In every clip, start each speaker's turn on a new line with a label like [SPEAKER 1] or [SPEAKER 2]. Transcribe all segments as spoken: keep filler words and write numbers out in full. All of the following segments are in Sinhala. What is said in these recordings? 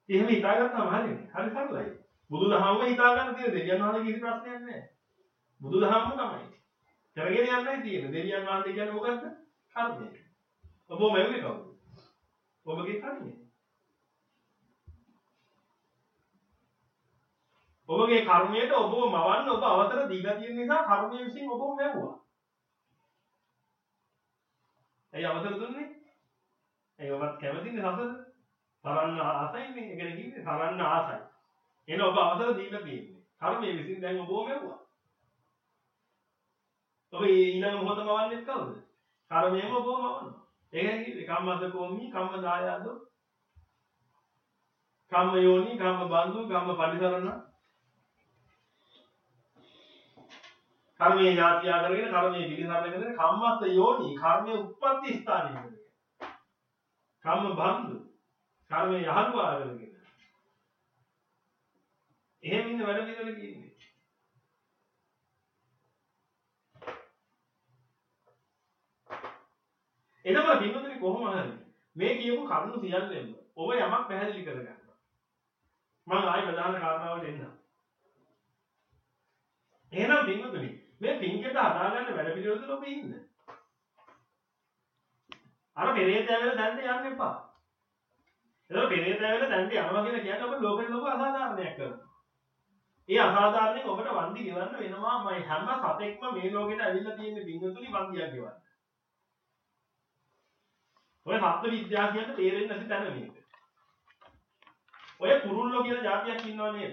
[SPEAKER 1] එහෙම හිතාගත්තාම හරියනේ. හරි සරලයි. බුදුදහමම හිතා ගන්න තියෙන දෙවියන් වහන්සේ කිසි ප්‍රශ්නයක් නැහැ. බුදුදහමම තමයි. කරගෙන යන්නයි තියෙන්නේ. දෙවියන් වහන්සේ කියන්නේ මොකද්ද? කර්මය. ඔබ මෙව්වේ කවුද? ඔබගේ කර්මය. ඔබගේ කර්මයට ඔබව මවන්න ඔබ අවසර දීලා තියෙන නිසා කර්මය විසින් ඔබව මැව්වා. ඇයි අවසර දුන්නේ? ඇයි ඔබත් කැමතිනේ සසර? තරන්න ආසයිනේ. ඒ කියන්නේ කිව්වේ තරන්න ආසයි. එන ඔබ අවසර දීලා තියෙන්නේ. කර්මය විසින් දැන් ඔබව මැව්වා. ඔබ ඊළඟ මොහොතම වන්නේ කවුද? කර්මයම ඔබව මවනවා. ඒකයි කිව්වේ කම්මද කෝමි කම්ම දායාදෝ කම්ම යෝනි කම්ම බන්දු කම්ම පරිසරණ කර්මයේ ඥාතිය කරගෙන කර්මයේ පිළිසරණ කරගෙන කම්මස්ස යෝනි කර්මයේ උත්පත්ති ස්ථානය කරගෙන කම්ම බන්දු කර්මයේ යහළුවා කරගෙන එහෙම ඉන්න වැඩ පිළිවෙල කියන්නේ. එතකොට පින්වතුනි කොහොම හරි මේ කියපු කරුණු සියල්ලෙම ඔබ යමක් පැහැදිලි කරගන්න. මම ආයි ප්‍රධාන කාරණාවට එන්නම්. එහෙනම් පින්වතුනි මේ පින්කෙට හදාගන්න වැඩ පිළිවෙලද ඔබ ඉන්න. අර පෙරේත ඇවිල්ලා දැන්ට යන්න එපා. ඒක පෙරේත ඇවිල්ලා දැන්ට යනවා කියලා කියන්නේ ඔබ ලෝකෙට ලොකු අසාධාරණයක් කරනවා. ඒ අසාධාරණයෙන් ඔබට වන්දි ගෙවන්න වෙනවාමයි. හැම සතෙක්ම මේ ලෝකෙට ඇවිල්ලා තියෙන පින්වතුනි වන්දියක් ගෙවන්න. ඔය සත්ත්ව විද්‍යාව කියන්නේ තේරෙන්නේ නැති තැන මේක. ඔය කුරුල්ලෝ කියලා જાතියක් ඉන්නව නේද?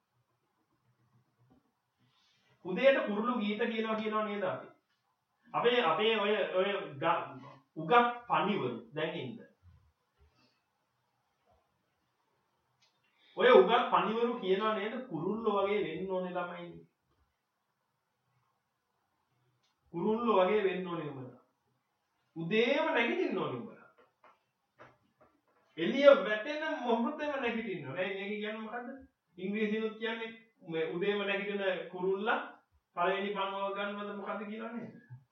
[SPEAKER 1] උදේට කුරුළු ගීත කියනවා කියනවා නේද අපි? අපේ අපේ ඔය ඔය උගත් පණිවරු දැන් ඉන්න. ඔය උගත් පණිවරු කියනවා නේද කුරුල්ලෝ වගේ වෙන්න ඕනේ ළමයි. කුරුල්ලෝ වගේ වෙන්න ඕනේ උඹලා. උදේම නැගිටින්න ඕනේ උඹලා. එළිය වැටෙන මොහොතේම නැගිටින්න ඕනේ. මේක කියන්නේ මොකද්ද? ඉංග්‍රීසියෙන්ත් කියන්නේ මේ උදේම නැගිටින කුරුල්ලා පළවෙනි පණුව ගන්නවද මොකද්ද කියලා නේද?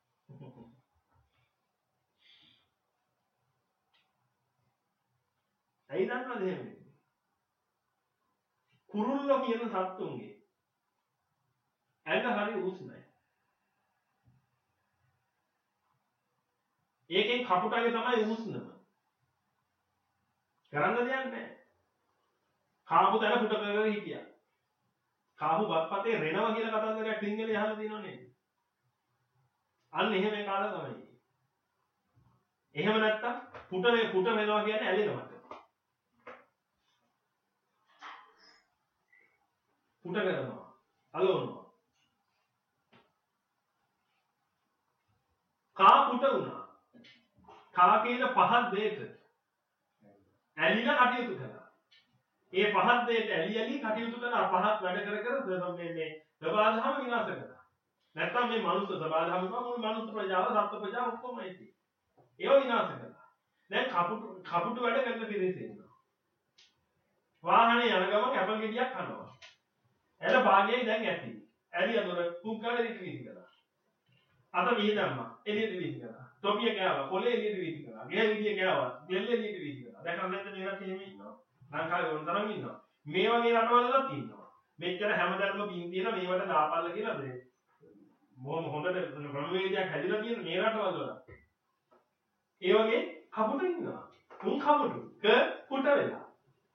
[SPEAKER 1] ඇයි දන්නවද එහෙම? කුරුල්ලෝ කියන සත්තුන්ගේ ඇඟ හරි උස්නයි. ඒකෙන් කපුටගේ තමයි උස්නම. කරන්න දෙයක් නැහැ. කාපු තැන පුට කරගෙන හිටියා. කාපු බත්පතේ රෙනවා කියලා කතන්දරයක් සිංහලේ අහලා තියෙනව නේද? අන්න එහෙම ඒ කාලා තමයි. එහෙම නැත්තම් පුට වේ පුට වෙනවා කියන්නේ ඇලෙනවට. පුට කරනවා. අලවනවා. කා පුට වුණා. කා කියන පහත් දෙයක ඇලිලා කටයුතු කරනවා. ඒ පහත් දෙයට ඇලි ඇලි කටයුතු කරන පහත් වැඩ කර කර මේ මේ සබාධම විනාශ කරනවා. නැත්තම් මේ මනුස්ස සබාධම මුළු මනුස්ස ප්‍රජාව සත්ත්ව ප්‍රජාව ඔක්කොම ඇති. ඒව විනාශ කරනවා. දැන් කපුටු කපුටු වැඩ කරන පිරිස ඉන්නවා. වාහනේ යන ගමන් ඇපල් ගෙඩියක් කනවා. එළ භාගයයි දැන් ඇති. ඇලි අතර කුක්කාලේ රිට්‍රීට් කරනවා. අත විහිදම්මා එළියට විහිද කරනවා. ටොපිය ගෑවා කොලේ එළියට විහිද කරනවා. ගේ විදිය ගෑවා දෙල්ල එළියට විහිද කරනවා. දැන් නැත්නම් මේ රටේ එහෙම ඉන්නවා. ලංකාවේ ඕන තරම් ඉන්නවා. මේ වගේ රටවලත් ඉන්නවා. මෙච්චර හැමදාම බින් තියලා මේවට දාපල්ල කියලා මේ මොහොම හොඳට ක්‍රමවේදයක් හැදිලා තියෙන මේ රටවල වල. ඒ වගේ කපුටු ඉන්නවා. උන් කපුටු ක පුට වෙලා.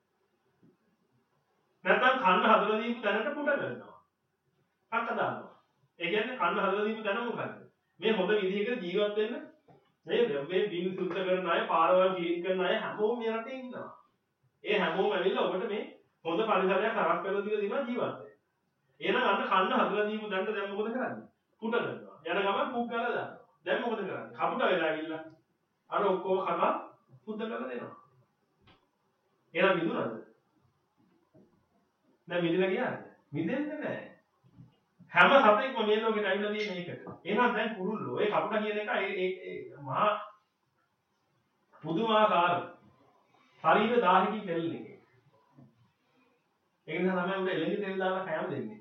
[SPEAKER 1] නැත්නම් කන්න හදලා දීපු තැනට පුට කරනවා. අක්ක දානවා. ඒ කියන්නේ කන්න හදලා දීපු තැන මොකද්ද? මේ හොඳ විදිහකට ජීවත් වෙන්න නේද? මේ බින් සුද්ධ කරන අය, පාරවල් ක්ලීන් කරන අය හැමෝම මේ රටේ ඉන්නවා. ඒ හැමෝම ඇවිල්ලා ඔබට මේ හොඳ පරිසරයක් අරන් කරලා දීලා දිනවා ජීවත් වෙන්න. එහෙනම් අන්න කන්න හදලා දීපු තැනට දැන් මොකද කරන්නේ? පුට කරනවා. යන ගමන් පුක් ගාලා දානවා. දැන් මොකද කරන්නේ? කපුට වෙලා ඇවිල්ලා අර ඔක්කොම කනවා සුද්ධ කරලා දෙනවා. එහෙනම් මිදුණාද? දැන් මිදලා ගියාද? මිදෙන්නේ නැහැ. හැම සතෙක්ම මේ ලෝකෙට ඇවිල්ලා තියෙන මේකට. එහෙනම් දැන් කුරුල්ලෝ ඒ කපුට කියන එක ඒ මහා පුදුමාකාර ශරීර දාහකින් දෙල්ල එකේ. ඒක නිසා තමයි උඩ එළඟි තෙල් දාලා කෑම දෙන්නේ.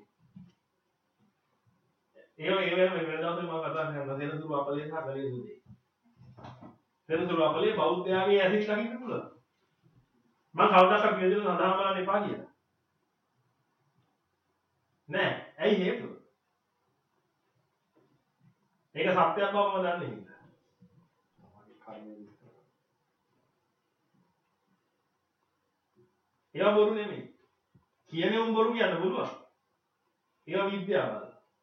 [SPEAKER 1] ඒ වගේ ඒ වගේ වෙනදාට මම කතා කරනවා දෙනතුරු අපලේ සහ කලේ සුදේ. දෙනතුරු අපලේ බෞද්ධයාගේ ඇසින් දකින්න පුළුවන්. මම කවදාකවත් කියදෙන්න සඳහන් කරන්න එපා කියලා. නෑ. ඇයි හේතුව? ඒක සත්‍යයක් බව මම දන්නේ නේද? ඒවා බොරු නෙමෙයි. කියන්නේ උන් බොරු කියන්න පුළුවන්. ඒවා විද්‍යාවල්.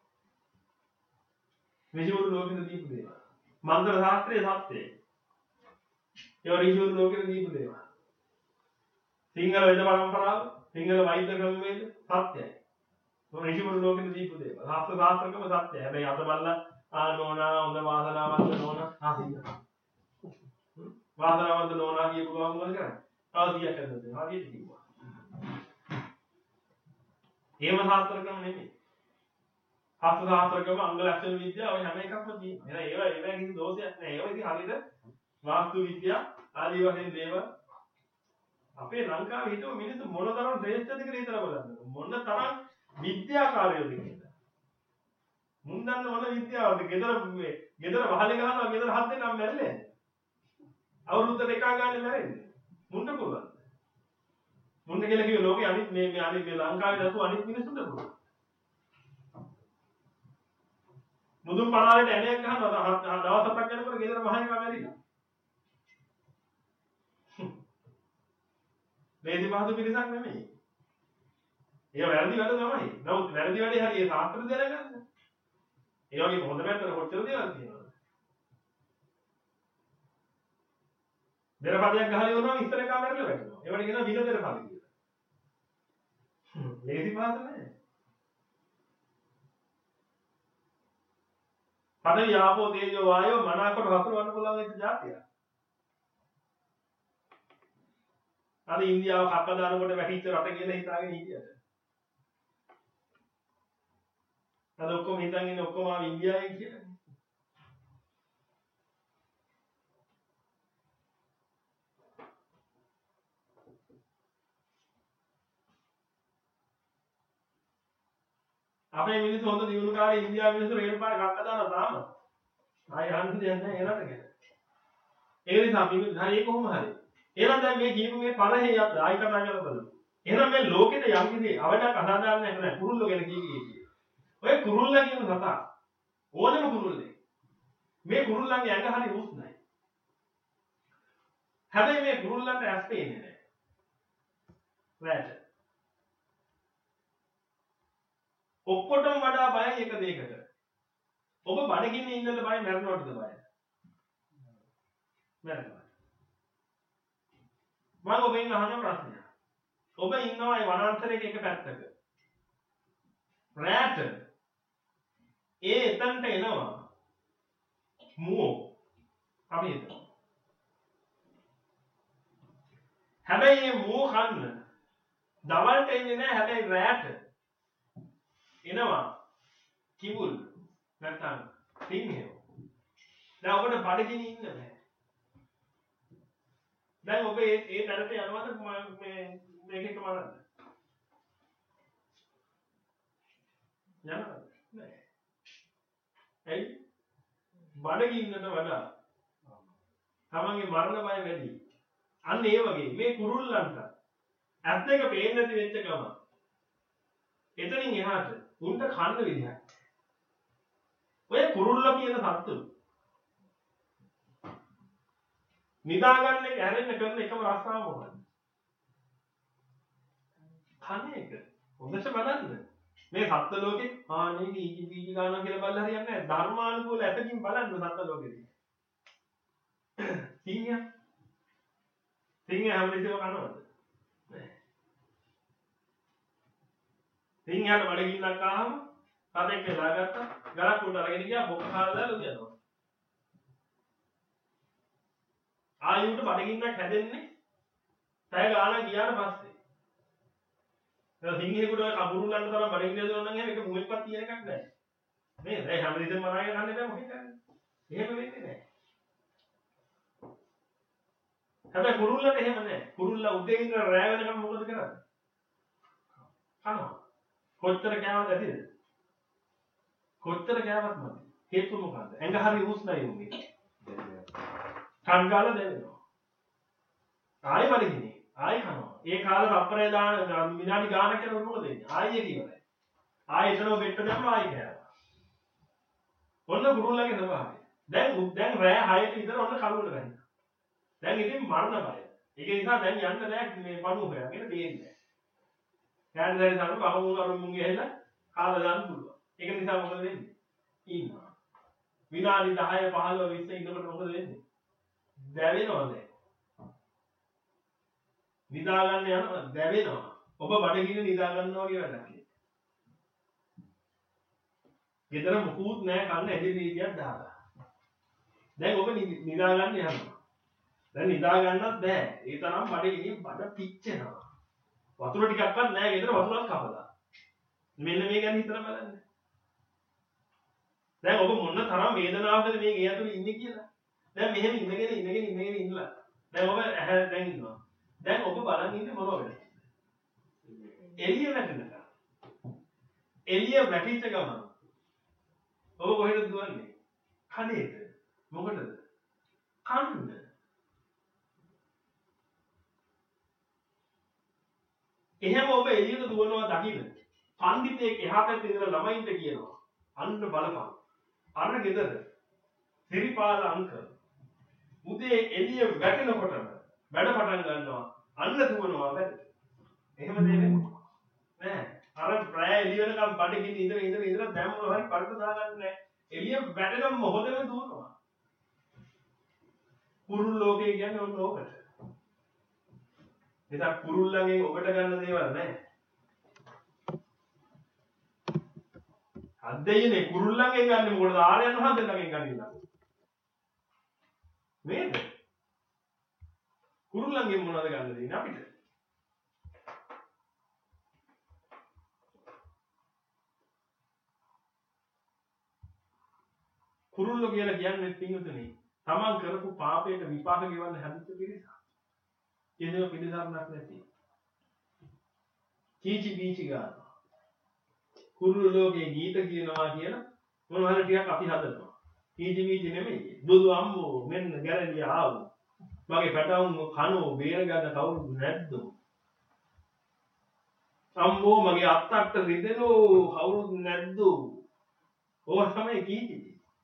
[SPEAKER 1] ඍජුවරු ලෝකෙට දීපු දේවල්. මන්ත්‍ර ශාස්ත්‍රයේ සත්‍යය. ඒවා ඍජුවරු ලෝකෙට දීපු දේවල්. සිංහල වේද පරම්පරාව, සිංහල වෛද්‍ය ක්‍රමවේද සත්‍යයි. ඍජුවරු ලෝකෙට දීපු දේවල්. ශාස්ත්‍ර ශාස්ත්‍රකම සත්‍යයි. හැබැයි අත බලලා ආ නෝනා හොඳ වාසනාවන්ත නෝනා ආ සිංහල. වාසනාවන්ත නෝනා කියපු ගමන් මොකද කරන්නේ? ආදියක් හදන්න. ආදියට කිව්වා. ඒව ශාස්ත්‍ර ක්‍රම නෙමෙයි. ශාස්ත්‍ර ශාස්ත්‍ර ක්‍රම අංග ලක්ෂණ විද්‍යාව ඔය හැම එකක්ම තියෙනවා. එහෙනම් ඒවා ඒවා කිසි දෝෂයක් නැහැ. ඒවා ඉතින් හරියට වාස්තු විද්‍යාව ආදී වශයෙන් දේවල් අපේ ලංකාවේ හිටව මිනිස්සු මොන තරම් ශ්‍රේෂ්ඨද කියලා හිතලා බලන්න. මොන තරම් විද්‍යාකාරයෝද කියලා. මුන් දන්න මොන විද්‍යාවද? ගෙදර මේ ගෙදර වහලේ ගහනවා ගෙදර හත් දෙනාම මැරිලා යන්නේ. අවුරුද්දට එකක් ගන්න මැරෙන්නේ. මුන්ට පුළුවන්. මුන්ට කියලා කිව්ව ලෝකේ අනිත් මේ මේ අනිත් මේ ලංකාවේ නැතුව අනිත් මිනිස්සුන්ට පුළුවන්. මුදුන් පරාලට ඇණයක් ගහනවා දවස් හතක් යනකොට ගෙදර මහ එකා මැරිලා. ලේසි පහසු පිරිසක් නෙමෙයි. ඒක වැරදි වැඩ තමයි. නමුත් වැරදි වැඩේ හරි ඒ සාත්‍ර දැනගන්න. ඒ වගේ හොඳ පැත්තට කොච්චර දේවල් තියෙනවද? දෙරපදයක් ගහලා ඉවරනවා ඉස්සර එකා මැරිලා වැටෙනවා. ඒවට කියනවා විල දෙරපද කියලා. ලේසි පහසු නෑ. පඩවි ආපෝ තේජෝ වායෝ මනාකොට හසුරවන්න පුළුවන් එක જાතියක්. අද ඉන්දියාව කප්ප දානකොට වැටිච්ච රට කියලා හිතාගෙන හිටියද? අද ඔක්කොම හිතන් ඉන්නේ ඔක්කොම ආව ඉන්දියාවෙන් කියලා. අපේ මිනිස්සු හොඳ දියුණුකාරී ඉන්දියාවේ මිනිස්සු රේල් පාර කක්ක දානවා තාම. ආයෙ අහන්න දෙයක් නැහැ ඒ රට ගැන. ඒ නිසා අපි හරි ඒක කොහොම හරි. එහෙනම් දැන් මේ ජීව මේ පරහේ යත් ආයි කතා කරලා බලමු. එහෙනම් මේ ලෝකෙට යම් කිසි අවඩක් අසාධාරණයක් නැහැ. කුරුල්ලෝ ගැන කී කී. ඔය කුරුල්ලා කියන සතා ඕනෙම කුරුල්ලේ. මේ කුරුල්ලන්ගේ ඇඟ හරි උස්නයි. හැබැයි මේ කුරුල්ලන්ට ඇස් පේන්නේ නැහැ. රැට. ඔක්කොටම වඩා බයයි එක දෙයකට. ඔබ බඩගින්නේ ඉන්නද බය මැරෙනවටද බය? මැරෙනවා. මම ඔබෙන් අහන ප්‍රශ්නය. ඔබ ඉන්නවා ඒ වනාන්තරයක එක පැත්තක. රැට ඒ එතනට එනවා. මුව. අපි හිතමු. හැබැයි මේ මුව කන්න දවල්ට එන්නේ නැහැ. හැබැයි රැට එනවා කිඹුල් නැත්නම් සිංහයෝ. දැන් ඔබට බඩගිනි ඉන්න බෑ. දැන් ඔබ ඒ ඒ තරට යනවද මේ මේකේ කමරන්න? යනවද? නෑ. ඇයි? බඩගින්නට වඩා තමන්ගේ මරණ බය වැඩි. අන්න ඒ වගේ මේ කුරුල්ලන්ට ඇස් දෙක පේන්නේ නැති වෙච්ච ගම. එතනින් එහාට උන්ට කන්න විදිහක්. ඔය කුරුල්ලා කියන සත්තු නිදාගන්න එක හැරෙන්න කරන එකම රස්සාව මොකක්ද? කන එක. හොඳට බලන්න. මේ සත්ත්ව ලෝකේ ආනේ දීජි දීජි ගන්නවා කියලා බලලා හරියන්නේ නැහැ. ධර්මානුකූල ඇතකින් බලන්න සත්ත්ව ලෝකෙදී. සිංහයා සිංහයා හැමදේම කනවද? නැහැ. සිංහයාට බඩගින්නක් ආවම සතෙක් වෙලා ගත්තා. ගලක් උඩ අරගෙන ගියා බොක්ක කාලා දාලා උයනවා. ආයෙත් බඩගින්නක් හැදෙන්නේ පැය ගානක් ගියාට පස්සේ. ඒක සිංහෙකුට කබුරුලන්න තරම් බඩගින්න හදුවා නම් ඒක මොකක්වත් තියෙන එකක් නැහැ. නේද? ඒ හැමදේම මරාගෙන කන්න බෑ මොකද කරන්නේ? එහෙම වෙන්නේ නැහැ. හැබැයි කුරුල්ලට එහෙම නැහැ. කුරුල්ලා උදේ ඉඳලා රෑ වෙනකම් මොකද කරන්නේ? කනවා. කොච්චර කෑවද ඇතිද? කොච්චර කෑවත් මදි. හේතුව මොකද්ද? ඇඟ හරි උස්නයි උන්ගේ. කන් ගාලා දැවෙනවා. ආයෙ බඩගින්නේ. ආයි කනවා. ඒ කාලේ තප්පරේ දාන විනාඩි ගානක් යනකොට මොකද වෙන්නේ? ආයි ඒක ඉවරයි. ආයි එතනම බෙට්ට දැම්ම ආයි කෑවා. ඔන්න කුරුල්ලගේ ස්වභාවය. දැන් දැන් රෑ හයට විතර ඔන්න කලුවට බැහැ. දැන් ඉතින් මරණ බය. ඒක නිසා දැන් යන්න බෑ මේ පණුව හොයාගෙන දෙන්නේ. කෑන් දැරි සමු බහමුල අරුමුන් ගිහලා කාලා දාන්න පුළුවන්. ඒක නිසා මොකද වෙන්නේ? ඉන්නවා. විනාඩි දහය පහළොව විස්ස ඉන්නකොට මොකද වෙන්නේ? දැවෙනවා දැන්. නිදා ගන්න යනවා දැවෙනවා. ඔබ බඩගින්න නිදා ගන්නවා වගේ වැඩක්. ගෙදර මුකුත් නැහැ කන්න ඇදිරි නීතියක් දාලා. දැන් ඔබ නිදා ගන්න යනවා. දැන් නිදා ගන්නත් බෑ. ඒ තරම් බඩගිනින් බඩ පිච්චෙනවා. වතුර ටිකක්වත් නැහැ ගෙදර වතුරක් කපලා. මෙන්න මේ ගැන හිතලා බලන්න. දැන් ඔබ මොන තරම් වේදනාවකද මේ ගේ ඇතුලේ ඉන්නේ කියලා. දැන් මෙහෙම ඉඳගෙන ඉඳගෙන ඉඳගෙන ඉන්නලා. දැන් ඔබ ඇහැ දැන් ඉන්නවා. දැන් ඔබ බලන් ඉන්නේ මොනවද? එළිය වැටෙනකම්. එළිය වැටිච්ච ගමන් ඔබ කොහෙද දුවන්නේ? කඩේට. මොකටද? කන්න. එහෙම ඔබ එළියට දුවනවා දකින්න. පඬිතෙක් එහා පැත්තේ ඉඳලා ළමයින්ට කියනවා. අන්න බලපන්. අර ගෙදර සිරිපාල අංකල් උදේ එළිය වැටෙනකොටම වැඩ පටන් ගන්නවා. අන්න දුවනවා වැඩ. එහෙම දෙන්නේ නෑ. අර ප්‍රය එළිය වෙනකම් බඩගින්න ඉඳලා ඉඳලා ඉඳලා දැන් මොනවා හරි පරද දාගන්න නෑ. එළිය වැටෙනම මොහොතේම දුවනවා. කුරුල් ලෝකේ කියන්නේ ඔන්න ඕකට. ඒක කුරුල්ලන්ගෙන් ඔබට ගන්න දේවල් නෑ. අද්දෙයනේ කුරුල්ලන්ගෙන් ගන්න මොකටද ආර්යයන් වහන්සේලාගෙන් ගන්නේ. නේද? කුරුල්ලන්ගෙන් මොනවද ගන්න දෙන්නේ අපිට? කුරුල්ලෝ කියලා කියන්නේ පින්වතුනි තමන් කරපු පාපයට විපාක ගෙවන්න හැදිච්ච පිරිසක්. කියනවා පිළිසරණක් නැති. කීචි බීචි ගන්නවා. කුරුල්ලෝගේ ගීත කියනවා කියන මොනවද ටිකක් අපි හදනවා. කීචි බීචි නෙමෙයි. බුදු අම්මෝ මෙන්න ගැරන්ඩිය ආවෝ. මගේ පැටවුන් කනෝ බේර ගන්න කවුරුද නැද්ද? අම්මෝ මගේ අත්තට රිදෙනෝ කවුරුද නැද්ද? ඕවා තමයි කීචි.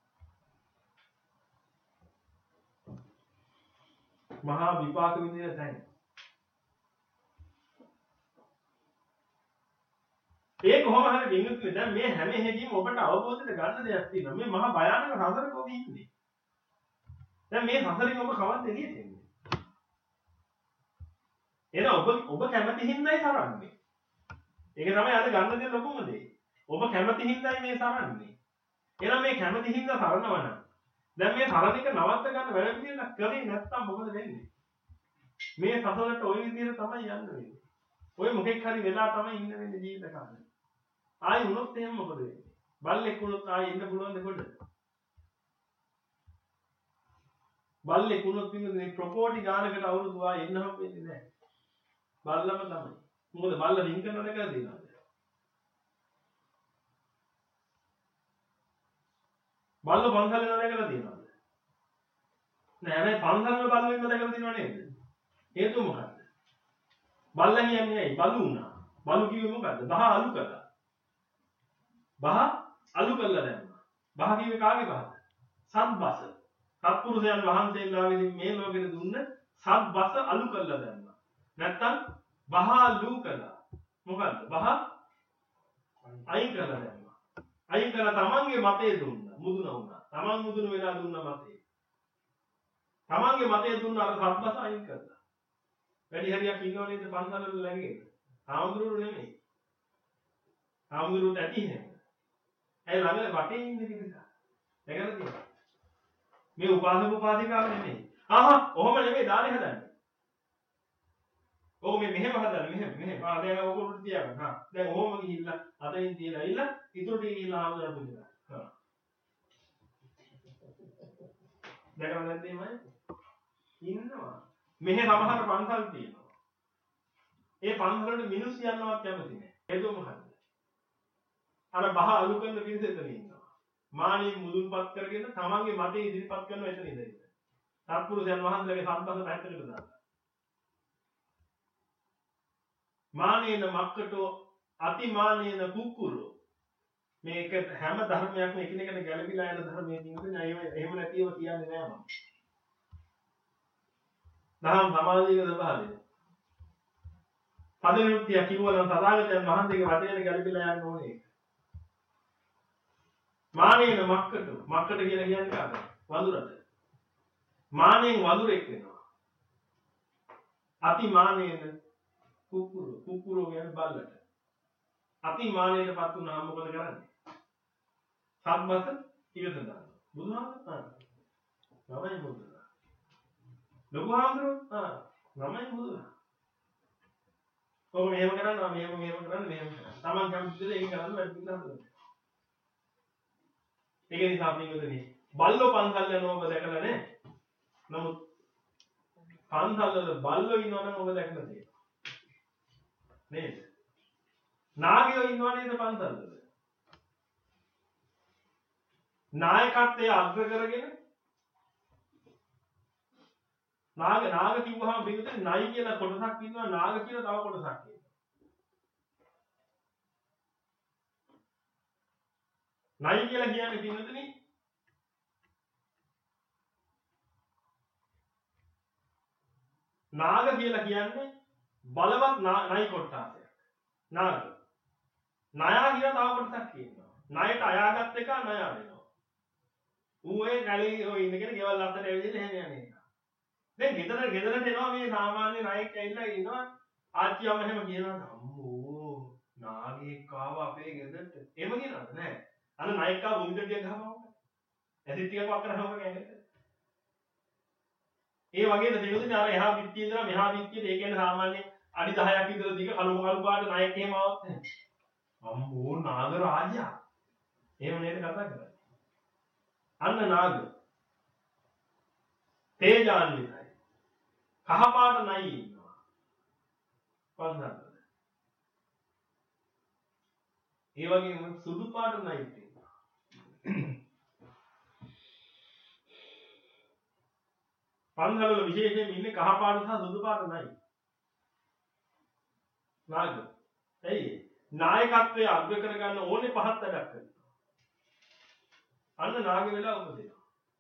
[SPEAKER 1] මහා විපාක විඳින තැන. ඒ කොහොම හරි වින්දුනේ දැන් මේ හැම එකකින්ම ඔබට අවබෝධයට ගන්න දෙයක් තියෙනවා. මේ මහා භයානක සසරක ඔබ ඉන්නේ. දැන් මේ සසරින් ඔබ කවද්ද එළියෙන්නේ? එහෙනම් ඔබ ඔබ කැමති හින්දායි සරන්නේ. ඒක තමයි අද ගන්න දෙන ලොකුම දේ. ඔබ කැමති හින්දායි මේ සරන්නේ. එහෙනම් මේ කැමති හින්දා සරනවා නම් දැන් මේ සරණ එක නවත්ත ගන්න වැඩ පිළිවෙලක් කරේ නැත්නම් මොකද වෙන්නේ? මේ සසලට ওই විදිහට තමයි යන්න වෙන්නේ. ඔය මොකෙක් හරි වෙලා තමයි ඉන්න වෙන්නේ ජීවිත කාලේ. ආයි වුණොත් එහෙම මොකද වෙන්නේ? බල්ලෙක් වුණොත් ආයි ඉන්න පුළුවන්ද කොට? බල්ලෙක් වුණොත් ඉන්නේ ප්‍රොපෝටි ගානකට අවුරුදු ආයි එන්න හම් වෙන්නේ නැහැ. බල්ලම තමයි. මොකද බල්ල රින් කරනවද කියලා දෙනවද? බල්ල පන්සල් යනවා දැකලා තියෙනවද? නෑ නෑ පන්සල් වල බල්ල ඉන්න දැකලා තියෙනව නේද? හේතුව මොකක්ද? බල්ල කියන්නේ ඇයි? බලු වුණා. බලු කිව්වේ මොකද්ද? බහ අලු කළා. බහ අලු කළා දැම්මා. බහ කිව්වේ කාගේ බහද? සත්බස. සත්පුරුෂයන් වහන්සේලා විසින් මේ ලෝකෙට දුන්න සත්බස අලු කළා දැම්මා. නැත්තම් බහ අලු කළා. මොකද්ද? බහ අයින් කළා දැම්මා. අයින් කළා තමන්ගේ මතේ දුන්නා. මුදුන වුණා. තමන් මුදුන වෙලා දුන්න මතේ. තමන්ගේ මතේ දුන්න අර සත්බස අයින් කළා. වැඩි හරියක් ඉන්නව නේද පන්සල් වල ළඟේ? ආමුදුරු නෙමෙයි. ආමුදුරුට ඇති නේද? ඇයි ළඟ වටේ ඉන්නේ කිව්වා? දැකලා තියෙනවා. මේ උපාසක උපාසිකාව නෙමෙයි. ආහා, ඔහොම නෙමෙයි දානේ හදන්නේ. ඔව් මේ මෙහෙම හදන්නේ මෙහෙම මෙහෙම. ආ දැන් ඔක උඩට තියාගන්න. හා. දැන් ඔහොම ගිහිල්ලා අතින් තියලා ඉල්ල ඉතුරු ටික ගිහිල්ලා ආමුදුරට පුදිනවා. හා. දැකලා නැද්ද මේ? ඉන්නවා. මෙහෙ සමහර පන්සල් තියෙනවා. ඒ පන්සල් වල මිනිස්සු යන්නවත් කැමති නැහැ. හේතුව මොකද්ද? අර බහ අලු කරන පිරිස එතන ඉන්නවා. මානිය මුදුන්පත් කරගෙන තමන්ගේ මතේ ඉදිරිපත් කරන එතන ඉඳලා. සත්පුරුෂයන් වහන්සේගේ සම්පත පැත්තකට දාලා. මානේන මක්කටෝ අතිමානේන කුක්කුරෝ මේක හැම ධර්මයක්ම එකිනෙකට ගැළපීලා යන ධර්මයේ තියෙනවා නේ එහෙම නැතිව කියන්නේ නෑ මම. දහම් සමාධියේ ස්වභාවය. පදවිරුක්තිය කිව්වනම් තථාගතයන් වහන්සේගේ වචනයට ගැළපීලා යන්න ඕනේ ඒක. මානේන මක්කටෝ මක්කට කියලා කියන්නේ කාටද? වඳුරට. මානෙන් වඳුරෙක් වෙනවා. අතිමානේන කුක්කුරෝ කුක්කුරෝ කියන්නේ බල්ලට. අතිමානේටපත් වුණාම මොකද කරන්නේ? සම්මත ඉවත දානවා. බුදුහාමුදුරුවෝ ආ නමයි බුදුහාමුදුරුවෝ. ලොකුහාමුදුරුවෝ ආ නමයි බුදුහාමුදුරුවෝ. කොහොම මෙහෙම කරනවා මෙහෙම මෙහෙම කරන්නේ මෙහෙම කරනවා. Taman කැමති දේ ඒක කරන්න වැඩි පිළිගන්නවා. ඒක නිසා අපි මෙතනදී බල්ලෝ පන්සල් යනවා ඔබ දැකලා නැහැ. නමුත් පන්සල් වල බල්ලෝ ඉන්නවනම් ඔබ දැකලා තියෙනවා. නේද? නාගයෝ ඉන්නව නේද පන්සල් වල? නායකත්වයේ අග්‍ර කරගෙන නාග නාග කිව්වහම බින්දුනේ නයි කියලා කොටසක් ඉන්නවා නාග කියලා තව කොටසක් ඉන්නවා. නයි කියලා කියන්නේ බින්දුනේ නාග කියලා කියන්නේ බලවත් නයි කොටසක්. නාග. ණයා කියලා තව කොටසක් ඉන්නවා. ණයට අයාගත් එක ණයා වෙනවා. ඌ ඒ කලේ ඔය ඉඳගෙන ගෙවල් අතර ඇවිදින්න එහෙම යන්නේ. දැන් ගෙදර ගෙදරට එනවා මේ සාමාන්‍ය ණයෙක් ඇවිල්ලා ඉන්නවා ආච්චියම එහෙම කියනවා අම්මෝ නාගයෙක් ආවා අපේ ගෙදරට. එහෙම කියනවද නැහැ. අර ණයෙක් ආව මුංගටියක් ගහනවා. ඇසිඩ් ටිකක් වක් කරනවා කියන්නේ. ඒ වගේද දෙවියන් අර එහා පිටියේ ඉඳලා මෙහා පිටියට ඒ කියන්නේ සාමාන්‍ය අඩි දහයක් විතර දිග කළු කළු පාට ණයෙක් එහෙම ආවත් නැහැ. අම්මෝ නාග රාජයා. එහෙම නේද කතා කරන්නේ. අන්න නාග. තේජාන්විතයි. කහ පාට නයි ඉන්නවා. පන්සල්. ඒ වගේම සුදු පාට නයි ඉන්නවා. පන්සල් වල විශේෂයෙන් ඉන්නේ කහ පාට සහ සුදු පාට නයි. නාග. එයි නායකත්වයේ අග්‍ර කරගන්න ඕනේ පහත් වැඩක් කරනවා. අන්න නාග වෙලා උපදිනවා.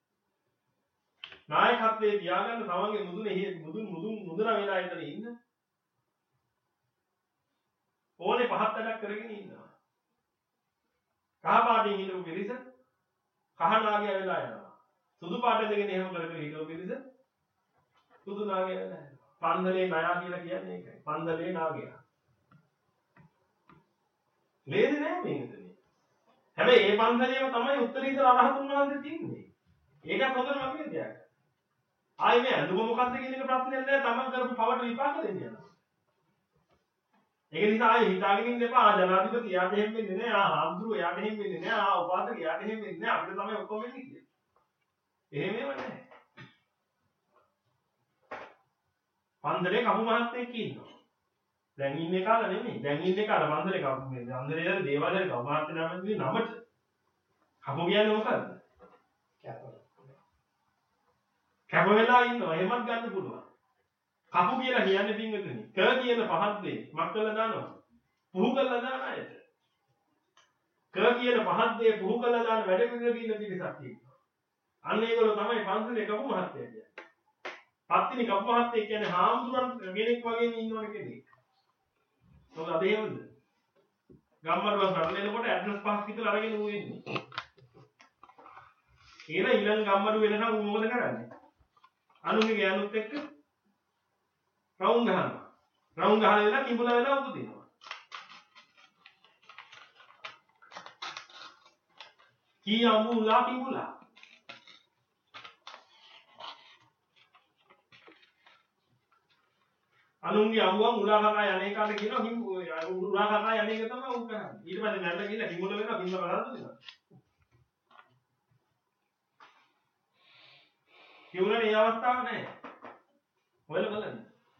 [SPEAKER 1] නායකත්වයේ තියාගන්න තමන්ගේ මුදුනේ මුදුන් මුදුන් මුදුන වෙලා ඉඳලා ඉන්න. ඕනේ පහත් වැඩක් කරගෙන ඉන්නවා. කහ පාටින් හිටපු පිරිස කහ නාගයා වෙලා යනවා. සුදු පාට දෙකෙන් එහෙම කර කර හිටපු පිරිස සුදු නාගයා වෙලා යනවා. පන්දලේ ණයා කියලා කියන්නේ ඒකයි. පන්දලේ නාගයා. ලේසි නෑ මේකනේ. හැබැයි මේ පන්සලේම තමයි උත්තරීතර අරහතුන් වහන්සේ තින්නේ. ඒකත් හොඳටම අපි දෙයක්. ආයේ මේ අඳුම මොකක්ද කියන එක ප්‍රශ්නයක් නෑ. තමන් කරපු පවට විපාක දෙන්න යනවා. ඒක නිසා ආයේ හිතාගෙන ඉන්න එපා. ආ ජනාධිපති යාට එහෙම වෙන්නේ නෑ. ආ හාමුදුරුවෝ යාට එහෙම වෙන්නේ නෑ. ආ උපාසක යාට එහෙම වෙන්නේ නෑ. අපිට තමයි ඔක්කොම වෙන්නේ කියලා. එහෙම ඒව නෑ. පන්සලේ කපු මහත්තයෙක් ඉන්නවා. දැන් ඉන්නේ කාලා නෙමෙයි. දැන් ඉන්නේ කාලා පන්සලේ කපු මේ පන්සලේ දේවාලයේ කපු මහත්තය නමදී නමට කපු කියන්නේ මොකද්ද? කැප. කැප වෙලා ඉන්නවා. එහෙමත් ගන්න පුළුවන්. කපු කියලා කියන්නේ පින්වතුනි. ක කියන පහත් දේ මක් කළා දානවා. පුහු කළා දාන අයට. ක කියන පහත් දේ පුහු කළා දාන වැඩ පිළිවෙල කියන පිටසක් තියෙනවා. අන්න ඒගොල්ලෝ තමයි පන්සලේ කපු මහත්තයා කියන්නේ. පත්තිනි කපු මහත්තයා කියන්නේ හාමුදුරන් කෙනෙක් වගේ ඉන්නවනේ කෙනෙක්. මොකද අද එහෙමද? ගම්මඩුවක් රටලෙනකොට ඇඩ්‍රස් පහක් විතර අරගෙන ඌ එන්නේ. ඊළ ඊළඟ ගම්මඩු වෙනකම් ඌ මොකද කරන්නේ? අනුන්ගේ ගෑනුත් එක්ක රවුම් ගහනවා. රවුම් ගහලා වෙලා කිඹුලා වෙලා උපදිනවා. කී අඹුලා කිඹුලා. අනුන්ගේ අඹුවන් උලා කකා යන්නේ කාට කියනවා කිඹු උලා කකා යන්නේ එක තමයි උන් කරන්නේ. ඊට පස්සේ නැල්ල ගිහලා කිඹුල වෙනවා කිඹුල බලන්න දෙනවා. කිඹුලේ මේ අවස්ථාව නැහැ. ඔයලා බලන්න.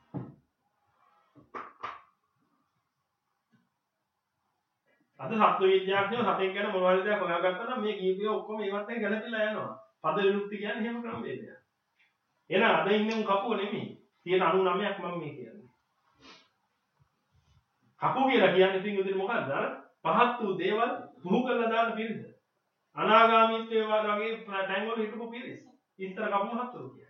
[SPEAKER 1] අද සත්ව විද්‍යාඥයෝ සතෙක් ගැන මොනවා හරි දෙයක් හොයාගත්තා නම් මේ කීපය ඔක්කොම ඒවත් එක්ක ගැලපිලා යනවා. පද විමුක්ති කියන්නේ එහෙම ක්‍රමවේදයක්. එහෙනම් අද ඉන්නේ උන් කපුව නෙමෙයි. සියයට අනූ නවයක් මම මේ කියන්නේ. කපු කියලා කියන්නේ පින්වතුනි මොකක්ද? අර පහත් වූ දේවල් පුහු කරලා දාන පිරිස. අනාගාමීත්වයේ වගේ තැන් වල හිටපු පිරිස. ඉස්තර කපු මහත්තුරු කියන්නේ.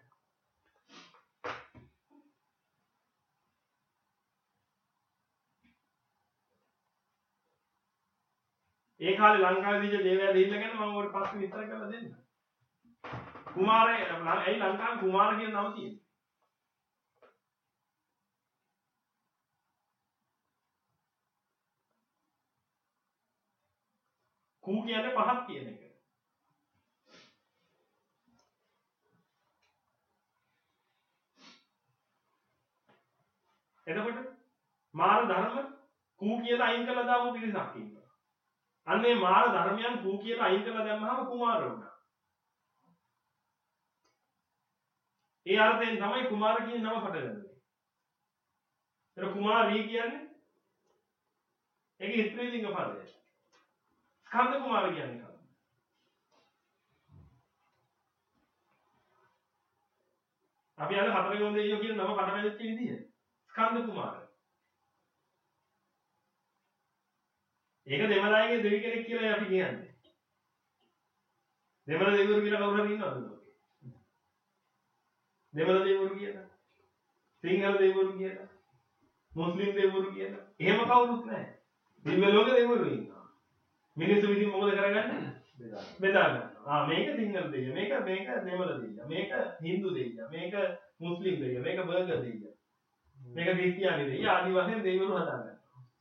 [SPEAKER 1] ඒ කාලේ ලංකාවේ දීජ දේවයා දෙන්න ගැන මම ඔයාලට පස්සේ විස්තර කරලා දෙන්නම්. කුමාරය ඇයි ලංකාවේ කුමාර කියන නම තියෙන්නේ? කූ කියන්නේ පහත් කියන එක. එතකොට මාර ධර්ම කූ කියලා අයින් කළා දාපු පිරිසක් ඉන්නවා. අන්නේ මාර ධර්මයන් කූ කියලා අයින් කළා දැම්මහම කුමාර වුණා. ඒ අර්ථයෙන් තමයි කුමාර කියන නම පටලගන්නේ. ඒක කුමාරී කියන්නේ ඒකේ ස්ත්‍රී ලිංග පදයක්. ස්කන්ධ කුමාර කියන්නේ කවුද? අපි අද හතරේ ගොන් දෙයියෝ කියන නම පටලැවිච්ච විදිය. ස්කන්ධ කුමාර. ඒක දෙමළාගේ දෙවි කෙනෙක් කියලා අපි කියන්නේ. දෙමළ දෙවිවරු කියලා කවුරු හරි ඉන්නවද? දෙමළ දෙවිවරු කියලා. සිංහල දෙවිවරු කියලා. මුස්ලිම් දෙවිවරු කියලා. එහෙම කවුරුත් නැහැ. දිව්‍ය ලෝක දෙවිවරු ඉන්නවා. මිනිස්සු විසින් මොකද කරගන්නේ? බෙදා ගන්නවා. ආ මේක සිංහල දෙවිය. මේක මේක දෙමළ දෙවිය. මේක හින්දු දෙවිය. මේක මුස්ලිම් දෙවිය. මේක බර්ගර් දෙවිය. මේක ක්‍රිස්තියානි දෙවිය. ආදි වශයෙන් දෙවිවරු හදාගන්නවා.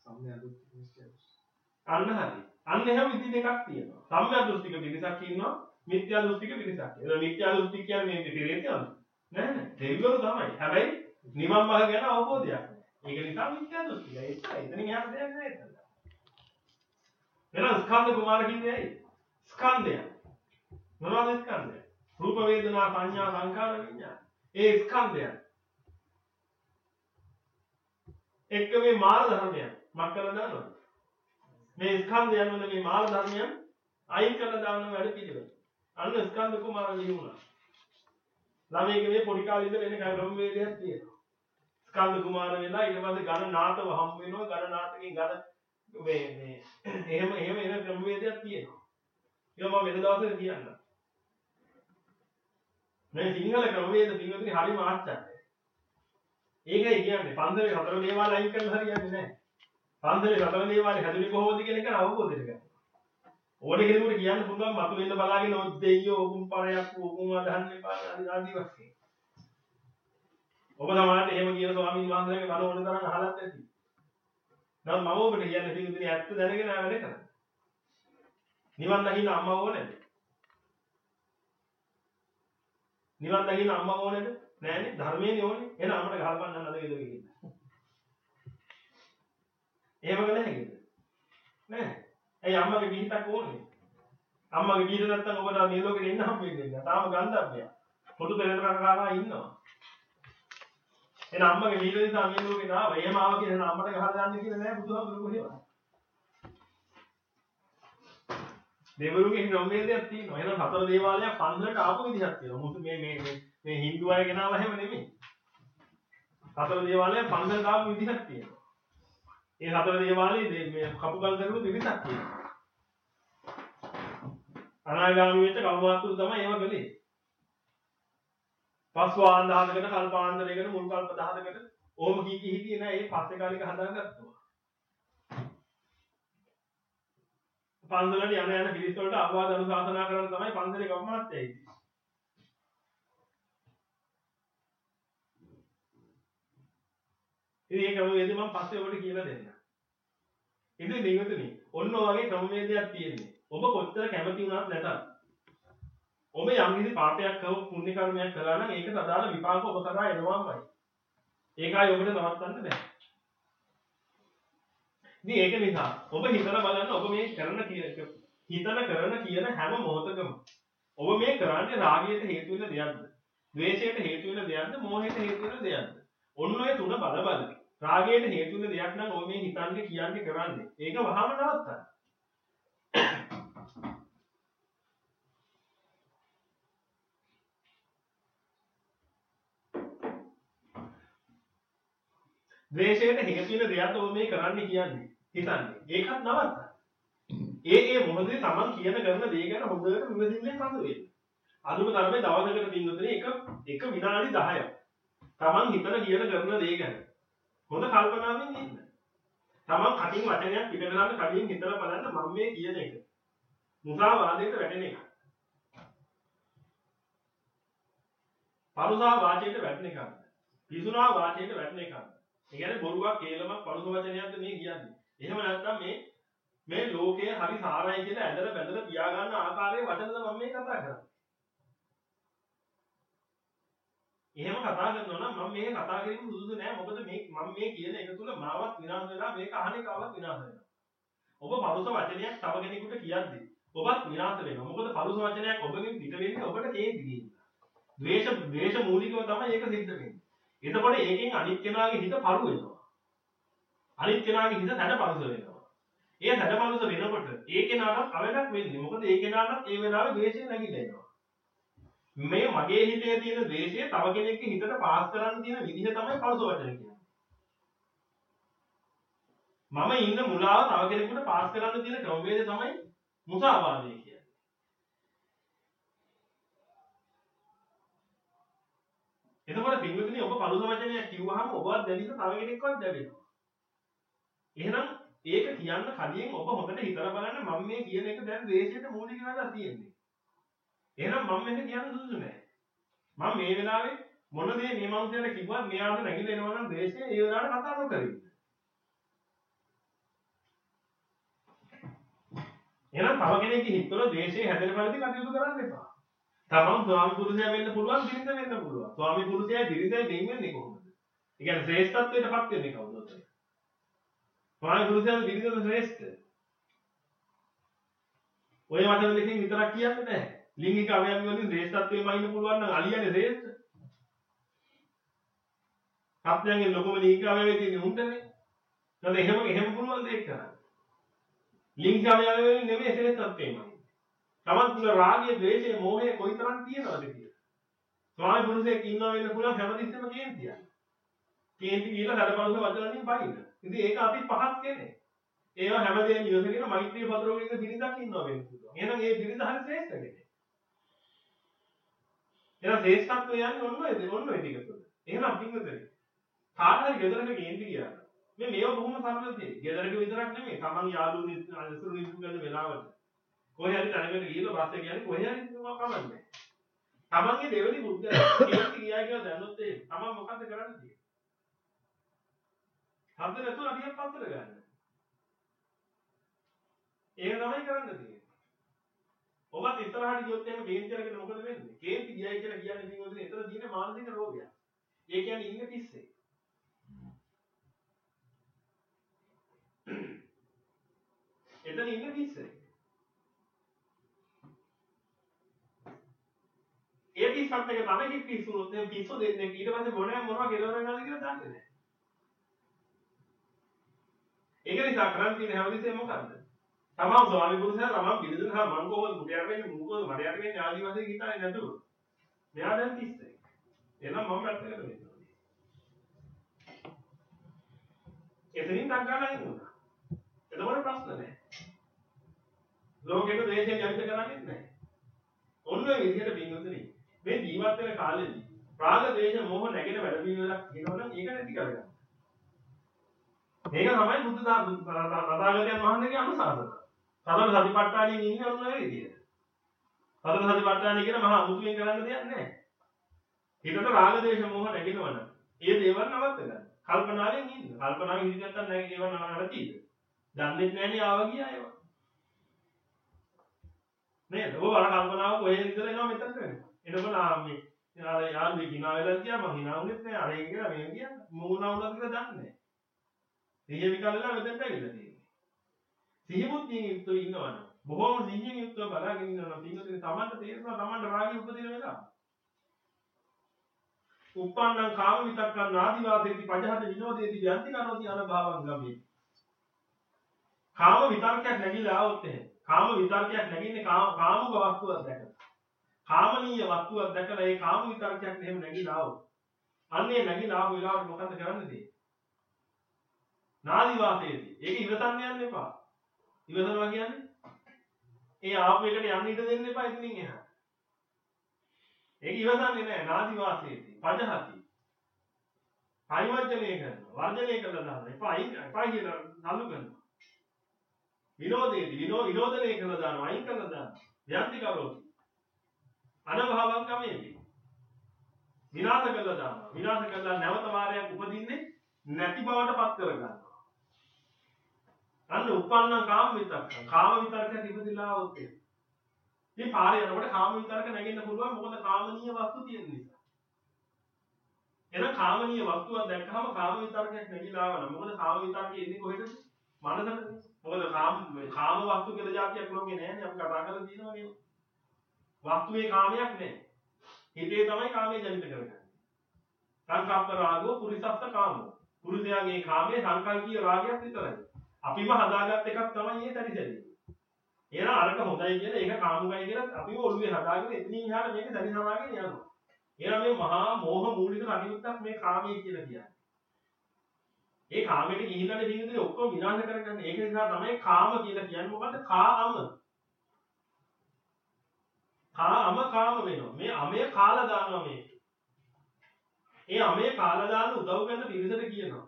[SPEAKER 1] අන්න හරි. අන්න එහෙම විදි දෙකක් තියෙනවා. සම්‍යක් දෘෂ්ටික පිරිසක් ඉන්නවා. මිත්‍යා දෘෂ්ටික පිරිසක්. ඒක මිත්‍යා දෘෂ්ටි කියන්නේ මේ පිරිසක් නෑ නෑ. දෙවිවරු තමයි. හැබැයි නිවන් මාර්ග ගැන අවබෝධයක් නෑ. ඒක නිසා මිත්‍යා දෘෂ්ටික. ඒක එතනින් එහාට දෙයක් නෑ එතන. එහෙනම් ස්කන්ධ කුමාර කියන්නේ ඇයි? ස්කන්ධය. මොනවද ස්කන්ධය? රූප වේදනා සංඥා සංකාර විඤ්ඤාණ. ඒ ස්කන්ධය. එක්ක මේ මාන ධර්මයන් මක් කරලා දානවා. මේ ස්කන්ධයන් වල මේ මාන ධර්මයන් අයින් කරලා දාන වැඩ පිළිවෙල. අන්න ස්කන්ධ කුමාර විහුණා. ළමයිගේ මේ පොඩි කාලේ ඉඳලා එන ක්‍රම වේදයක් තියෙනවා. ස්කන්ධ කුමාර වෙලා ඊට පස්සේ ඝන නාටව හම් වෙනවා. ඝන නාටකෙන් ඝන මේ මේ එහෙම එහෙම එන ක්‍රම වේදයක් තියෙනවා. ඒක මම වෙන දවසක කියන්නම්. මේ සිංහල ක්‍රම වේද පින්වතුනි හරිම ආශ්චර්යයි. ඒකයි කියන්නේ පන්සලේ හතර දේවාල අයින් කරලා හරියන්නේ නැහැ. පන්සලේ හතර දේවාලේ හැදුනේ කොහොමද කියන එක අවබෝධයට ගන්න. ඕනේ කෙනෙකුට කියන්න පුළුවන් මතු වෙන්න බලාගෙන ඔය දෙයියෝ ඔකුම් පරයක් ඔකුම් අදහන්න එපා ආදී වශයෙන්. ඔබ සමහරට එහෙම කියන ස්වාමීන් වහන්සේගේ බණ ඕන තරම් අහලත් ඇති. නමුත් මම ඔබට කියන්නේ පිටුදින ඇත්ත දැනගෙන වැඩ කරන්න. නිවන් දකින්න අම්මව ඕනේද? නිවන් දකින්න අම්මව ඕනේද? නෑනේ ධර්මයේනේ ඕනේ. එහෙනම් අපිට ගහපන්න නැද කියලා කියන්න. එහෙම කළ හැකිද? නෑ. ඇයි අම්මගේ පිහිටක් ඕනේ? අම්මගේ පිහිට නැත්තම් ඔබට මේ ලෝකෙට එන්න හම්බ වෙන්නේ නැහැ. තාම ගන්ධබ්බය. පොඩු පෙරේත කරකාරා ඉන්නවා. එහෙනම් අම්මගේ පිහිට නිසා මේ ලෝකෙට ආවා. එහෙම ආවා කියන අම්මට ගහලා දාන්න කියලා නෑ බුදුහාමුදුරුවෝ කොහෙවත්. දෙවිවරුන්ගේ ක්‍රමවේදයක් තියෙනවා. එහෙනම් හතර දේවාලයක් පන්සලට ආපු විදිහක් තියෙනවා. මුතු මේ මේ මේ මේ හින්දු අය ගෙනාව හැම නෙමෙයි. හතර දේවාලයක් පන්සලට ආපු විදිහක් තියෙනවා. ඒ හතර දේවාලේ මේ කපුගල් කරපු පිරිසක් තියෙනවා. අනාගාමී වෙච්ච කවුමාතුරු තමයි ඒව කළේ. පස්වාන් දහසකට කල්පාන්තරයකට මුල් කල්ප දහසකට ඕම කී කී හිටියේ නෑ. ඒ පස්සේ කාලෙක හදාගත්තා. පන්සලට යන යන පිරිස වලට අවවාද අනුශාසනා කරන තමයි පන්සලේ කර්මස්ථයයි. ඉතින් ඒ ක්‍රමවේදය මම පස්සේ ඔබට කියලා දෙන්නම්. ඉතින් දෙවිතුනි ඔන්න ඔයගේ ක්‍රමවේදයක් තියෙන්නේ. ඔබ කොච්චර කැමති වුණත් නැතත් ඔබ යම් කිසි පාපයක් කරව පුණ්‍ය කර්මයක් කළා නම් ඒක සදාල විපාක ඔබ කරා එනවාමයි. ඒකයි ඔබට නවත්තන්න බෑ. ඉතින් ඒක නිසා ඔබ හිතලා බලන්න ඔබ මේ කරන හිතන කරන කියන හැම මොහොතකම ඔබ මේ කරන්නේ රාගයට හේතු වෙන දෙයක්ද? ද්වේෂයට හේතු වෙන දෙයක්ද? මෝහයට හේතු වෙන දෙයක්ද? ඔන්න ඔය තුන බල බල රාගයට හේතු වෙන දෙයක් නම් ඔබ මේ හිතන්නේ කියන්නේ කරන්නේ. ඒක වහම නවත්තන්න. ද්වේෂයට හේතු වෙන දෙයක් ඔබ මේ කරන්නේ කියන්නේ. හිතන්නේ. ඒකත් නවත්තන්න. ඒ ඒ මොහොතේ Taman කියන කරන දේ ගැන හොඳට විමසිල්ලෙන් කඳු වෙන්න. අදුම තරමේ දවසකට පින්නොතනේ එක එක විනාඩි දහයක්. Taman හිතන කියන කරන දේ ගැන හොඳ කල්පනාවෙන් ඉන්න. Taman කටින් වචනයක් පිට කරන්න කලින් හිතලා බලන්න මම මේ කියන එක. මුසාවාදයට වැටෙන එක. පරුසා වාචයට වැටෙන එකක්. පිසුනා වාචයට වැටෙන එකක්. ඒ කියන්නේ බොරුවක් කේලමක් පරුස වචනයක්ද මේ කියන්නේ. එහෙම නැත්නම් මේ මේ ලෝකයේ හරි සාරයි කියලා ඇදලා බැඳලා පියා ගන්න ආකාරයේ වචනද මම මේ කතා කරන්නේ. එහෙම කතා කරනවා නම් මම මේ කතා කිරීම සුදුසු නෑ. මොකද මේ මම මේ කියන එක තුල මාවත් විනාශ වෙනවා මේක අහන එකවත් විනාශ වෙනවා. ඔබ පරුස වචනයක් තව කෙනෙකුට කියද්දී ඔබත් විනාශ වෙනවා. මොකද පරුස වචනයක් ඔබගෙන් පිට වෙන්නේ ඔබට කේන්ති කියන්නේ. ද්වේෂ ද්වේෂ මූලිකව තමයි ඒක සිද්ධ වෙන්නේ. එතකොට ඒකෙන් අනිත් කෙනාගේ හිත පරු වෙනවා. අනිත් කෙනාගේ හිත සැඩපරුස වෙනවා. ඒ සැඩපරුස වෙනකොට ඒ කෙනාට අවලක් වෙන්නේ. මොකද ඒ කෙනාට ඒ වෙලාවේ ද්වේෂය නැගිලා එනවා. මේ මගේ හිතේ තියෙන ද්වේෂය තව කෙනෙක්ගේ හිතට පාස් කරන්න තියෙන විදිහ තමයි පරුස වචන කියන්නේ. මම ඉන්න මුලාව තව කෙනෙකුට පාස් කරන්න තියෙන ක්‍රමවේදය තමයි මුසාවාදය කියන්නේ. එතකොට පින්විතනි ඔබ පරුස වචනයක් කිව්වහම ඔබවත් දැනෙන්න තව කෙනෙක්වත් දැනෙනවා. එහෙනම් ඒක කියන්න කලින් ඔබ හොඳට හිතලා බලන්න මම මේ කියන එක දැන් ද්වේෂයට මූලික වෙලා තියෙන්නේ. එහෙනම් මම මේක කියන්න සුදුසු නෑ. මම මේ වෙලාවේ මොන දේ මේ මනුස්සයාට කිව්වත් මෙයාට නැගිලා එනවා නම් ද්වේෂය ඒ වෙලාවට කතා නොකරින්න. එහෙනම් තව කෙනෙක්ගේ හිතවල ද්වේෂය හැදෙන පරිදි කටයුතු කරන්න එපා. තමන් ස්වාමි පුරුෂයා වෙන්න පුළුවන්, බිරිඳ වෙන්න පුළුවන්. ස්වාමි පුරුෂයා බිරිඳයි දෙයින් වෙන්නේ කොහොමද? ඒ කියන්නේ ශ්‍රේෂ්ඨත්වයටපත් වෙන්නේ කවුද උතන? ස්වාමි පුරුෂයා බිරිඳද ශ්‍රේෂ්ඨ? ඔය වචන දෙකෙන් විතරක් කියන්නේ නැහැ. ලිංගික අවයව වලින් ශ්‍රේෂ්ඨත්වයම ඉන්න පුළුවන් නම් අලියනේ ශ්‍රේෂ්ඨ. අප්‍රයන්ගේ ලොකුම ලිංගික අවයවයේ තියෙන උන්ටනේ. නැත්නම් එහෙම එහෙම පුළුවන් දෙයක් කරන්න. ලිංගික අවයව වලින් නෙමෙයි ශ්‍රේෂ්ඨත්වයමයි. තමන් තුළ රාගය, ද්වේෂය, මෝහය කොයිතරම් තියෙනවද කියලා. ස්වාමි පුරුෂයෙක් ඉන්නවා වෙන්න පුළුවන් හැමතිස්සෙම කේන්තියක්. කේන්ති කියලා සැඩපරුස වචන වලින් බයින. ඉතින් ඒක අපි පහත් කෙනෙක්. ඒවා හැමදේම ඉවසගෙන මෛත්‍රී පතරෝගෙන ඉන්න බිරිඳක් ඉන්නවා වෙන්න පුළුවන්. එහෙනම් ඒ බිරිඳ හරි ශ්‍රේෂ්ඨ කෙනෙක්. එහෙනම් ශ්‍රේෂ්ඨත්වය යන්නේ ඔන්න ඔය දේ ඔන්න ඔය ටික තුළ. එහෙනම් පින්වතුනි කාට හරි ගෙදරක කේන්ති ගියා. මේ මේව බොහොම සරල දෙයක්. ගෙදරක විතරක් නෙමෙයි. තමන් යාළුවෝ ඉස්සර ඉස්සර ගන්න වෙලාවට කොහේ හරි තැනකට ගිහලා බස් එක යන්නේ කොහේ හරි කමන්නේ. තමන්ගේ දෙවෙනි බුද්ධය කේන්ති ගියා කියලා දැනනොත් ඒ තමන් මොකද්ද කරන්න තියෙන්නේ? හද නැතුව අඩියක් පත්තර ගන්න. ඒක තමයි කරන්න තියෙන්නේ. ඔබත් ඉස්සරහට ගියොත් එහෙම කේන්ති අරගෙන මොකද වෙන්නේ? කේන්ති ගියයි කියලා කියන්නේ මේකෝනේ එතන තියෙන මානසික රෝගයක්. ඒ කියන්නේ ඉන්න පිස්සේ. එතන ඉන්න පිස්සේ. ඒ පිස්සත් එක තමයි පිස්සුනොත් එහෙනම් පිස්සු දෙන්නේ ඊට පස්සේ මොනවා මොනවා කෙලවර ගන්නද කියලා දන්නේ නැහැ. ඒක නිසා කරන් තියෙන හැමදෙස්සෙම මොකද්ද? තමන් ස්වාමි පුරුෂයා තමන් පිළිදෙන හා මං කොහොමද මුටයට වෙන්නේ මූ කොහොමද මඩයට වෙන්නේ ආදි වශයෙන් හිතන්නේ නැතුව. මෙයා දැන් තිස්සේ. එහෙනම් මම පැත්තකට වෙන්න ඕනේ. එතනින් තංගාලා ඉන්නවා. එතකොට ප්‍රශ්න නැහැ. ලෝකෙක ද්වේෂය ජනිත කරන්නේ නැහැ. ඔන්න ඔය විදිහට පින්වතුනි මේ ජීවත් වෙන කාලෙදී රාග ද්වේෂ මෝහ නැගෙන වැඩ පිළිවෙලක් කියනවනම් ඒක නැති කරගන්න. මේක තමයි බුද්ධ තථාගතයන් වහන්සේගේ අනුශාසන. සතර සතිපට්ඨානයේ ඉන්නේ ඔන්න ඔය විදිහට. සතර සතිපට්ඨානය කියන මහා අමුතුවෙන් කරන්න දෙයක් නැහැ. හිතට රාග ද්වේෂ මෝහ නැගෙනවනම් ඒ දේවල් නවත්ත ගන්න. කල්පනාවෙන් ඉන්න. කල්පනාවෙන් ඉඳි නැත්තම් නැගේ ඒවා නවතිද? දන්නේ නැහැනේ ආව ගියා ඒවා. නේද? ඔබ අර කල්පනාව කොහෙන්ද ඉඳලා එනවා මෙතනට වෙනවා. එතකොට ආ මේ යාර යාළුවෙක් hina වෙලා ගියා මං hina වුණෙත් නෑ අර ඒක කියලා මේ කියන්නේ. මූණා වුණා කියලා දන්නේ නෑ. සිහිය විකල්ලා මෙතනට ඇවිල්ලා තියෙන්නේ. සිහිමුත්යෙන් යුක්තව ඉන්නවනම් බොහොම සිහියෙන් යුක්තව බලාගෙන ඉන්නවනම් පින්වතුනි තමන්ට තේරෙනවා තමන්ට රාගය උපදින වෙලාව. උප්පන්නං කාම විතක්කං නාදිවාසේති පජහත විනෝදේති යන්ති කරෝති අනභවං ගමේ. කාම විතර්කයක් නැගිලා આવොත් එහෙම කාම විතර්කයක් නැගින්නේ කාම කාමුක වස්තුවක් දැකලා. කාමනීය වස්තුවක් දැකලා ඒ කාම විතර්කයක් එහෙම නැගිලා આવොත්. අන්නේ නැගිලා ආව වෙලාවට මොකද කරන්නේ? නාදි වාසයේදී. ඒක ඉවසන්න යන්න එපා. ඉවසනවා කියන්නේ ඒ ආපු එකට යන්න ඉඩ දෙන්න එපා එතනින් එහා. ඒක ඉවසන්නේ නැහැ නාදි වාසයේදී. පජහති. පරිවර්ජනය කරනවා. වර්ජනය කළා දාන්න එපා. අයින් එපා කියලා නළු කරනවා. විනෝදයේදී විනෝ විනෝදනය කළා දානවා. අයින් කළා දානවා. යන්ති කරෝති. අනභවං ගමේදී. විනාශ කළා දානවා. විනාශ කළා නැවත වාරයක් උපදින්නේ නැති බවට පත් කර ගන්නවා. අන්න උපන්න කාම විතර්ක. කාම විතර්කයක් ඉපදිලා આવොත් ඒ. මේ පාරේ යනකොට කාම විතර්ක නැගෙන්න පුළුවන් මොකද කාමනීය වස්තු තියෙන නිසා. එහෙනම් කාමනීය වස්තුවක් දැක්කහම කාම විතර්කයක් නැగిලා ආවනම් මොකද කාම විතර්කයේ ඉන්නේ කොහෙද? මනසට. මොකද කාම කාම වස්තු කියලා જાතියක් ලෝකේ නැහැ අපි කතා කරලා තියෙනවා නේද? වස්තුවේ කාමයක් නැහැ. හිතේ තමයි කාමයේ ජනිත කරගන්නේ. සංකප්ප රාගෝ පුරිසස්ස කාමෝ. පුරුෂයාගේ කාමයේ සංකල්පීය රාගයක් විතරයි. අපිම හදාගත් එකක් තමයි මේ සැරිසැරිය. එහෙනම් අරක හොඳයි කියලා ඒක කාමුකයි කියලා අපිම ඔළුවේ හදාගෙන එතනින් එහාට මේක සැරිසමාගෙන යනවා. එහෙනම් මේ මහා මෝහ මූලික කටයුත්තක් මේ කාමයේ කියලා කියන්නේ. ඒ කාමයට ගිහිල්ලානේ ජීවිතේ ඔක්කොම විනාශ කරගන්නේ. ඒක නිසා තමයි කාම කියලා කියන්නේ මොකද්ද? කාම. කාම කාම වෙනවා. මේ අමේ කාලා දානවා මේ. ඒ අමේ කාලා දාන උදව් කරන පිරිසට කියනවා.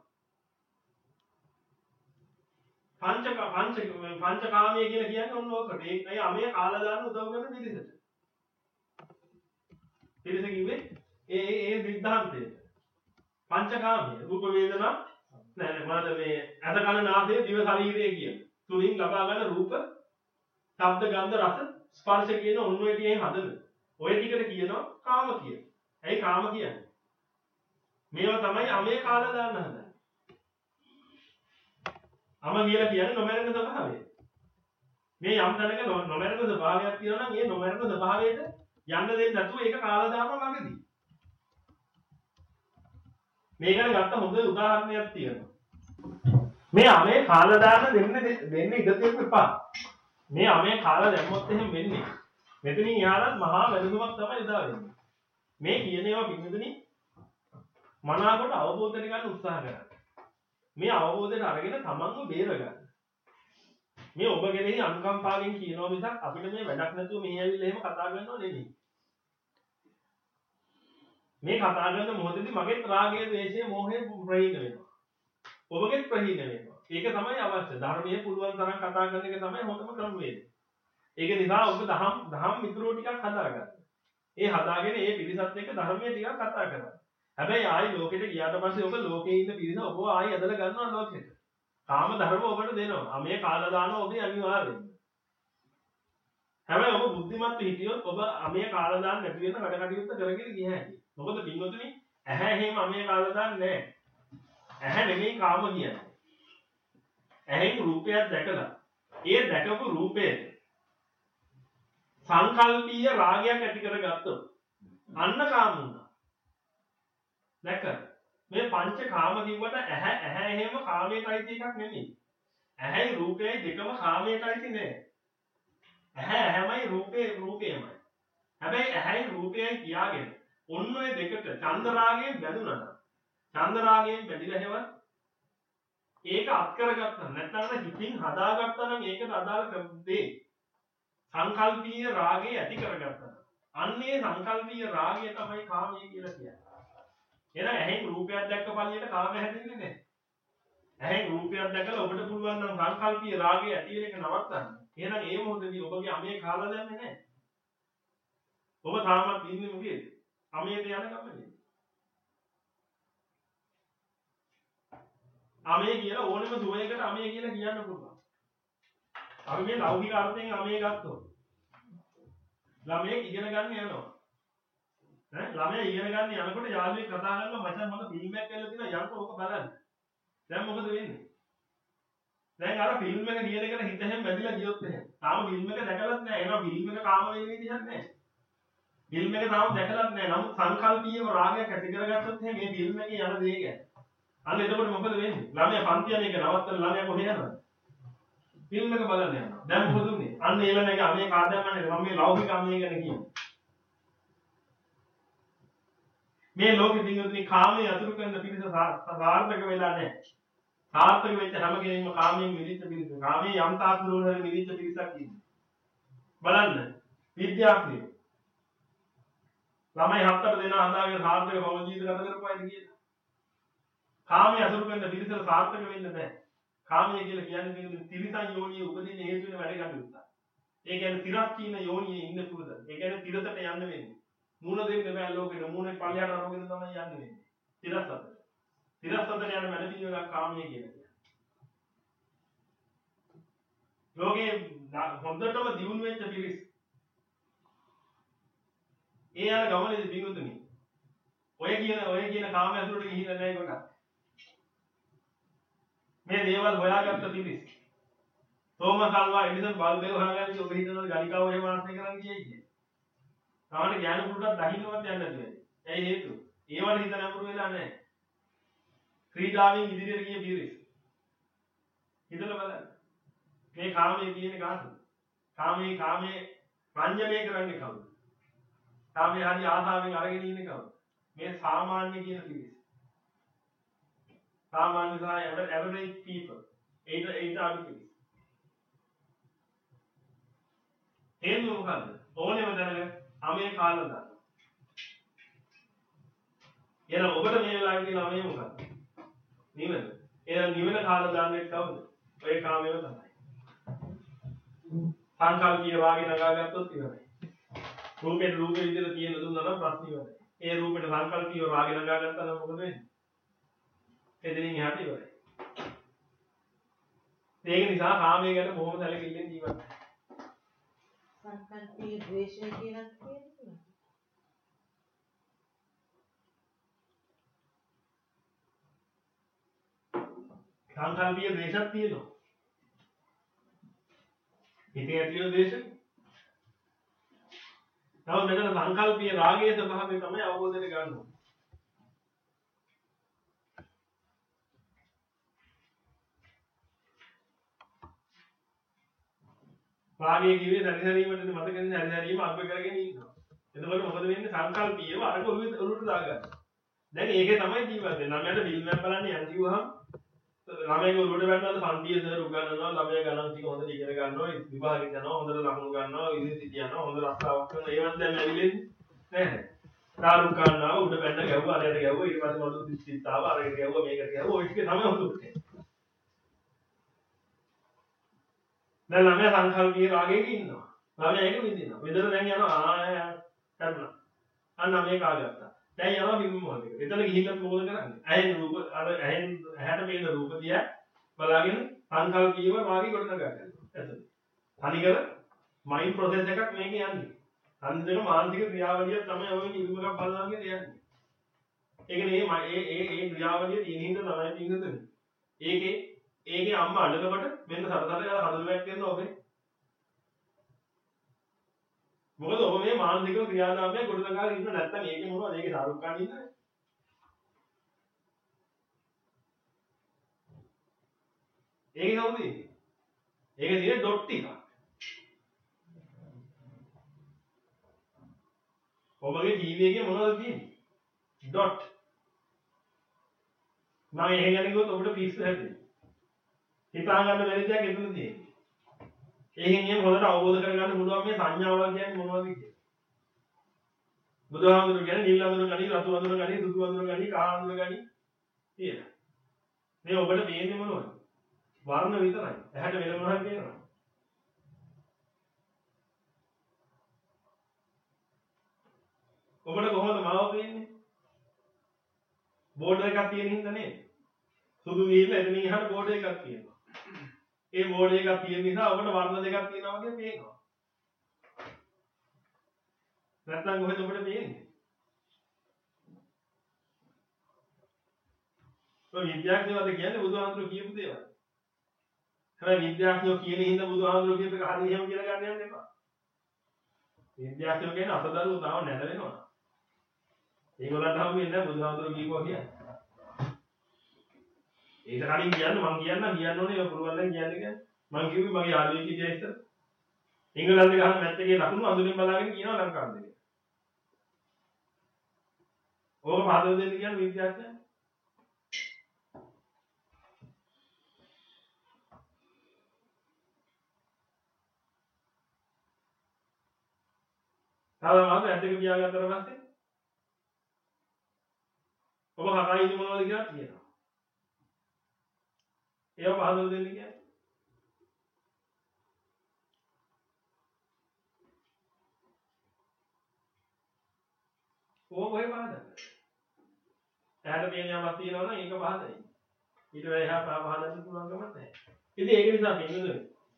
[SPEAKER 1] පංච පංච පංචකාමයේ කියලා කියන්නේ ඔන්න ඔකට. ඒ අමේ කාලා දාන උදව් කරන පිරිසට. පිරිස කිව්වේ ඒ ඒ සිද්ධාන්තය. පංචකාමයේ රූප වේදනා නෑ නෑ මොනවද මේ අත කන නාසය දිව ශරීරය කියන. තුලින් ලබා ගන්න රූප, ශබ්ද, ගන්ධ, රස, ස්පර්ශ කියන ඔන්න ඔය ටිකෙන් හදන. ඔය ටිකට කියනවා කාම කියලා. ඇයි කාම කියන්නේ? මේවා තමයි අමේ කාලා දාන්න හදන්නේ. අම කියලා කියන්නේ නොමැරෙන ස්වභාවය. මේ යම් තැනක නොමැරෙන ස්වභාවයක් තියෙනවා නම් ඒ නොමැරෙන ස්වභාවයට යන්න දෙන්නේ නැතුව ඒක කාලා දානවා මගදී. මේකට ගත්ත හොඳ උදාහරණයක් තියෙනවා. මේ අමේ කාලා දාන්න දෙන්න දෙන්න ඉඩ දෙන්න එපා. මේ අමේ කාලා දැම්මොත් එහෙම වෙන්නේ. මෙතනින් යාලත් මහා වැරදුමක් තමයි එදා වෙන්නේ. මේ කියන ඒවා පිළිඳුනි මනාකොට අවබෝධ කරගන්න උත්සාහ කරන්න. මේ අවබෝධයට අරගෙන තමන්ව බේරගන්න. මේ ඔබ කෙරෙහි අනුකම්පාවෙන් කියනවා මිසක් අපිට මේ වැඩක් නැතුව මේ ඇවිල්ලා එහෙම කතා කරනව නෙමෙයි. මේ කතා කරන මොහොතේදී මගේ රාගය, ද්වේෂය, මෝහය ප්‍රහීන වෙනවා. ඔබගේ ප්‍රහීන වෙනවා. ඒක තමයි අවශ්‍ය. ධර්මයේ පුළුවන් තරම් කතා කරන එක තමයි හොඳම ක්‍රමවේදය. ඒක නිසා ඔබ දහම් දහම් මිතුරෝ ටිකක් හදාගන්න. ඒ හදාගෙන ඒ පිරිසත් එක්ක ධර්මයේ ටිකක් කතා කරන්න. හැබැයි ආයි ලෝකෙට ගියාට පස්සේ ඔබ ලෝකේ ඉන්න පිරිස ඔබ ආයි ඇදලා ගන්නවා ලෝකෙට. කාම ධර්ම ඔබට දෙනවා. මේ කාලා දානවා ඔබේ අනිවාර්යයෙන්ම. හැබැයි ඔබ බුද්ධිමත් හිටියොත් ඔබ අමේ කාලා දාන්න නැති වෙන වැඩ කටයුත්ත කරගෙන ගිය හැකියි. මොකද පින්වතුනි ඇහැ එහෙම අමේ කාලා දාන්නේ නැහැ. ඇහැ නෙමෙයි කාම කියන්නේ. ඇහෙන් රූපයක් දැකලා ඒ දැකපු රූපේ සංකල්පීය රාගයක් ඇති කරගත්තොත් අන්න කාම වුණා. දැක්කද? මේ පංච කාම කිව්වට ඇහැ ඇහැ එහෙම කාමයටයි එකක් නෙමෙයි. ඇහැයි රූපයයි දෙකම කාමයටයි නෑ. ඇහැ ඇහැමයි රූපේ රූපේමයි. හැබැයි ඇහැයි රූපයයි කියාගෙන ඔන්න ඔය දෙකට චන්ද රාගයෙන් බැඳුනා නම් චන්ද රාගයෙන් බැඳිලා හැවත් ඒක අත් කරගත්තා නැත්නම් හිතින් හදාගත්තා නම් ඒකට අදාළ දේ සංකල්පීය රාගය ඇති කරගත්තා. අන්නේ සංකල්පීය රාගය තමයි කාමය කියලා කියන්නේ. එහෙනම් ඇහෙන් රූපයක් දැක්ක පළියට කාම හැදෙන්නේ නැහැ. ඇහෙන් රූපයක් දැකලා ඔබට පුළුවන් නම් සංකල්පීය රාගය ඇති වෙන එක නවත්තන්න. එහෙනම් ඒ මොහොතේදී ඔබගේ අමේ කාලා දැම්මේ නැහැ. ඔබ තාමත් ඉන්නේ මොකේද? අමේට යන ගමනේ. අමේ කියලා ඕනෙම සුවයකට අමේ කියලා කියන්න පුළුවන්. අපි මේ ලෞකික අර්ථයෙන් අමේ ගත්තොත් ළමයේ ඉගෙන ගන්න යනවා. ඈ ළමයා ඉගෙන ගන්න යනකොට යාළුවෙක් කතා කරනවා මචං මම ෆිල්ම් එකක් කරලා තියෙනවා යන්න ඕක බලන්න. දැන් මොකද වෙන්නේ? දැන් අර ෆිල්ම් එක කියන එකට හිත හැම බැඳිලා ගියොත් එහෙම. තාම ෆිල්ම් එක දැකලත් නැහැ. ඒනවා ෆිල්ම් එක කාම වෙන්නේ විදිහක් නැහැ. ෆිල්ම් එක තාම දැකලත් නැහැ. නමුත් සංකල්පීයව රාගයක් ඇති කරගත්තොත් එහෙම මේ ෆිල්ම් එකේ යන දේ ගැන. අන්න එතකොට මොකද වෙන්නේ? ළමයා පන්ති යන එක නවත්තලා ළමයා කොහෙ යනවද? ෆිල්ම් එක බලන්න යනවා. දැන් මොකද උනේ? අන්න ඒ ළමයාගේ අමේ කාදයන්මනේ මම මේ ලෞකික අමේ ගැන කියන්නේ. මේ ලෝකෙ දිනුතුනි කාමයේ අතුරු කරන පිරිස සාර්ථක වෙලා නැහැ. සාර්ථක වෙච්ච හැම කෙනෙක්ම කාමයෙන් මිදිච්ච පිරිස. කාමයේ යම් තාක් දුරවල මිදිච්ච පිරිසක් ඉන්නේ. බලන්න විද්‍යාඥයෝ ළමයි හතර දෙනා හදාගෙන සාර්ථක භව ජීවිත ගත කරපුවායිද කියලා. කාමයේ අසුරු කරන පිරිසට සාර්ථක වෙන්න බෑ. කාමයේ කියලා කියන්නේ මේ තිරිසන් යෝනියේ උපදින හේතු වෙන වැඩ කටයුත්ත. ඒ කියන්නේ තිරස්චීන යෝනියේ ඉන්න පුරුද. ඒ කියන්නේ තිරසට යන්න වෙන්නේ. මූණ දෙන්න බෑ ලෝකෙට. මූණේ පල්ලයට අරගෙන තමයි යන්න වෙන්නේ. තිරසට. තිරසට යන වැඩ පිළිවෙලක් කාමයේ කියන්නේ. ලෝකේ හොඳටම දියුණු වෙච්ච පිරිස්. ඒ යන ගමනේදී බිඳුතුනි. ඔය කියන ඔය කියන කාම ඇතුළට ගිහිල්ලා නැහැ කොට. මේ දේවල් හොයාගත්ත පිරිස්. තෝමස් අල්වා එඩිසන් බල්බ් එක හොයාගන්න ඔබ හිතනවා ගණිකාව එහෙම ආශ්‍රය කරන්න කියයි කියන්නේ. තාමනේ ඥාන පුරුටක් දකින්නවත් යන්නේ නැති වෙයි. ඇයි හේතුව? ඒවට හිත නැඹුරු වෙලා නැහැ. ක්‍රීඩාවෙන් ඉදිරියට ගිය පිරිස්. හිතලා බලන්න. මේ කාමයේ තියෙන කාටද? කාමයේ කාමයේ රංජනය කරන්නේ කවුද? කාමයේ හරි ආසාවෙන් අරගෙන ඉන්නේ කවුද? මේ සාමාන්‍ය කියන පිරිස්. සාමාන්‍ය සහ average people. ඒක ඒක ආදි පිරිස්. හේතුව මොකද්ද? ඕනෙම දැනග අමේ කාලා දාන්න. එහෙනම් ඔබට මේ වෙලාවේ තියෙන අමේ මොකද්ද? නිවන. එහෙනම් නිවන කාලා දාන්නේ කවුද? ඔය කාමයම තමයි. සංකල්පීය වාගේ නගාගත්තොත් ඉවරයි. රූපේ රූපේ විදිහට තියෙන දුන්නා නම් ප්‍රශ්න ඉවරයි. ඒ රූපෙට සංකල්පීය වාගේ නගාගත්තා නම් මොකද වෙන්නේ? එදිනින් එහාට ඉවරයි. ඒක නිසා කාමයේ ගැන බොහොම සැලකිල්ලෙන් ජීවත් වෙන්න.
[SPEAKER 2] සංකල්පීය ද්වේෂය කියලා කියන්නේ.
[SPEAKER 1] සංකල්පීය ද්වේෂයක් තියෙනවා. හිතේ ඇතිවෙන ද්වේෂය. තව මෙතන සංකල්පීය රාගයේ ස්වභාවය තමයි අවබෝධයට ගන්න ඕනේ. රාගයේ කිව්වේ සැරිසැරීමට මතකනේ සැරිසැරීම අග්ග කරගෙන ඉන්නවා. එතකොට මොකද වෙන්නේ සංකල්පීයව අරක ඔළුවේ ඔළුවට දාගන්න. දැන් ඒකේ තමයි ජීවත් වෙන්නේ. ළමයාට ෆිල්ම් එකක් බලන්න යන් කිව්වහම ළමයිගේ ඔළුවට වැටෙනවා පන්තියේ සර් උගන්වනවා ළමයා ගණන් ටික හොඳට ඉගෙන ගන්නවා විභාගෙට යනවා හොඳට ලකුණු ගන්නවා යුනිවර්සිටි යනවා හොඳ රස්සාවක් කරනවා ඒවත් දැන් ඇවිලෙන්නේ නැහැ. තාරුක් ගන්නවා උඩ බැන්න ගැව්වා අරයට ගැව්වා ඊට පස්සේ මඩු දිස්ත්‍රික්ත ආවා අරයට ගැව්වා මේකට ගැව්වා ඔය ටික තමයි හොඳුන්නේ. දැන් ළමයා සංකල්පීය රාගයක ඉන්නවා. ළමයා ඒක විඳිනවා. විතර දැන් යනවා ආ කරනවා. අන්න මේක ආගත්තා. දැන් යනවා ෆිල්ම් මොහොතේ. එතන ගිහිල්ලා මොකද කරන්නේ? ඇහෙන් රූප අර ඇහෙන් ඇහැට පේන රූප දිහා බලාගෙන සංකල්පීයව රාගය ගොඩනගා ගන්නවා. එතන. තනිකර මයින්ඩ් ප්‍රොසෙස් එකක් මේකේ යන්නේ. අන්තිම මානසික ක්‍රියාවලිය තමයි ඔය ෆිල්ම් එකක් බලනවා කියන්නේ යන්නේ. ඒ කියන්නේ මේ ඒ ඒ ක්‍රියාවලිය තියෙන හින්දා තමයි පින්නතුනේ. ඒකේ ඒකේ අම්මා අඬනකොට මෙන්න සරසර යන හදවතක් වෙනවා ඔබේ. මොකද ඔබ මේ මානසික ක්‍රියාදාමයක් ගොඩනගාගෙන ඉන්න නැත්නම් ඒකේ මොනවද? ඒකේ සාරුක් ගන්න ඉන්නේ. ඒකේ කවුද ඉන්නේ? ඒකේ තියෙන ඩොට් ටික. ඔබගේ ටීවී එකේ මොනවද තියෙන්නේ? ඩොට්. මම එහෙ යන ගියොත් ඔබට පිස්සු හැදෙනවා. හිතා ගන්න බැරි දෙයක් එතන තියෙන්නේ. ඒකෙන් එහෙම හොඳට අවබෝධ කරගන්න පුළුවන් මේ සංඥාවල් කියන්නේ මොනවද කියලා. බුදුහාමුදුරු කියන්නේ නිල් අඳුර ගනි, රතු අඳුර ගනි, සුදු අඳුර ගනි, කහ අඳුර ගනි කියලා. මේ ඔබට පේන්නේ මොනවද? වර්ණ විතරයි. ඇහැට වෙන මොනවද පේනවද? ඔබට කොහොමද මාව පේන්නේ? බෝඩ් එකක් තියෙන හින්දා නේද? සුදු වීල එතනින් එහාට බෝඩ් එකක් තියෙනවා. ඒ බෝඩ් එකක් තියෙන නිසා ඔබට වර්ණ දෙකක් තියෙනවා වගේ පේනවා. නැත්නම් කොහෙද ඔබට පේන්නේ? ඔය විද්‍යාඥයෝද කියන්නේ බුදුහාමුදුරුවෝ කියපු දේවල්. හැබැයි විද්‍යාඥයෝ කියන හින්දා බුදුහාමුදුරුවෝ කියපු එක හරිය එහෙම කියලා ගන්න යන්න එපා. විද්‍යාඥයෝ කියන්නේ අසදරුවෝ තාම නැද වෙනවා. ඒගොල්ලන්ට හම් වෙන්නේ නැහැ බුදුහාමුදුරුවෝ කියපුවා කියන්නේ. ඒක කලින් කියන්න මම කියන්න කියන්න ඕනේ ඒක පුළුවන් නම් කියන්නේ කියන්නේ මම කිව්වේ මගේ යාළුවෙක් හිටියා ඉතින් ඉංග්‍රීසි ගහන මැච් එකේ ලකුණු අඳුරින් බලාගෙන කියනවා ලංකාවේ දෙක. ඕක පහදව දෙන්න කියන්නේ විද්‍යාඥයන්. තාම මාත් ඇත්තක පියාගත්තට පස්සේ ඔබ කකා ඉන්නේ මොනවද කියලා කියනවා. ඒව පහදලා දෙන්න කියන්නේ. ඕක ඔය පහදන්න. ඇහැට පේන යමක් තියෙනවා නම් ඒක පහදයි. ඊට වැඩි එහා පහදන්න පුළුවන් කමක් නැහැ. ඉතින් ඒක නිසා පින්නදුනේ.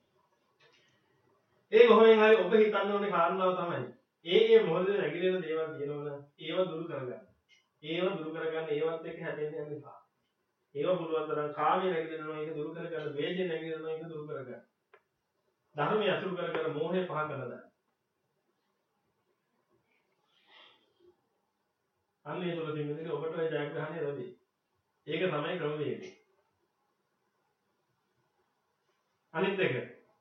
[SPEAKER 1] ඒ කොහොමෙන් හරි ඔබ හිතන්න ඕනේ කාරණාව තමයි. ඒ ඒ මොහොතේ නැගිටින දේවල් තියෙනවනම් ඒව දුරු කරගන්න. ඒව දුරු කරගන්න ඒවත් එක්ක හැදෙන්න යන්න එපා. ඒව පුළුවන් තරම් කාමයේ නැගිටිනවා ඒක දුරු කරගන්න, වේදේ නැගිටිනවා ඒක දුරු කරගන්න. ධර්මයේ අසුරු කරගෙන මෝහය පහ කරලා අන්න ඒ තුල තියෙන ඔබට ඔය ජයග්‍රහණය ලැබෙයි. ඒක තමයි ක්‍රමවේදය. අනිත් එක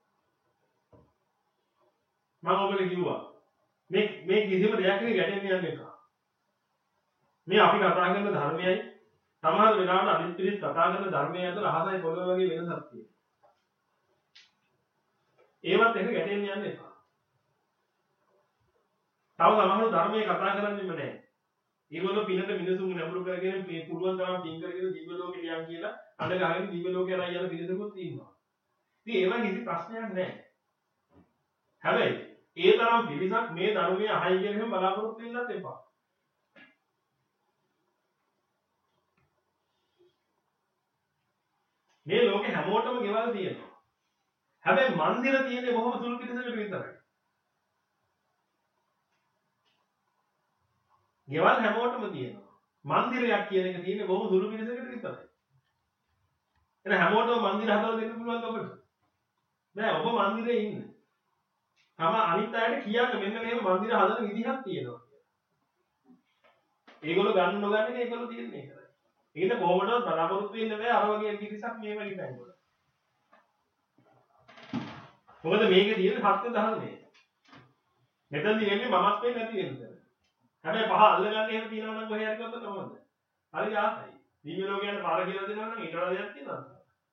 [SPEAKER 1] මම ඔබට කිව්වා මේ මේ කිසිම දෙයක් එක ගැටෙන්න යන්න එපා. මේ අපි කතා කරන ධර්මයයි සමහර වෙලාවට අනිත් පිළිස් කතා කරන ධර්මයයි අතර අහසයි පොළොව වගේ වෙනසක් තියෙනවා. ඒවත් එක ගැටෙන්න යන්න එපා. තව සමහර ධර්මයේ කතා කරන්නේම නැහැ. ඒගොල්ලෝ පිනට මිනිසුන් නැඹුරු කරගෙන මේ පුළුවන් තරම් පින් කරගෙන දිව්‍ය ලෝකෙට යන් කියලා අඬ ගහගෙන දිව්‍ය ලෝකේ යන යන පිළිසකුත් ඉන්නවා. ඉතින් ඒවා කිසි ප්‍රශ්නයක් නැහැ. හැබැයි ඒ තරම් පිළිසක් මේ ධර්මයේ අහයි කියන හැම බලාපොරොත්තු වෙන්නත් එපා. මේ ලෝකේ හැමෝටම ගෙවල් තියෙනවා. හැබැයි මන්දිර තියෙන්නේ බොහොම සුළු පිළිසකට විතරයි. ගෙවල් හැමෝටම තියෙනවා. මන්දිරයක් කියන එක තියෙන්නේ බොහොම සුළු පිළිසකට විතරයි. එහෙනම් හැමෝටම මන්දිර හදලා දෙන්න පුළුවන්ද ඔබට? නෑ ඔබ මන්දිරේ ඉන්නේ. තම අනිත් අයට කියන්න මෙන්න මෙහෙම මන්දිර හදන විදිහක් තියෙනවා කියලා. ඒගොල්ලෝ ගන්න නොගන්න එක ඒගොල්ලෝ තීරණය කරයි. ඒකට කොහොමදවත් බලාපොරොත්තු වෙන්න බෑ අර වගේ පිරිසක් මේ වගේ තැන්වල. මොකද මේකේ තියෙන සත්‍ය ධර්මය. මෙතනදී වෙන්නේ මමත්වේ නැති වෙන්නේ. හැබැයි පහ අල්ලගන්න එහෙම තියනවා නම් කොහේ හරි ගත්තොත් කොහොමද? හරි ආසයි. දිව්‍ය ලෝකයන් පාර කියලා දෙනවා නම් ඊට වඩා දෙයක් තියෙනවද?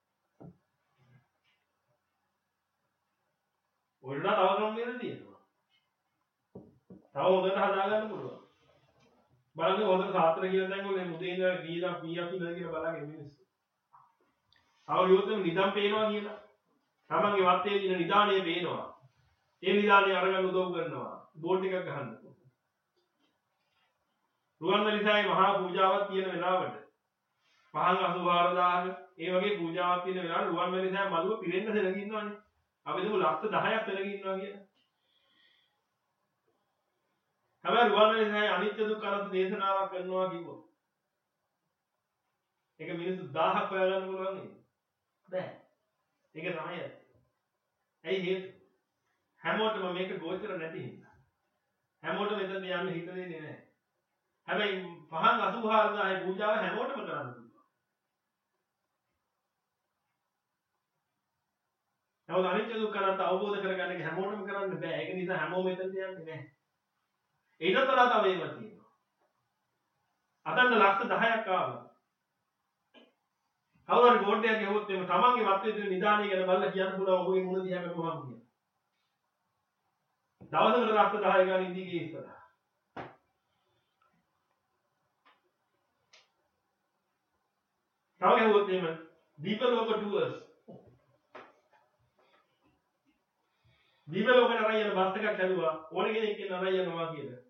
[SPEAKER 1] ඔයලා තව ක්‍රම වේද තියෙනවා. තව හොඳට හදාගන්න පුළුවන්. බලන්න හොඳට සාත්‍ර කියලා දැන් ඔය මුදේ ඉඳලා කීයක් කීයක් ඉන්නද කියලා බලන්න මිනිස්සු. තව යොතම නිදම් පේනවා කියලා. තමන්ගේ වත්තේ දින නිදාණය පේනවා. ඒ නිදාණය අරගෙන උදව් කරනවා. බෝඩ් එකක් ගහන්න. රුවන්වැලිසෑයේ මහා පූජාවක් තියෙන වෙලාවට පහන් අසූහාරදාහක ඒ වගේ පූජාවක් තියෙන වෙලාවට රුවන්වැලිසෑය මළුව පිරෙන්න සෙනග ඉන්නවනේ. අපි දුක ලක්ෂ දහයක් සෙනග ඉන්නවා කියලා. හැබැයි රුවන්වැලිසෑයේ අනිත්‍ය දුක්ඛ අනාත්ම දේශනාවක් කරනවා කිව්වොත් ඒක මිනිස්සු දහයක් හොයාගන්න පුළුවන් නේද? බෑ. ඒක තමයි. ඇයි හේතුව? හැමෝටම මේක ගෝචර නැති හින්දා. හැමෝටම මෙතන යන්න හිත දෙන්නේ නැහැ. හැබැයි පහන් අසූහාරදාහේ පූජාව හැමෝටම කරන්න පුළුවන්. නමුත් අනිත්‍ය දුක්ඛ අනාත්ම අවබෝධ කරගන්න එක හැමෝටම කරන්න බෑ. ඒක නිසා හැමෝම මෙතන යන්නේ නැහැ. ඊටත් වඩා තව ඒවා තියෙනවා. අතන්න ලක්ෂ දහයක් ආවා. කවුරුහරි බෝඩ් එකක් ගහුවොත් එimhe තමන්ගේ වත්තේ තියෙන නිදාණය ගැන බලලා කියන්න පුළුවන් ඔබගේ මුණ දිහා බලපුවාම කියලා. දවසකට ලක්ෂ දහය ගාන ඉඳී ගියේ ඉස්සරහ. තව ගහුවොත් එimhe දීප ලෝක ටුවර්ස්. දීප ලෝකේ නරය යන බස් එකක් ඇදුවා ඕන කෙනෙක් එන්න නරය යනවා කියලා.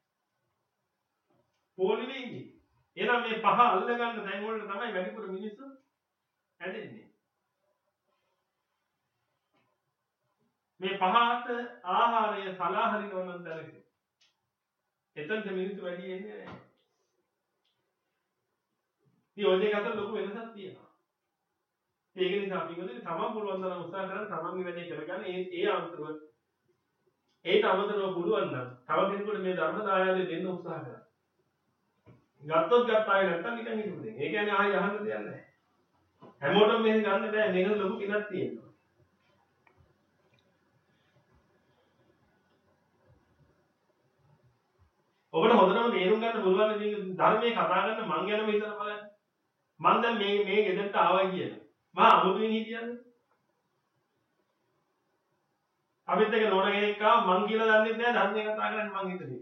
[SPEAKER 1] පොලිමේ ඉන්නේ. එහෙනම් මේ පහ අල්ල ගන්න තැන් වලට තමයි වැඩිපුර මිනිස්සු ඇදෙන්නේ. මේ පහට ආහාරය සලාහරිනව නම් දැලක. එතනට මිනිස්සු වැඩි එන්නේ නැහැ. ඉතින් ඔය දෙක අතර ලොකු වෙනසක් තියෙනවා. ඒක නිසා අපි මොකද තමන් පුළුවන් තරම් උත්සාහ කරන් තමන්ගේ වැඩේ කරගන්න ඒ ඒ අන්තරව ඒට අමතරව පුළුවන් නම් තව කෙනෙකුට මේ ධර්ම දායාදේ දෙන්න උත්සාහ කරන්න. ගත්තොත් ගත්තාය නැත්තම් නිකන් හිතුව දෙන්න. ඒ කියන්නේ ආයෙ අහන්න දෙයක් නැහැ. හැමෝටම මෙහෙම ගන්න බෑ. මේක ලොකු පිනක් තියෙනවා. ඔබට හොඳටම තේරුම් ගන්න පුළුවන් මේ ධර්මයේ කතා කරන මං ගැනම හිතලා බලන්න. මං දැන් මේ මේ ගෙදරට ආවා කියලා. මම අමුතුවෙන් හිටියන්නේ. අපිත් එක නෝන කෙනෙක් ආව මං කියලා දන්නේ නැහැ ධර්මයේ කතා කරන්නේ මං හිතන්නේ.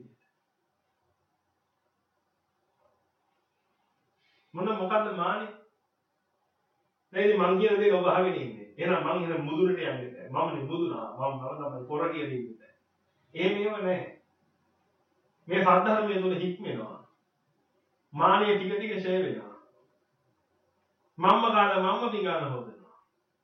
[SPEAKER 1] මොන මොකද්ද මානේ? දැන් මං කියන දේ ඔබ අහගෙන ඉන්නේ. එහෙනම් මං එහෙනම් මුදුනට යන්නේ නැහැ. මම නේ මුදුනා. මම තමයි පොර කියලා ඉන්නේ. එහෙම ඒව නැහැ. මේ සද්ධර්මයේ තුල හික්මෙනවා. මානිය ටික ටික ෂේ වෙනවා. මම්ම කාලා මම්ම පිඟාන හොදනවා.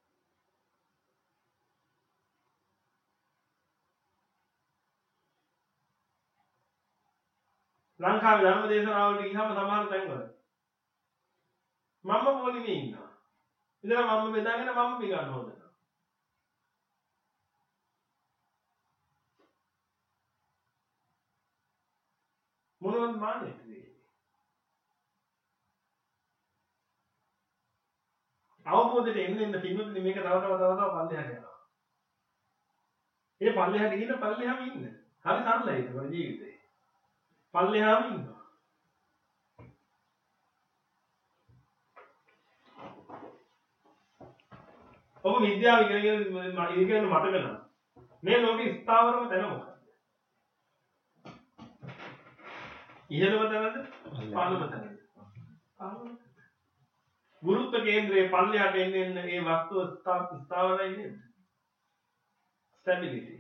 [SPEAKER 1] ලංකාවේ ධර්ම දේශනාවලට ගියාම සමහර තැන්වල මම්ම පොලිමේ ඉන්නවා. ඉතින් මම්ම බෙදාගෙන මම්ම පිඟාන හොදනවා. මොනවද මානෙට දෙන්නේ? අවබෝධයට එන්න එන්න පින්වත්නි මේක තව තව තව තව පල්ලෙහාට යනවා. ඒ පල්ලෙහාට ගිහින් පල්ලෙහාම ඉන්න. හරි සරලයි ඒක ජීවිතේ. පල්ලෙහාම ඉන්නවා. ඔබ විද්‍යාව ඉගෙනගෙන ඉගෙන මතක නම් මේ ලෝකේ ස්ථාවරම තැන මොකක්ද? ඉහළම තැනද? පහළම තැනද? පහළම. ගුරුත්ව කේන්ද්‍රයේ පල්ලෙහාට එන්න එන්න ඒ වස්තුව ස්ථාවරයි නේද? ස්ටැබිලිටි.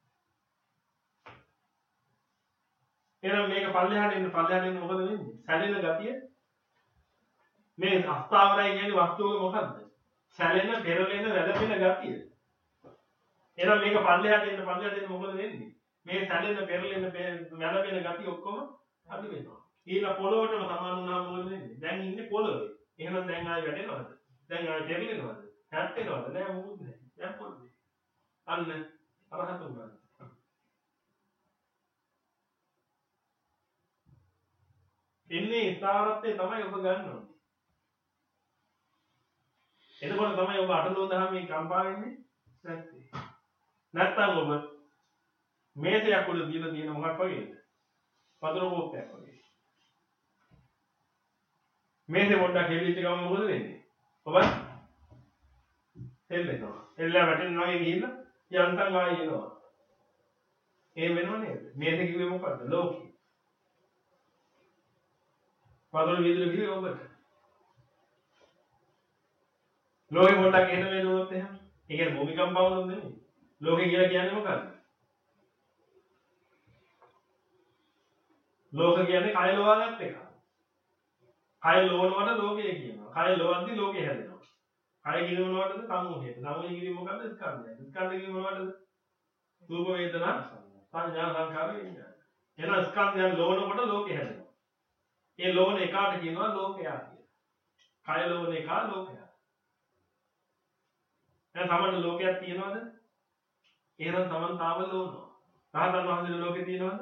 [SPEAKER 1] එහෙනම් මේක පල්ලෙහාට එන්න පල්ලෙහාට එන්න මොකද වෙන්නේ? සැලෙන ගතිය. මේ අස්ථාවරයි කියන්නේ වස්තුවක මොකද්ද? සැලෙන, පෙරලෙන, වැළපෙන ගතිය. එහෙනම් මේක පල්ලෙහාට එන්න පල්ලෙහාට එන්න මොකද වෙන්නේ? මේ සැලෙන, පෙරලෙන, වැළපෙන ගතිය ඔක්කොම අඩු වෙනවා. ඊළඟ පොළොවටම සමාන වුණාම මොකද වෙන්නේ? දැන් ඉන්නේ පොළොවේ. එහෙනම් දැන් ආයෙ වැටෙනවද? දැන් ආයෙ පෙරලෙනවද? හැප්පෙනවද? නෑ මොකුත් නෑ. දැන් පොළොවේ. අන්න අරහතුන් වහන්සේ. එන්නේ ස්ථාවරත්වයේ තමයි ඔබ ගන්න ඕනේ. එතකොට තමයි ඔබ අටලෝ දහමේ කම්පා වෙන්නේ නැත්තේ. නැත්තම් ඔබ මේසයක් උඩ තියලා තියෙන මොකක් වගේද? වතුර කෝප්පයක් වගේ. මේසේ පොඩ්ඩක් හෙල්ලිච්ච ගමන් මොකද වෙන්නේ? ඔබ හෙල්ලෙනවා. හෙල්ලලා වැටෙනවා වගේ ගිහිල්ලා යන්තම් ආයෙ එනවා. ඒ වෙනව නේද? මේසේ කිව්වේ මොකද්ද? ලෝකේ. වතුර විදුලි කිව්වේ ඔබට. ලෝකේ පොඩ්ඩක් එන වෙනවොත් එහෙම. ඒ කියන්නේ භූමිකම්ප වුණොත් නෙමෙයි. ලෝකේ කියලා කියන්නේ මොකද්ද? ලෝක කියන්නේ කය ලෝවාගත් එක. කය ලෝවනවට ලෝකය කියනවා. කය ලෝවද්දි ලෝකය හැදෙනවා. කය ගිනවනවටද සම්මුතිය. සම්මුතිය කියන්නේ මොකද්ද? ස්කන්ධය. ස්කන්ධ කියන්නේ මොනවටද? රූප වේදනා සංඥා සංකාර විඤ්ඤාණ. එහෙනම් ස්කන්ධයන් ලෝවනකොට ලෝකය හැදෙනවා. ඒ ලෝවන එකාට කියනවා ලෝකයා කියලා. කය ලෝවන එක ලෝකයා. දැන් තමන්ට ලෝකයක් තියෙනවද? එහෙනම් තමන් තාම ලෝවනවා. රහතන් වහන්සේගේ ලෝකේ තියෙනවද?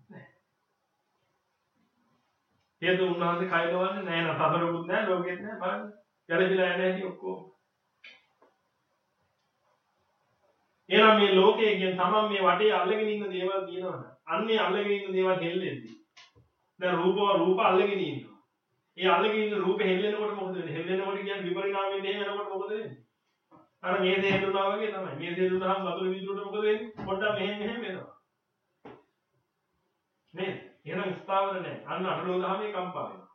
[SPEAKER 1] හේතු උන්වහන්සේ කය ලෝවන්නේ නැහැ නේද? සතරකුත් නැහැ ලෝකෙත් නැහැ බලන්න. ගැළපිලා යන්නේ නැති ඔක්කොම. එහෙනම් මේ ලෝකයේ කියන තමන් මේ වටේ අල්ලගෙන ඉන්න දේවල් තියෙනවද? අන්නේ අල්ලගෙන ඉන්න දේවල් හෙල්ලෙද්දී. දැන් රූපව රූප අල්ලගෙන ඉන්නවා. ඒ අල්ලගෙන ඉන්න රූප හෙල්ලෙනකොට මොකද වෙන්නේ? හෙල්ලෙනකොට කියන්නේ විපරිණාමයෙන් එහෙම යනකොට මොකද වෙන්නේ? අර මේ දේ හෙල්ලුණා වගේ තමයි. මේ දේ හෙල්ලුණාම වතුර විදුලට මොකද වෙන්නේ? පොඩ්ඩක් මෙහෙම මෙහෙම වෙනවා. නේද? එහෙනම් ස්ථාවර නැහැ. අන්න අටලෝ දහමේ කම්පා වෙනවා.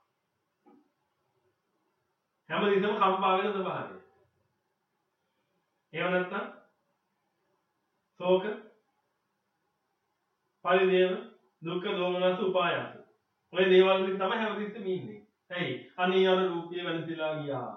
[SPEAKER 1] හැමදෙයක්ම කම්පා වෙන ස්වභාවය. ඒව නැත්තම් ශෝක, පරිදේව, දුක්ඛ, දෝමනස, උපායාස. ඔය දේවල් වලින් තමයි හැමදෙයක්ම ඉන්නේ. ඇයි? අනේ අර රූපය වෙනසිලා ගියා.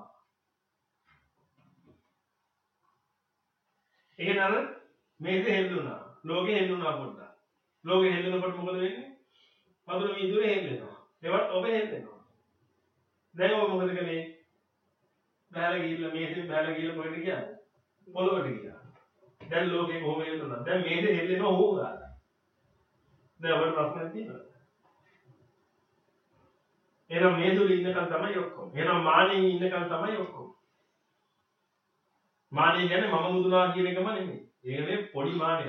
[SPEAKER 1] ඒක නර මේක හෙල්ලුණා. ලෝකෙ හෙල්ලුණා පොඩ්ඩක්. ලෝකෙ හෙල්ලුනකොට මොකද වෙන්නේ? වතුර වීදුරේ හෙල්ලෙනවා. ඒවත් ඔබ හෙල්ලෙනවා. දැන් ඔබ මොකද කළේ? බහැලා ගිහිල්ලා මේසෙන් බහැලා ගිහිල්ලා කොහෙද ගියාද? පොළොවට ගියා. දැන් ලෝකෙ කොහොම හෙල්ලුණා? දැන් මේසෙ හෙල්ලෙනවා හොගාලා. දැන් ඔබට ප්‍රශ්නයක් තියෙනවද? එහෙනම් මේ තුල ඉන්නකන් තමයි ඔක්කොම. එහෙනම් මානෙන් ඉන්නකන් තමයි ඔක්කොම. මානෙ කියන්නේ මම මුදුනා කියන එකම නෙමෙයි. ඒක නේ පොඩි මානයක්.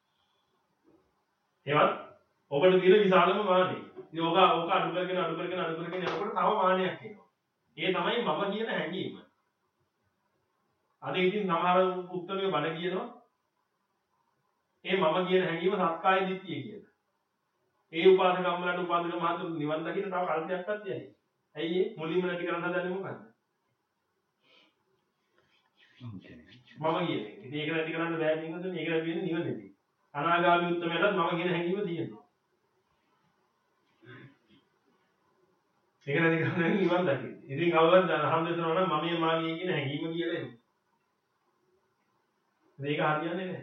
[SPEAKER 1] ඒවත් ඔබට තියෙන විශාලම මානෙ. ඉතින් ඕක ඕක අඩු කරගෙන අඩු කරගෙන අඩු කරගෙන යනකොට තව මානයක් එනවා. ඒ තමයි මම කියන හැඟීම. අද ඉතින් සමහර උත්තරේ බඩ කියනවා. ඒ මම කියන හැඟීම සක්කාය දිට්ඨිය කියලා. ඒ උපාසකම්මලට උපාසක මහතුරු නිවන් දකින්න තව කල්පයක්වත් යයි. ඇයි ඒ මුලින්ම නැති කරන්න හදන්නේ මොකද්ද? මම කියන්නේ. ඉතින් ඒක නැති කරන්න බෑ කියනකොට මේක නැති වෙන්නේ නිවනේදී. අනාගාමී උත්තමයටත් මම කියන හැඟීම තියෙනවා. ඒක නැති කරන්නේ නිවන් දකින්න. ඉතින් කවුරුත් හම්බෙන්නවා නම් මම මාගේ කියන හැඟීම කියලා එන්නේ. මේක හරියන්නේ නැහැ.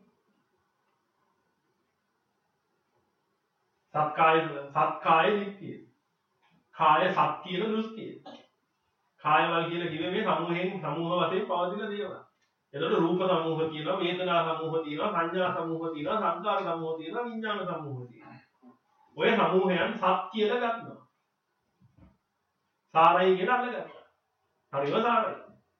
[SPEAKER 1] සත්කාය සත්කාය දිට්ඨිය. කාය සත් කියන දෘෂ්ටිය. කායවල කියලා කිව්වේ මේ සමූහයෙන් සමූහ වශයෙන් පවතින දේවල්. එතකොට රූප සමූහ තියෙනවා, වේදනා සමූහ තියෙනවා, සංඥා සමූහ තියෙනවා, සංකාර සමූහ තියෙනවා, විඥාන සමූහ තියෙනවා. ඔය සමූහයන් සත් කියලා ගන්නවා. සාරයි කියලා අල්ලගත්තා. හරිම සාරයි.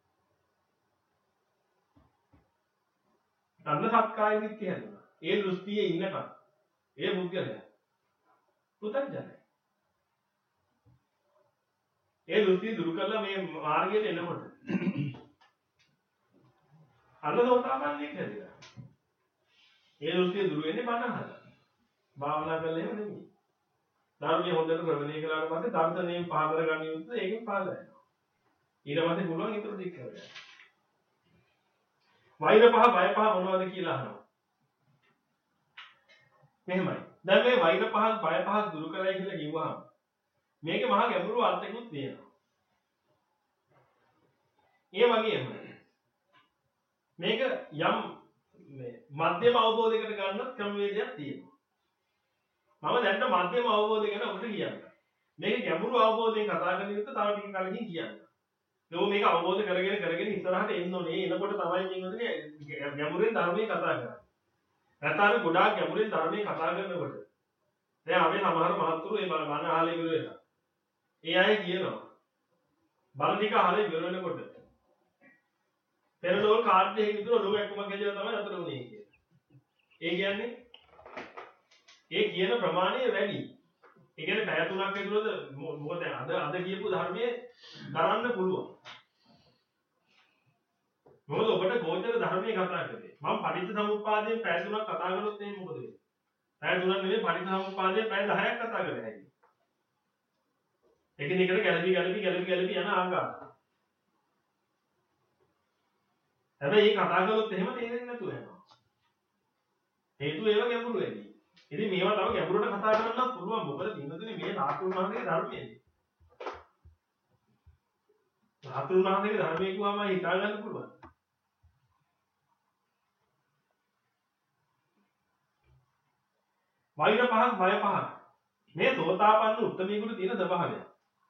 [SPEAKER 1] අන්න සත්කාය දිට්ඨිය හදනවා. ඒ දෘෂ්ටියේ ඉන්නකම් ඒ මුද්ගලයා පුතග්ජනයි. ඒ දෘෂ්ටි දුරු කරලා මේ මාර්ගයට එනකොට අන්න සෝතාපන්නෙක් හැදෙනවා. ඒ දෘෂ්ටි දුරු වෙන්නේ බණ අහලා. භාවනා කළා එහෙම නෙමෙයි. ධර්මයේ හොඳට ශ්‍රවණය කළාට පස්සේ දර්ශනයෙන් පහළ කරගන්න යුත්තේ ඒකෙන් පහළ වෙනවා. ඊට පස්සේ පුළුවන් ඊටු දික් කරගන්න. වෛර පහ බය පහ මොනවද කියලා අහනවා. මෙහෙමයි. දැන් මේ වෛර පහ බය පහ දුරු කරලා කියලා කිව්වහම මේකේ මහා ගැඹුරු අර්ථයකුත් තියෙනවා. ඒ වගේම මේක යම් මේ මධ්‍යම අවබෝධයකට ගන්න ක්‍රමවේදයක් තියෙනවා. මම දැන් මධ්‍යම අවබෝධය ගැන ඔබට කියන්නම්. මේක ගැඹුරු අවබෝධයෙන් කතා කරන විට තව ටික කලකින් කියන්න. ඒක මේක අවබෝධ කරගෙන කරගෙන ඉස්සරහට එන්න ඕනේ. එනකොට තමයි මේකනේ ගැඹුරින් ධර්මයේ කතා කරන්නේ. නැත්නම් ගොඩාක් ගැඹුරින් ධර්මයේ කතා කරනකොට දැන් අපි සමහර මහත්තුරු ඒ බණ අහලා ඉවර වෙනවා. ඒ අය කියනවා බණ ටික අහලා ඉවර වෙනකොට පෙරලෝල් කාඩ් එකේ විතර ඔළුව එක්කම ගිහලා තමයි අතර උනේ කියලා. ඒ කියන්නේ ඒ කියන ප්‍රමාණය වැඩි. ඒ කියන්නේ පැය තුනක් විතරද මොකද අද අද කියපු ධර්මයේ කරන්න පුළුවන්. මොකද ඔබට ගෝචර ධර්මයේ කතා කරේ. මම පටිච්චසමුප්පාදයෙන් පැය තුනක් කතා කරොත් එහෙනම් මොකද වෙන්නේ? පැය තුනක් නෙවෙයි පටිච්චසමුප්පාදයෙන් පැය දහයක් කතා කරලා හැකියි. එකිනෙකට ගැළපි ගැළපි ගැළපි ගැළපි යන ආකාරය. හැබැයි මේ කතා කරොත් එහෙම තේරෙන්නේ නැතුව යනවා. හේතුව ඒව ගැඹුරු වෙන්නේ. ඉතින් මේවා තව ගැඹුරට කතා කරන්නත් පුළුවන්. මොකද දිනතුනේ මේ ධාතුන් වහන්සේගේ ධර්මයනේ. ධාතුන් වහන්සේගේ ධර්මයේ කිව්වම හිතා ගන්න පුළුවන්. වෛර පහක් බය පහක්. මේ සෝතාපන්න උත්තමයෙකුට තියෙන ස්වභාවය.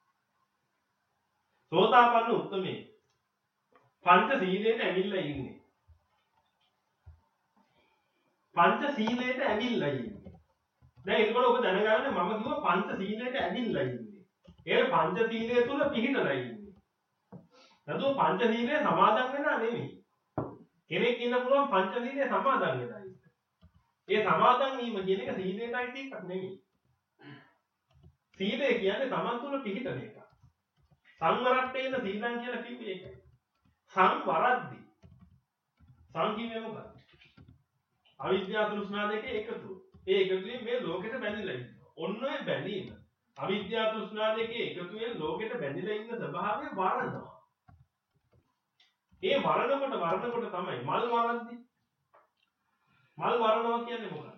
[SPEAKER 1] සෝතාපන්න උත්තමේ පංච සීලයට ඇවිල්ලා ඉන්නේ. පංච සීලයට ඇවිල්ලා ඉන්නේ. දැන් ඒකවල ඔබ දැනගන්න මම කිව්වා පංච සීලයට ඇවිල්ලා ඉන්නේ. ඒ පංච සීලය තුල පිහිටලා ඉන්නේ. නැතුව පංච සීලය සමාදන් වෙනා නෙමෙයි. කෙනෙක් ඉන්න පුළුවන් පංච සීලය සමාදන් වෙලා ඉන්න. ඒ සමාදන් වීම කියන එක සීලයටයි තියෙන්නක් නෙමෙයි. සීලය කියන්නේ Taman තුල පිහිටන එක. සංවරත්තේන සීලං කියලා කිව්වේ ඒකයි. සංවරද්දි. සංකීමේ මොකක්ද? අවිද්‍යාව තෘෂ්ණා දෙකේ එකතු. ඒ එකතුවෙන් මේ ලෝකෙට බැඳිලා ඉන්නවා. ඔන්න ඔය බැඳීම. අවිද්‍යාව තෘෂ්ණා දෙකේ එකතුවෙන් ලෝකෙට බැඳිලා ඉන්න ස්වභාවය වරනවා. ඒ වරනකොට වරනකොට තමයි මල් වරද්දි. මල් වරනවා කියන්නේ මොකක්ද?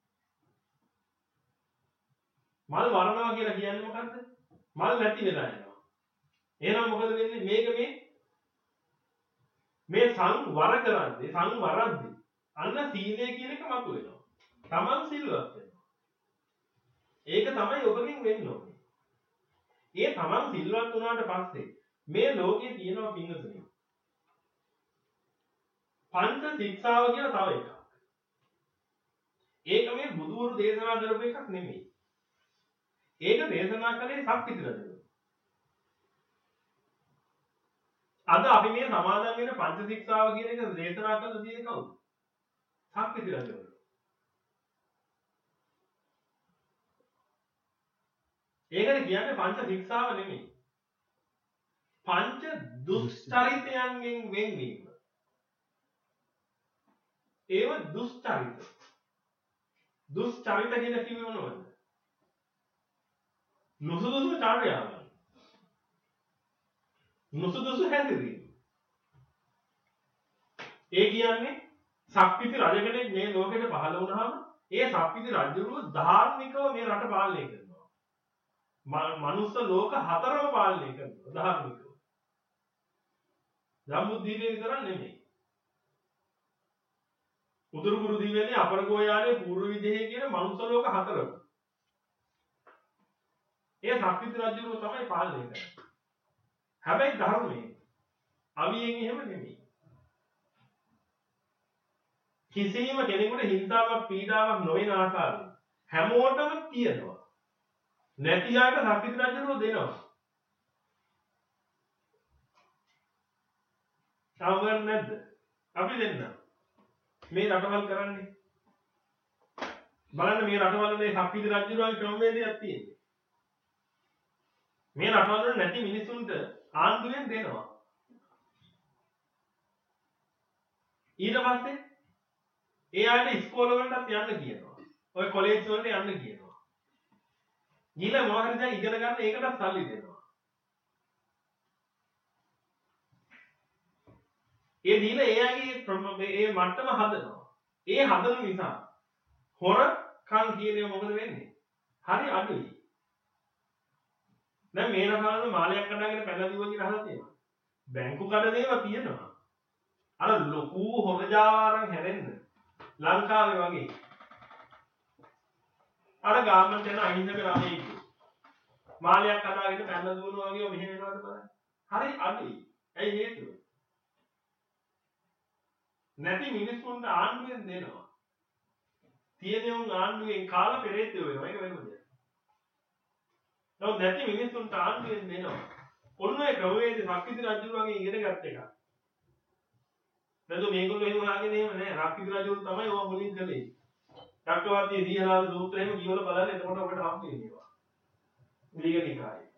[SPEAKER 1] මල් වරනවා කියලා කියන්නේ මොකද්ද? මල් නැති වෙලා යනවා. එහෙනම් මොකද වෙන්නේ? මේක මේ මේ සංවර කරන්නේ සංවරද්දි. අන්න සීලය කියන එක මතු වෙනවා. Taman සිල්වත් වෙනවා. ඒක තමයි ඔබකින් වෙන්න ඕනේ. ඒ Taman සිල්වත් වුණාට පස්සේ මේ ලෝකේ තියෙනවා පින්නතුනේ. පංච ශික්ෂාව කියලා තව එකක්. ඒක මේ බුදුවරු දේශනා කරපු එකක් නෙමෙයි. ඒක දේශනා කළේ සක්විති රජු. අද අපි මේ සමාදන් වෙන පංච ශික්ෂාව කියන එක දේශනා කළ දේ කවුද? සක්විති රජු. ඒකට කියන්නේ පංච ශික්ෂාව නෙමෙයි. පංච දුස්චරිතයන්ගෙන් වෙන්වීම. ඒව දුස්චරිත. දුස්චරිත කියන කිව්වේ මොනවද? නුසුදුසු චර්යාව. නුසුදුසු හැදිරීම. ඒ කියන්නේ ශක්තිති රජ කෙනෙක් මේ ලෝකෙට පහළ වුණාම ඒ ශක්තිති රජුරුව ධාර්මිකව මේ රට පාලනය කරනවා. මනුස්ස ලෝක හතරම පාලනය කරනවා ධාර්මිකව. ජම්බුද්දීපේ විතරක් නෙමෙයි. උතුරු කුරු දිවයිනේ අපර ගෝයාලේ පූර්ව විදේහේ කියන මනුස්ස ලෝක හතරම. ඒ ශක්තිති රජුරුව තමයි පාලනය කරන්නේ. හැබැයි ධර්මයේ අවියෙන් එහෙම නෙමෙයි. කිසිම කෙනෙකුට හිංසාවක් පීඩාවක් නොවන ආකාරයෙන් හැමෝටම තියෙනවා. නැති ආයත ශක්තිති රජුරුව දෙනවා. සාවර් නැද්ද? අපි දෙන්න. මේ රටවල් කරන්නේ. බලන්න මේ රටවල මේ ශක්තිති රජුරුවන්ගේ ක්‍රමවේදයක් තියෙනවා. මේ රටවල වල නැති මිනිසුන්ට ආණ්ඩුවෙන් දෙනවා. ඊට පස්සේ ඒ අයට ඉස්කෝල වලටත් යන්න කියනවා. ඔය කොලෙජ් වලට යන්න කියනවා. ගිහලා මොනවා හරි දැන් ඉගෙන ගන්න ඒකටත් සල්ලි දෙනවා. ඒ දීලා ඒ අයගේ ඒ මට්ටම හදනවා. ඒ හදන නිසා හොරකම් කියන්නේ මොකද වෙන්නේ? හරි අඩුයි. දැන් මේ රටවල මාලයක් කඩාගෙන පැනලා දිවුවා කියලා අහලා තියෙනවා. බැංකු කඩනේම තියෙනවා. අර ලොකු හොරජාවාරම් හැරෙන්න ලංකාවේ වගේ. අර ගාමන්ට් යන අහිංසක ළමයි මාලයක් කඩාගෙන පැනලා දිවුවා වගේ මෙහෙ වෙනවද බලන්න. හරි අඩුයි. ඇයි හේතුව? නැති මිනිස්සුන්ට ආණ්ඩුවෙන් දෙනවා. තියෙන ආණ්ඩුවෙන් කාලා පෙරේතයෝ වෙනවා. ඒක වෙනම දෙයක්. නමුත් නැති මිනිස්සුන්ට ආණ්ඩුවෙන් දෙනවා. ඔන්න ඒ ක්‍රමවේද ශක්තිති රජුරුවන්ගේ ඉගෙන ගත්ත එක. නැත්නම් මේගොල්ලෝ එහෙම ආගෙන එහෙම නෑ. ශක්තිති රජුරුවන් තමයි ඕවා මුලින් කළේ. චක්‍රවර්ති දීහලාල සූත්‍රයේම කියවල බලන්න එතකොට ඔබට හම් වෙනවා. දීඝනිකායේ.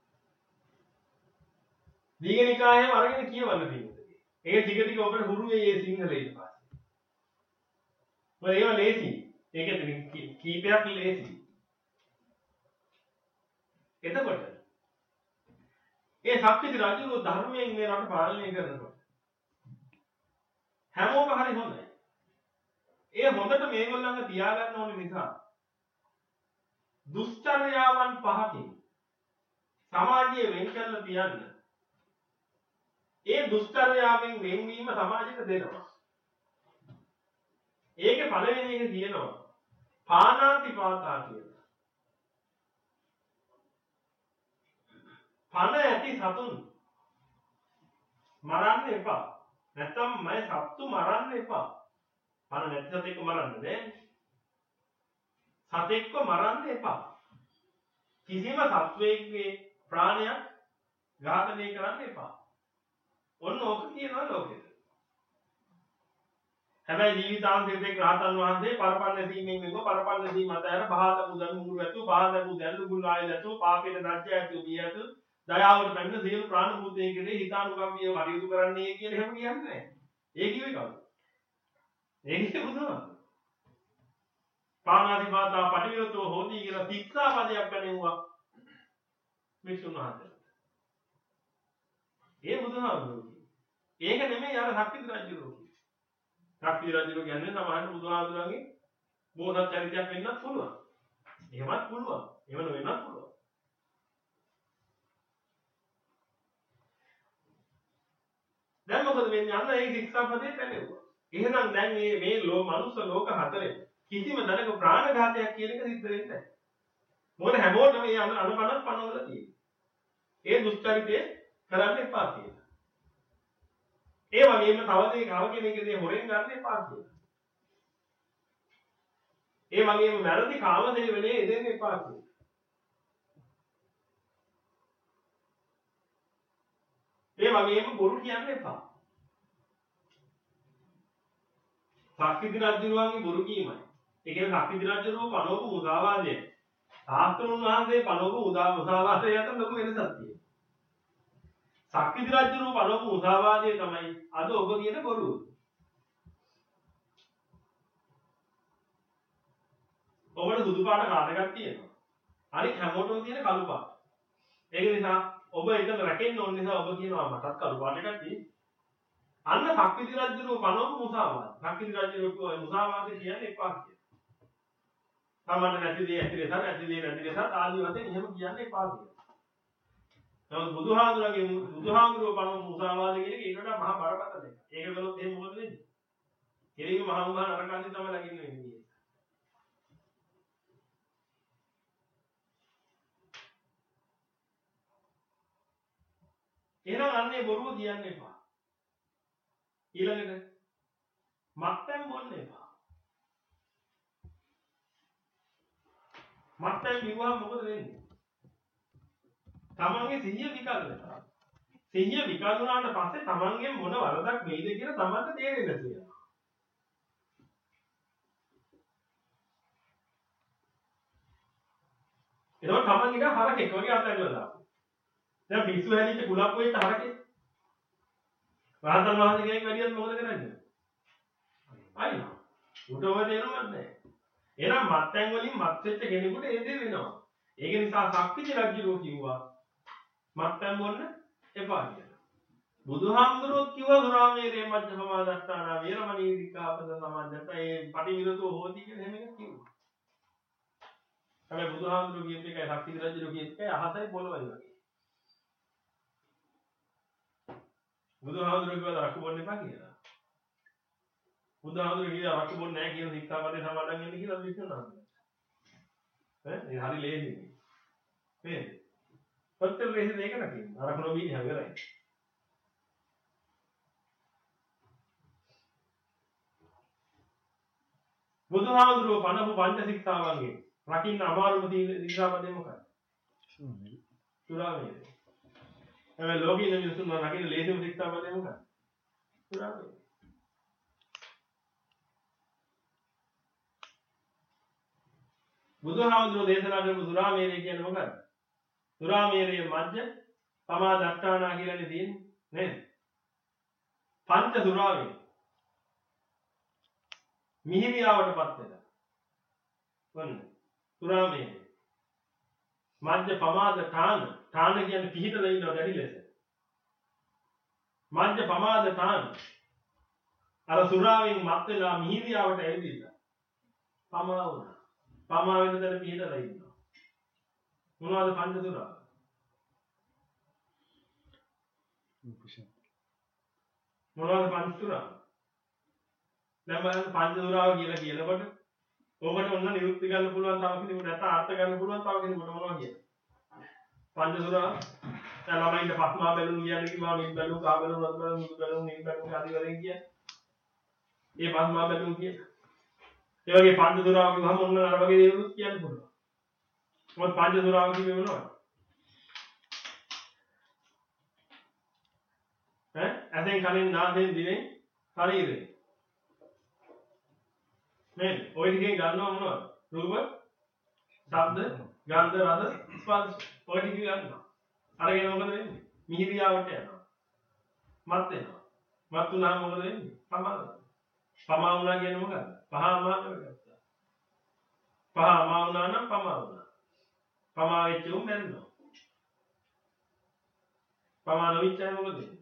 [SPEAKER 1] දීඝනිකායේම අරගෙන කියවන්න තියෙනවා. ඒක ටික ටික ඔබට හුරු වෙයි මේ සිංහලේ ඊට පස්සේ. මොකද ඒවා ලේසි. ඒකෙත් කීපයක් ලේසි. එතකොට ඒ ශක්තිති රජුගේ ධර්මයෙන් මේ රට පාලනය කරනකොට හැමෝම හරි හොඳයි. ඒ හොඳට මේගොල්ලන්ව තියාගන්න ඕන නිසා දුෂ්චර්යාවන් පහකින් සමාජයේ වෙන් කරලා තියන්න. ඒ දුෂ්චර්යාවෙන් වෙන්වීම සමාජයට දෙනවා. ඒකේ පළවෙනි එක කියනවා පාණාතිපාතා කියලා. පණ ඇති සතුන් මරන්න එපා. නැත්තම් මම සත්තු මරන්න එපා. පණ නැති සතෙක්ව මරන්න බෑ. සතෙක්ව මරන්න එපා. කිසිම සත්වයකගේ ප්‍රාණයක් ඝාතනය කරන්න එපා. ඔන්න ඕක කියනවා ලෝකෙට. හැබැයි ජීවිතාන්තයේ රහතන් වහන්සේ පරපන්න දීමෙන් මෙව පරපන්න දීම අතර බහාත පුදන් මුගුරු ඇතු බහාත පුදන් ලුගුල් ආයල ඇතු පාපේට දැජ්ජ ඇතු බියතු දයාවට පැමිණ සියලු ප්‍රාණ භූතයේ කෙරේ හිතානුකම්පිය වරියුතු කරන්නේ කියලා එහෙම කියන්නේ නැහැ. ඒ කිව්වේ කවුද? ඒ කිව්වේ බුදුහාමුදුරුවෝ. පාණාතිපාතා පටිවිරතෝ හෝති කියලා ශික්ෂාපදයක් ගන්නවා වික්ෂුන් වහන්සේලා. ඒ බුදුහාමුදුරුවෝ. ඒක නෙමෙයි අර ශක්තිති රජුරෝ. ශක්තිති රජුරෝ කියන්නේ සමහරවිට බුදුහාමුදුරුවන්ගේ බෝසත් චරිතයක් වෙන්නත් පුළුවන්. එහෙමත් පුළුවන්. එහෙම නොවෙන්නත් පුළුවන්. දැන් මොකද වෙන්නේ? අන්න ඒ ශික්ෂාපදේ පැනෙවුවා. එහෙනම් දැන් මේ මේ ලෝ මනුස්ස ලෝක හතරේ කිසිම දැනක ප්‍රාණඝාතයක් කියන එක සිද්ධ වෙන්නේ නැහැ. මොකද හැමෝටම මේ අනුපනක් පනවලා තියෙනවා. ඒ දුෂ්චරිතේ කරන්න එපා කියලා. ඒ වගේම තව දෙයක් කව කෙනෙක්ගේ හොරෙන් ගන්න එපා කියලා. ඒ වගේම වැරදි කාමසේවනයේ යෙදෙන්න එපා කියලා. ඒ වගේම බොරු කියන්න එපා. ශක්තිති රජුරුවන්ගේ බොරු කීමයි. ඒ කියන්නේ ශක්තිති රජුරුව පනවපු මුසාවාදය. සාස්ත්‍රුන් වහන්සේ පනවපු මුසාවාදය අතර ලොකු වෙනසක් තියෙනවා. ශක්තිති රජුරුව පනවපු මුසාවාදය තමයි අද ඔබ කියන බොරුව. ඔබට සුදු පාට කාඩ් එකක් තියෙනවා. අනික හැමෝටම තියෙන කළු පාට. ඒක නිසා ඔබ එතන රැකෙන්න ඕන නිසා ඔබ කියනවා මටත් කළු පාට එකක් තියෙනවා. අන්න සක්විති රජුගේ පනවපු මුසාවාද. සක්විති රජුගේ මුසාවාදේ කියන්නේ එපා කියලා. සාමාන්‍ය නැති දේ ඇති ලෙස නැති දේ නැති ලෙස ආදී වශයෙන් එහෙම කියන්නේ එපා කියලා. නමුත් බුදුහාමුදුරගේ බුදුහාමුදුරුවෝ පනවපු මුසාවාද කියන එක ඒකට මහා බරපතල එකක්. ඒක කළොත් එහෙම මොකද වෙන්නේ? කෙලින්ම මහා මුහා නරකාදී තමයි ළඟින් වෙන්නේ. එහෙනම් අන්නේ බොරුව කියන්න එපා. ඊළඟට මත්පැන් බොන්න එපා. මත්පැන් බිව්වම මොකද වෙන්නේ? තමන්ගේ සිහිය විකල් වෙනවා. සිහිය විකල් වුණාට පස්සේ තමන්ගේ මොන වරදක් වෙයිද කියලා තමන්ට තේරෙන්නේ නැති වෙනවා. ඒක තමන් නිකන් හරකෙක් වගේ අතහැරලා දානවා. දැන් පිස්සු හැදිච්ච කුලප්පු වෙච්ච හරකෙක්. රහතන් වහන්සේ කෙනෙක් වැඩියත් මොකද කරන්නේ? අයිනෝ. උටව දෙනවද නැහැ. එහෙනම් මත්යන් වලින් මත් වෙච්ච කෙනෙකුට ඒ දේ වෙනවා. ඒක නිසා සක්විති රජුරෝ කිව්වා මත්යන් බොන්න එපා කියලා. බුදුහාමුදුරුවෝ කිව්වා සුරාමේරේ මජ්ජපමා දත්තානා වේරමණී සික්ඛාපද සමාදන්ත ඒ පටිවිරතෝ හෝති කියලා එහෙම එකක් කිව්වා. හැබැයි බුදුහාමුදුරුවෝ කියපු එකයි සක්විති රජුරෝ කියපු එකයි අහසයි පොළොවයි වගේ. බුදුහාමුදුරුවෝ කිව්වා රක්කු බොන්න එපා කියලා. බුදුහාමුදුරුවෝ කිව්වා රක්කු බොන්නේ නැහැ කියන සික්ඛාපදේ සමාදන් වෙන්න කියලා විශ්වනාථ. ඈ ඒ හරි ලේසි. මේ පොත්තර ලේසි දෙයක නැති. අරක නොබී හැවරයි. බුදුහාමුදුරුවෝ පනපු පංච ශික්ෂාවන්ගේ රකින්න අමාරුම ශික්ෂාපදේ මොකක්ද? සුරාමේරය. හැබැයි ලෝකීය මිනිස්සුන් රකින්න ලේසිම ශික්ෂාපදේ මොකක්ද? සුරාමේරය. බුදුහාමුදුරුවෝ දේශනා කරපු සුරාමේරය කියන්නේ මොකක්ද? සුරාමේරයේ මජ්ජ තමා දට්ඨානා කියලානේ තියෙන්නේ නේද? පංච සුරාවේ මිහිරියාවටපත් වෙලා. වන්න සුරාමේරය මජ්ජ පමාද ඨාන ඨාන කියන්නේ පිහිටලා ඉන්නවා දැඩි ලෙස. මජ්ජ පමාද ඨාන අර සුරාවෙන් මත් වෙලා මිහිරියාවට ඇවිදිලා පමා වුණා. පමා වෙන තැන පිහිටලා ඉන්නවා. මොනවද පංච සුරාව? මොනවද පංච සුරාව? දැන් බලන්න පංච සුරාව කියලා කියනකොට ඔබට ඔන්න නිරුක්ති ගන්න පුළුවන් තව කෙනෙකුට නැත්නම් අර්ථ ගන්න පුළුවන් තව කෙනෙකුට මොනවා කියද? පංච සුරාව දැන් ළමයින්ට පස්මා බැලුම් කියන්නේ කිව්වා මින් බැලුම් කා බැලුම් රත් බැලුම් මුදු බැලුම් නිල් බැලුම් ආදී වලින් කියන්නේ. ඒ පස්මා බැලුම් කියන්නේ. ඒ වගේ පංච සුරාව කිව්වම ඔන්න අර වගේ දේවලුත් කියන්න පුළුවන්. මොකද පංච සුරාව කිව්වේ මොනවද? ඈ ඇසෙන් කනෙන් නාසයෙන් දිවෙන් ශරීරයෙන්. මේ ඔය ටිකෙන් ගන්නවා මොනවද? රූප, ශබ්ද, ගන්ධ, රස, ස්පර්ශ. ඔය ටික ගන්නවා. අරගෙන මොකද වෙන්නේ? මිහිරියාවට යනවා. මත් වෙනවා. මත් වුණාම මොකද වෙන්නේ? පමා වෙනවා. පමා වුණා කියන්නේ මොකද්ද? පහමා කරගත්තා. පහමා වුණා නම් පමා වුණා. පමා වෙච්ච උන් මැරෙනවා. පමා නොවිච්ච අය මොකද වෙන්නේ?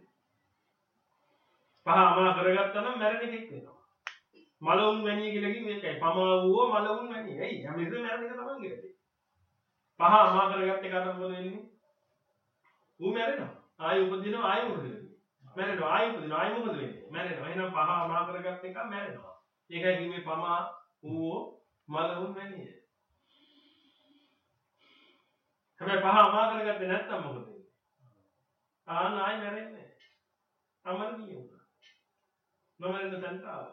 [SPEAKER 1] පහමා කරගත්තා නම් මැරෙන එකෙක් වෙනවා. මලවුන් වැණිය කියලා කිව්වේ ඒකයි. පමා වූව මලවුන් වැණිය. ඇයි? හැම ඉතින් මැරෙන එක තමයි කියන්නේ. පහමා කරගත්ත එකට මොකද වෙන්නේ? ඌ මැරෙනවා. ආයෙ උපදිනවා ආයෙ මොකද වෙන්නේ? මැරෙනවා ආයෙ උපදිනවා ආයෙ මොකද වෙන්නේ? මැරෙනවා. එහෙනම් පහමා කරගත්ත එක මැරෙනවා. ඒකයි කිව්වේ පමා වූ මලවුන් වැණිය. හැබැයි පහමා කරගත්තේ නැත්තම් මොකද වෙන්නේ? ආන්න ආයෙ මැරෙන්නේ නැහැ. අමරණීය වුණා. නොමරෙන්න තැනට ආවා.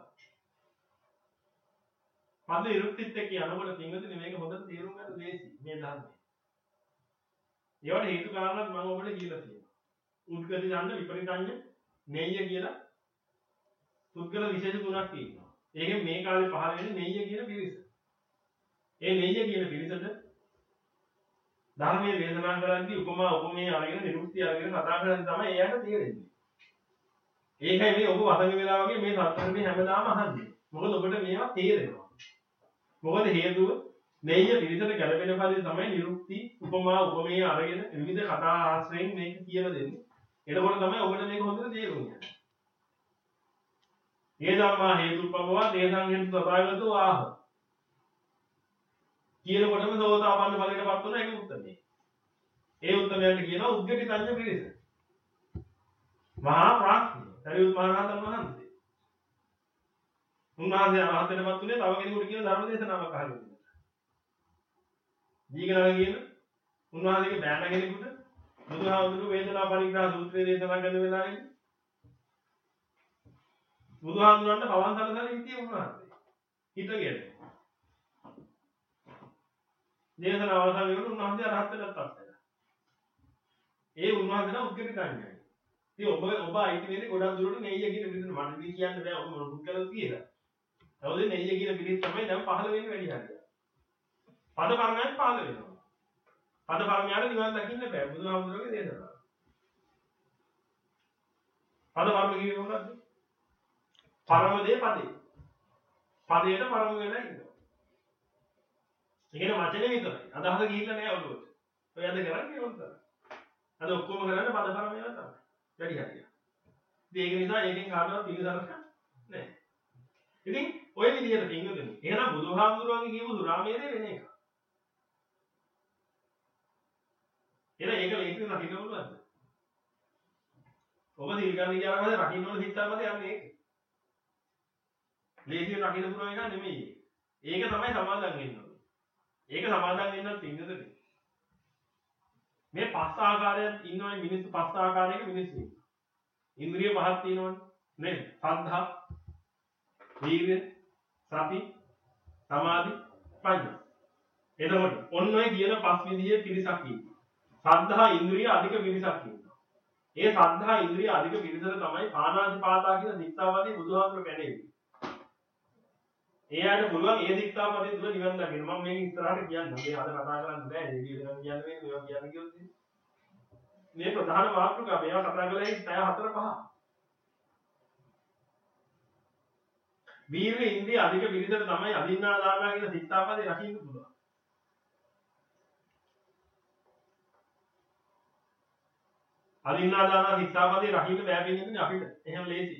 [SPEAKER 1] පද ඉරුක්තිත් එක්ක යනකොට පින්වතුනි මේක හොඳට තේරුම් ගන්න ලේසි මේ ධර්මය. ඒවට හේතු කාරණාත් මම ඔබට කියලා තියෙනවා. උද්ගති ඡන්ද විපරිතඤ්ඤ නෙය්‍ය කියලා පුද්ගල විශේෂ තුනක් තියෙනවා. ඒකෙන් මේ කාලේ පහළ වෙන්නේ නෙය්‍ය කියන පිරිස. ඒ නෙය්‍ය කියන පිරිසට ධර්මයේ වේදනා කරද්දී උපමා උපමේය අරගෙන නිරුක්ති අරගෙන කතා කරද්දී තමයි එයාට තේරෙන්නේ. ඒකයි මේ ඔබ වසඟ වෙලා වගේ මේ සත්‍යන්නේ හැමදාම අහන්නේ. මොකද ඔබට මේවා තේරෙනවා. මොකද හේතුව නෙය්‍ය පිළිසර ගැළපෙන පරිදි තමයි නිරුක්ති උපමා උපමේය අරගෙන විවිධ කතා ආශ්‍රයෙන් මේක කියලා දෙන්නේ. එතකොට තමයි ඔබට මේක හොඳට තේරුම් ගන්න. ඒ ධම්මා හේතුප්පමවා තේසං හේතු තථාගතෝ ආහ. කියනකොටම සෝතාපන්න ඵලයටපත් වෙන එක උත්තරේ. ඒ උත්තරයන්ට කියනවා උද්ගටි සංඥ පිළිස. මහා ප්‍රඥා. සරියුත් මහ රහතන් වහන්සේ. උන්වහන්සේ අරහත් වෙනපත් උනේ තව කෙනෙකුට කියන ධර්ම දේශනාවක් අහගෙන. දීගණන් කියන උන්වහන්සේගේ බෑන කෙනෙකුට බුදුහාමුදුරුවෝ වේදනා පරිග්‍රහ සූත්‍රය දේශනා කරන වෙලාවේ බුදුහාමුදුරන්ට පවන් සලසලා හිටියේ උන්වහන්සේ. හිටගෙන. දේශනාව අවසන් වෙනකොට උන්වහන්සේ අරහත් වෙනත් පස්සේ. ඒ උන්වහන්සේලා උද්ගත කන්නේ. ඉතින් ඔබ ඔබ අයිති වෙන්නේ ගොඩක් දුරට නෙయ్య කියන පිළිතුර මට ඉතින් කියන්න බෑ ඔබ මොන පුද්ගලද කියලා. තවද නෙయ్య කියන පිළිතුර තමයි දැන් පහළ වෙන්නේ වැඩි හරියට. පද පරමයන් පහළ වෙනවා. පද පරමයන් නිවන් දකින්න බෑ බුදුහාමුදුරුවෝගේ දේශනාව. පද පරම කියන්නේ මොකද්ද? පරම දේ පදේ. පදේට පරම වෙලා ඉන්නවා. ඒකේ වචනේ විතරයි. අදහස ගිහිල්ලා නෑ ඔළුවට. ඔය අද කරන්නේ ඕක තමයි. අද ඔක්කොම කරන්නේ පද පරම ඒවා තමයි. වැඩි හරියට. ඉතින් ඒක නිසා ඒකෙන් කාටවත් පිළිසරක් නෑ. ඉතින් ඔය විදිහට පින්වතුනි. එහෙනම් බුදුහාමුදුරුවන්ගේ කියපු සුරාමේරේ වෙන එක. එහෙනම් ඒක ලේසියෙන් රකින්න පුළුවන්ද? ඔබ සිල් ගන්න ගියාම රකින්න ඕන සිතාපද යන්නේ ඒක. ලේසියෙන් රකින්න පුළුවන් එක නෙමෙයි. ඒක තමයි සමාදන් වෙන්න ඕනේ. ඒක සමාදන් වෙන්නත් පින්වතුනි. මේ පස් ආකාරයක් ඉන්නවනේ මිනිස්සු පස් ආකාරයක මිනිස්සු. ඉන්ද්‍රිය පහක් තියෙනවනේ. නේද? සද්ධා, වීර්ය, සති, සමාධි, ප්‍රඥා. එතකොට ඔන්න ඔය කියන පස් විදිහේ පිරිසක් ඉන්නවා. සද්ධා ඉන්ද්‍රිය අධික පිරිසක් ඉන්නවා. ඒ සද්ධා ඉන්ද්‍රිය අධික පිරිසට තමයි පාණාතිපාතා කියන දික්තාවදී බුදුහාමුදුරු පැනෙන්නේ. ඒ ආයත පුළුවන් ඒ දික්තාවදී තුල නිවන් දකින්න. මම මේක ඉස්සරහට කියන්නම්. මේ අද කතා කරන්න බෑ. ඒ විදිහට කියන්න මේ මේවා කියන්න කිව්වොත් මේ ප්‍රධාන මාතෘකාව මේවා කතා කළේ පැය හතර පහ. වීර්ය ඉන්ද්‍රිය අධික පිරිසට තමයි අදින්නා දානා කියන දික්තාවදී රකින්න පුළුවන්. අදින්නා දාන ශික්ෂාපදේ රකින්න බෑ කියන්නේ අපිට. එහෙම ලේසි.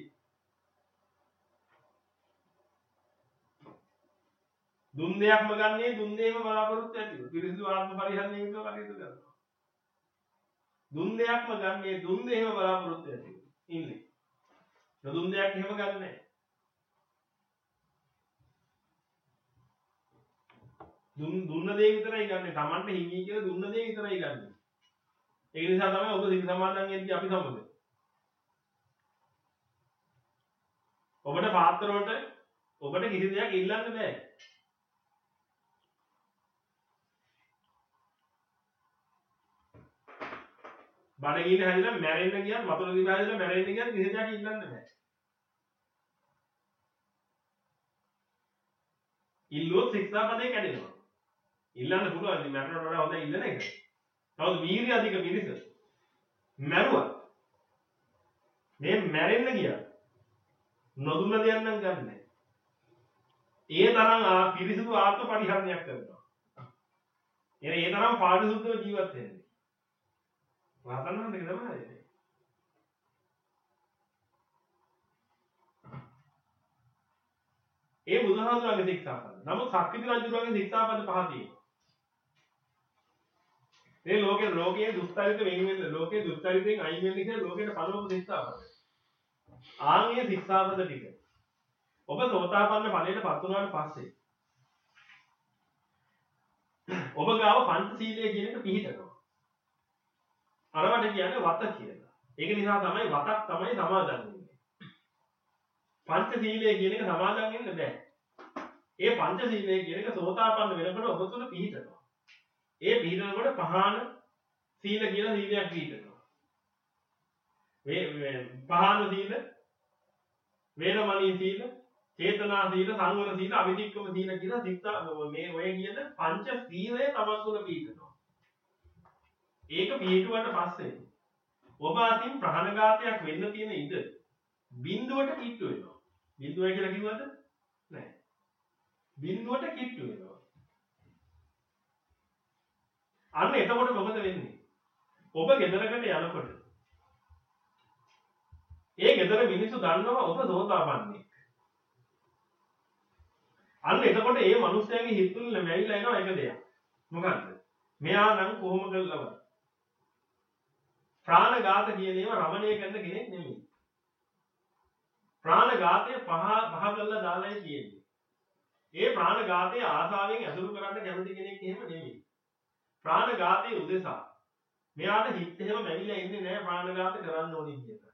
[SPEAKER 1] දුන් දෙයක්ම ගන්නේ දුන් දෙයක්ම බලාපොරොත්තු ඇතිව. පිරිසිදු ආත්ම පරිහරණය විදිහට කටයුතු කරනවා. දුන් දෙයක්ම ගන්නේ දුන් දෙයක්ම බලාපොරොත්තු ඇතිව. ඉන්නේ. දුන් දෙයක් එහෙම ගන්න නැහැ. දුන් දුන්න දේ විතරයි ගන්නෙ. Tamante හිමි කියලා දුන්න දේ විතරයි ගන්නෙ. ඒක නිසා තමයි ඔබ සිල් සමාදන් වෙන්නේ අපි සමග. ඔබට පාත්‍ර වලට ඔබට කිසි දෙයක් ඉල්ලන්න බෑ. බඩගින්න හැදිලා මැරෙන්න ගියත් වතුර දිහා හැදිලා මැරෙන්න ගියත් කිසි දෙයක් ඉල්ලන්න බෑ. ඉල්ලුවොත් ශික්ෂාපදේ කැඩෙනවා. ඉල්ලන්න පුළුවන් ඉතින් මැරෙනවට වඩා හොඳ ඉල්ලන එක. නමුත් වීර්ය අධික පිරිස මැරුවා. මේ මැරෙන්න ගියා. නොදුන්න දෙයක් නම් ගන්න. ඒ තරම් පිරිසිදු ආත්ම පරිහරණයක් කරනවා. එන ඒ තරම් පාරිශුද්ධව ජීවත් වෙන්නේ. වාතන හන්දේ තමයි. ඒ බුදුහාමුදුරන්ගේ ශික්ෂාපද. නමුත් සක්විති රජුගේ ශික්ෂාපද පහ තියෙනවා. මේ ලෝකේ ලෝකයේ දුස්තරිත වෙන් වෙන්න ලෝකයේ දුස්තරිතෙන් අයින් වෙන්න කියලා ලෝකෙට පළවෙනි ශික්ෂාපද. ආන්ගේ ශික්ෂාපද ටික. ඔබ සෝතාපන්න ඵලයට පත් වුණාට පස්සේ ඔබ ගාව පංචශීලයේ කියන එක පිළිහිටනවා. අරවට කියන්නේ වත කියලා. ඒක නිසා තමයි වතක් තමයි සමාදන් වෙන්නේ. පංචශීලයේ කියන එක සමාදන් වෙන්න බෑ. ඒ පංචශීලයේ කියන එක සෝතාපන්න වෙනකොට ඔබ තුල පිළිහිටනවා. ඒ පිළිහිටනකොට පහාන සීල කියලා සීලයක් පිළිහිටනවා. මේ පහාන සීල, වේරමණී සීල, චේතනා සීල, සංවර සීල, අවිතික්කම සීල කියලා සිතා මේ ඔය කියන පංච සීලය තමන් තුළ පිළිහිටනවා. ඒක පිළිහිටුවට පස්සේ ඔබ අතින් ප්‍රාණඝාතයක් වෙන්න තියෙන ඉඩ බිඳුවට කිට්ටු වෙනවා. බිඳුවයි කියලා කිව්වද? නැහැ. බිඳුවට කිට්ටු වෙනවා. අන්න එතකොට මොකද වෙන්නේ? ඔබ ගෙදරකට යනකොට ඒ ගෙදර මිනිස්සු දන්නවා ඔබ සෝතාපන්නයි. අන්න එතකොට ඒ මිනිස්යාගේ හිත තුළ නැවිලා එනවා එක දෙයක්. මොකද්ද? මෙයා නම් කොහොම කළාද? ප්‍රාණඝාත කියන ඒවා රමණීය කරන කෙනෙක් නෙමෙයි. ප්‍රාණඝාතය පහ පහ කළා දාලායි කියන්නේ. ඒ ප්‍රාණඝාතය ආසාවෙන් ඇසුරු කරන්න කැමති කෙනෙක් එහෙම නෙමෙයි. ප්‍රාණඝාතයේ උදෙසා මෙයාට හිත එහෙම නැවිලා ඉන්නේ නැහැ ප්‍රාණඝාත කරන්න ඕනේ කියලා.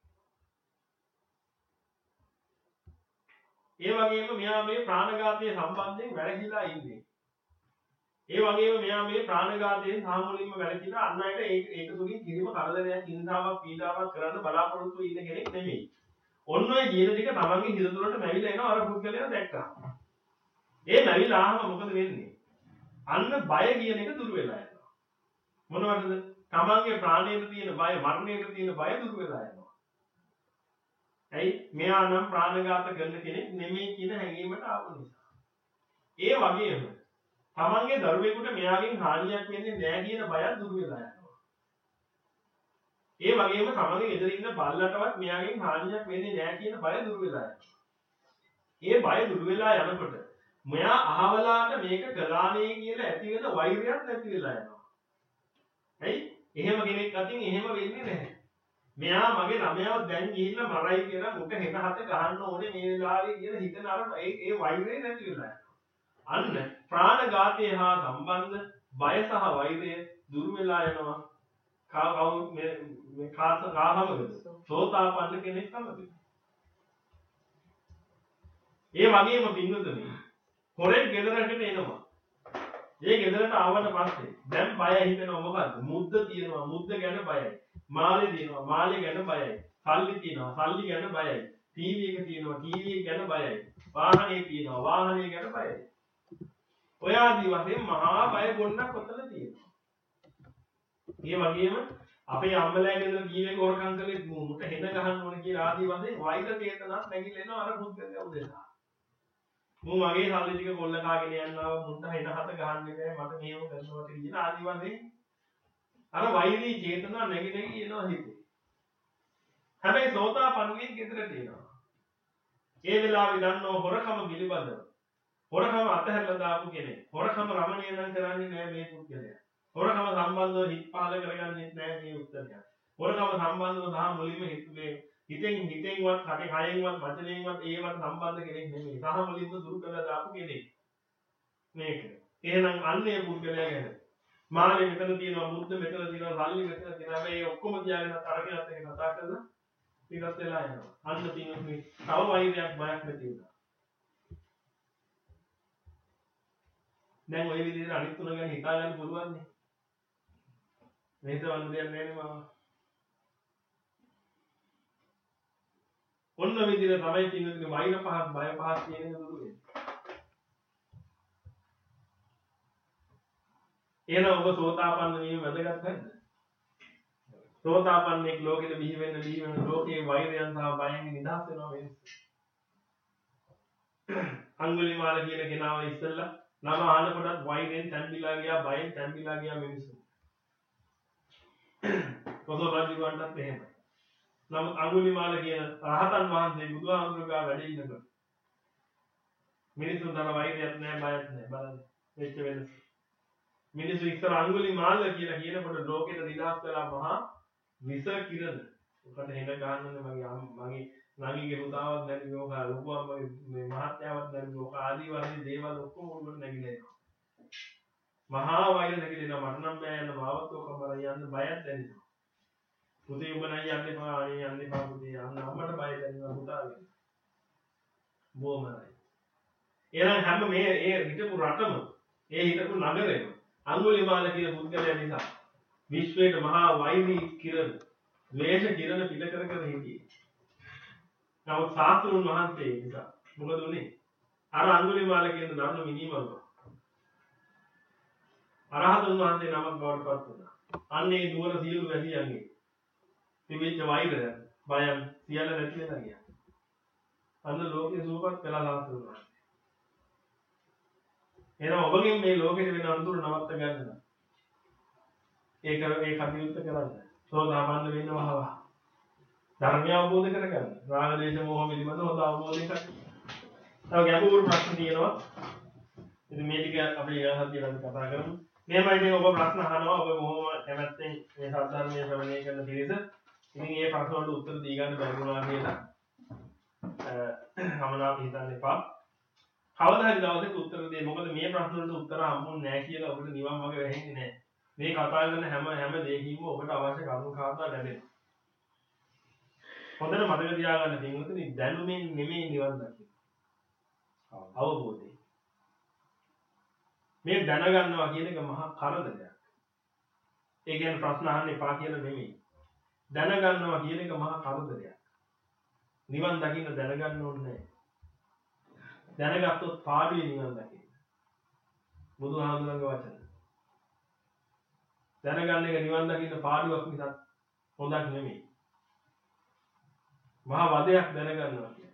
[SPEAKER 1] ඒ වගේම මෙයා මේ ප්‍රාණඝාතයේ සම්බන්ධයෙන් වැළකීලා ඉන්නේ. ඒ වගේම මෙයා මේ ප්‍රාණඝාතයෙන් සාමුලින්ම වැළකීලා අන් අයට ඒක ඒක තුලින් කිසිම කරදරයක්, හිංසාවක්, පීඩාවක් කරන්න බලාපොරොත්තු වෙන්න කෙනෙක් නෙමෙයි. ඔන්න ඔය ජීවිත ටික තමන්ගේ හිත තුළට නැවිලා එනවා අර පුද්ගලයා දැක්කා. ඒ නැවිලා ආවම මොකද වෙන්නේ? අන්න බය කියන එක දුර වෙලා යනවා. මොනවටද? තමන්ගේ ප්‍රාණයට තියෙන බය, මරණයට තියෙන බය දුර වෙලා යනවා. ඇයි? මෙයා නම් ප්‍රාණඝාත කරන කෙනෙක් නෙමෙයි කියන හැඟීමට ආපු නිසා. ඒ වගේම තමන්ගේ දරුවෙකුට මෙයාගෙන් හානියක් වෙන්නේ නැහැ කියන බයත් දුර වෙලා යනවා. ඒ වගේම තමන්ගේ ගෙදර ඉන්න බල්ලටවත් මෙයාගෙන් හානියක් වෙන්නේ නැහැ කියන බය දුර වෙලා යනවා. ඒ බය දුර වෙලා යනකොට මෙයා අහවලාට මේක කළානේ කියලා ඇති වෙන වෛරයක් නැති වෙලා යනවා. ඇයි? එහෙම කෙනෙක් අතින් එහෙම වෙන්නේ නැහැ. මෙයා මගේ ළමයාව දැන් ගිහිල්ලා මරයි කියලා මුට හෙන හත ගහන්න ඕනේ මේ වෙලාවේ කියලා හිතන අර ඒ ඒ වෛරය නැති වෙලා යනවා. අන්න ප්‍රාණඝාතය හා සම්බන්ධ බය සහ වෛරය දුර වෙලා යනවා. කවුරු මේ මේ කාත කාමවද? සෝතාපන්න කෙනෙක් තමයි. ඒ වගේම පින්වතුනි හොරෙන් ගෙදරකට එනවා. ඒ ගෙදරට ආවට පස්සේ දැන් බය හිතෙනවා මොකද්ද? මුද්ද තියෙනවා. මුද්ද ගැන බයයි. මාළේ තියෙනවා. මාළේ ගැන බයයි. සල්ලි තියෙනවා. සල්ලි ගැන බයයි. ටීවී එක තියෙනවා. ටීවී එක ගැන බයයි. වාහනේ තියෙනවා. වාහනේ ගැන බයයි. ඔය ආදී වශයෙන් මහා බය ගොන්නක් ඔතන තියෙනවා. ඒ වගේම අපේ අම්මලා ගෙදර ජීවේ කොරකම් කළේ මුට හෙන ගහන්න ඕනේ කියලා ආදී වශයෙන් වෛර චේතනක් නැගිලා එනවා අර පුද්ගලයා උදෙසා. මම මගේ සල්ලි ටික කොල්ල කාගෙන යනවා මුන්ට හෙන හත ගහන්නේ නැහැ මට මේව කරනවා කියන ආදී වශයෙන් අර වෛරී චේතනා නැగి නැగి එනවා හිතේ. හැබැයි සෝතාපන්නයේ ගෙදරට එනවා. ඒ වෙලාවේ දන්නව හොරකම පිළිබඳව. හොරකම අතහැරලා දාපු කෙනෙක්. හොරකම රමණීය නම් කරන්නේ නැහැ මේ පුද්ගලයා. හොරකම සම්බන්ධව හිත පහල කරගන්නේ නැහැ මේ උත්තරය. හොරකම සම්බන්ධව සහ මුලින්ම හිතුවේ හිතෙන් හිතෙන්වත් කටේ කයෙන්වත් වචනයෙන්වත් ඒවට සම්බන්ධ කෙනෙක් නෙමෙයි. සහ මුලින්ම දුරු කරලා දාපු කෙනෙක්. මේක. එහෙනම් අන්නේ පුද්ගලයා ගැන මාළේ මෙතන තියෙනවා මුද්ද මෙතන තියෙනවා සල්ලි මෙතන තියෙනවා මේ ඔක්කොම තියාගෙන තරගෙනත් එක කතා කරලා ඊටත් වෙලා යනවා. අන්න තියෙන්නේ තව වෛරයක් බයක් නැති වෙනවා. දැන් ওই විදිහට අනිත් තුන ගැන හිතා ගන්න පුළුවන් නේ. මේක වන්න දෙයක් නැහැ නේ මාව. ඔන්න විදිහට තමයි කියන්නේ වෛර පහක් බය පහක් කියන එක දුරු වෙන්නේ. එහෙනම් ඔබ සෝතාපන්න වීම වැදගත් නැද්ද? සෝතාපන්නෙක් ලෝකෙට බිහි වෙන්න බිහි වෙන ලෝකයේ වෛරයන් සහ බයෙන් නිදහස් වෙනවා මිනිස්සු. අඟුලිමාල කියන කෙනාව ඉස්සෙල්ලා නම අහනකොටත් වෛරයෙන් තැම්බිලා ගියා බයෙන් තැම්බිලා ගියා මිනිස්සු. කොසල් රජුවන්ටත් එහෙමයි. නමුත් අඟුලිමාල කියන රහතන් වහන්සේ බුදුහාමුදුරුවෝ වැඩ ඉන්නකොට මිනිසුන්ට වෛරයක් නැහැ බයක් නැහැ බලන්න වෙච්ච වෙනස. මිනිස්සු ඉස්සර අඟුලිමාල කියලා කියනකොට ලෝකෙට නිදහස් වෙලා මහා විස කිරණ. උකට හෙන ගන්නනේ මගේ මගේ නංගිගේ පුතාවක් නැති ලෝක ලොකුවම මේ මහත්යාවක් නැති ලෝක ආදී වශයෙන් දේවල් ඔක්කොම උඩට නැගිලා එනවා. මහා වෛර නැගිලා මට නම් බෑ යන්න මාවත් ඔකම යන්න බයක් දැනෙනවා. පුතේ උඹ නම් යන්න එපා අනේ යන්න එපා පුතේ යන්න අම්මට බය දැනෙනවා පුතාගේ. බොමරයි. එහෙනම් හැම මේ ඒ හිටපු රටම ඒ හිටපු නගරෙම අඟුලිමාල කියන පුද්ගලයා නිසා විශ්වයේ මහා වෛරී කිරණ, ද්වේෂ කිරණ පිට කර කර හිටියේ. නමුත් සාතුරුන් වහන්සේ නිසා මොකද උනේ? අර අඟුලිමාල කියන නරන මිනිමල්ව අරහතුන් වහන්සේ නමක් බවට පත් වුණා. අන්නේ දුවර සියලු වැසියන්ගේ තිබෙච්ච වෛරය, බයම් සියල්ල නැති වෙලා ගියා. අන්න ලෝකේ සූපත් කළා සාතුරුන් වහන්සේ. එහෙනම් ඔබගෙන් මේ ලෝකෙට වෙන අඳුර නවත්ත ගන්න. ඒක ඒ කටයුත්ත කරන්න. සෝදාපන්න වෙනවා. ධර්මය අවබෝධ කරගන්න. රාග දේශ මොහ පිළිබඳ හොඳ අවබෝධයක් ගන්න. තව ගැඹුරු ප්‍රශ්න තියෙනවා. ඉතින් මේ ටික අපි ඊළඟ සතියේදී කතා කරමු. මේමයි ඉතින් ඔබ ප්‍රශ්න අහනවා. ඔබ මොහොම කැමැත්තෙන් මේ සාධාරණීය ශ්‍රවණය කරන පිළිස. ඉතින් මේ ප්‍රශ්න වලට උත්තර දී ගන්න බැරි වුණා කියලා අමනාප හිතන්න එපා. කවදා හරි දවසක උත්තර දෙන්න. මොකද මේ ප්‍රශ්න වලට උත්තර හම්බුනේ නැහැ කියලා ඔබට නිවන් මාර්ග වැහෙන්නේ නැහැ. මේ කතා කරන හැම හැම දෙයකින්ම ඔබට අවශ්‍ය කරුණු කාරණා ලැබෙනවා. හොඳට මතක තියාගන්න තියෙන්නේ දැනුමෙන් නෙමෙයි නිවන් දකින්න. අවබෝධය. මේ දැනගන්නවා කියන එක මහා කරදරයක්. ඒ කියන්නේ ප්‍රශ්න අහන්න එපා කියලා නෙමෙයි. දැනගන්නවා කියන එක මහා කරදරයක්. නිවන් දකින්න දැනගන්න ඕනේ නැහැ. දැනගත්තොත් පාඩුවේ නිවන් දකින්න. බුදුහාමුදුරන්ගේ වචන. දැනගන්න එක නිවන් දකින්න පාඩුවක් මිසක් හොඳක් නෙමෙයි. මහා වදයක් දැනගන්නවා කියන්නේ.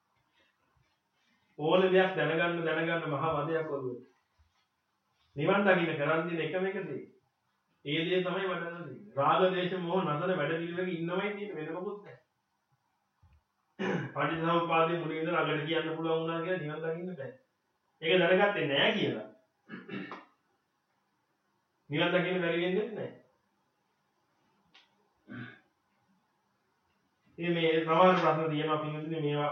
[SPEAKER 1] ඕන දෙයක් දැනගන්න දැනගන්න මහා වදයක් වගේ. නිවන් දකින්න කරන් දින එකම එක දේ. ඒ දේ තමයි වඩන්න දෙන්නේ. රාග දේශ මොහ නතර වැඩ පිළිවෙලක ඉන්නවයි තියෙන්නේ වෙන මොකුත් නැහැ. පටිච්චසමුප්පාදයේ මුලින් ඉඳලා අගට කියන්න පුළුවන් වුණා කියලා නිවන් දකින්න බෑ. ඒක දැනගත්තේ නැහැ කියලා. නිවන් දකින්න බැරි වෙන්නේ නැහැ. මේ මේ සමහර ප්‍රශ්න තියෙනවා පින්විතනේ මේවා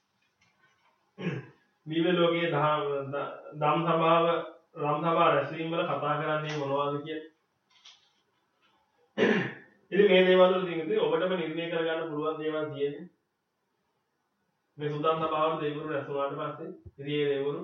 [SPEAKER 1] දිව්‍ය ලෝකයේ ධම් සභාව රම් සභා රැස්වීම වල කතා කරන්නේ මොනවද කියලා. ඉතින් මේ දේවල් වල තියෙන්නේ ඔබටම නිර්ණය කරගන්න පුළුවන් දේවල් තියෙන්නේ. මේ සුදම් සභාවල දෙවිවරු රැස්ුණාට පස්සේ ඉතින් මේ දෙවිවරු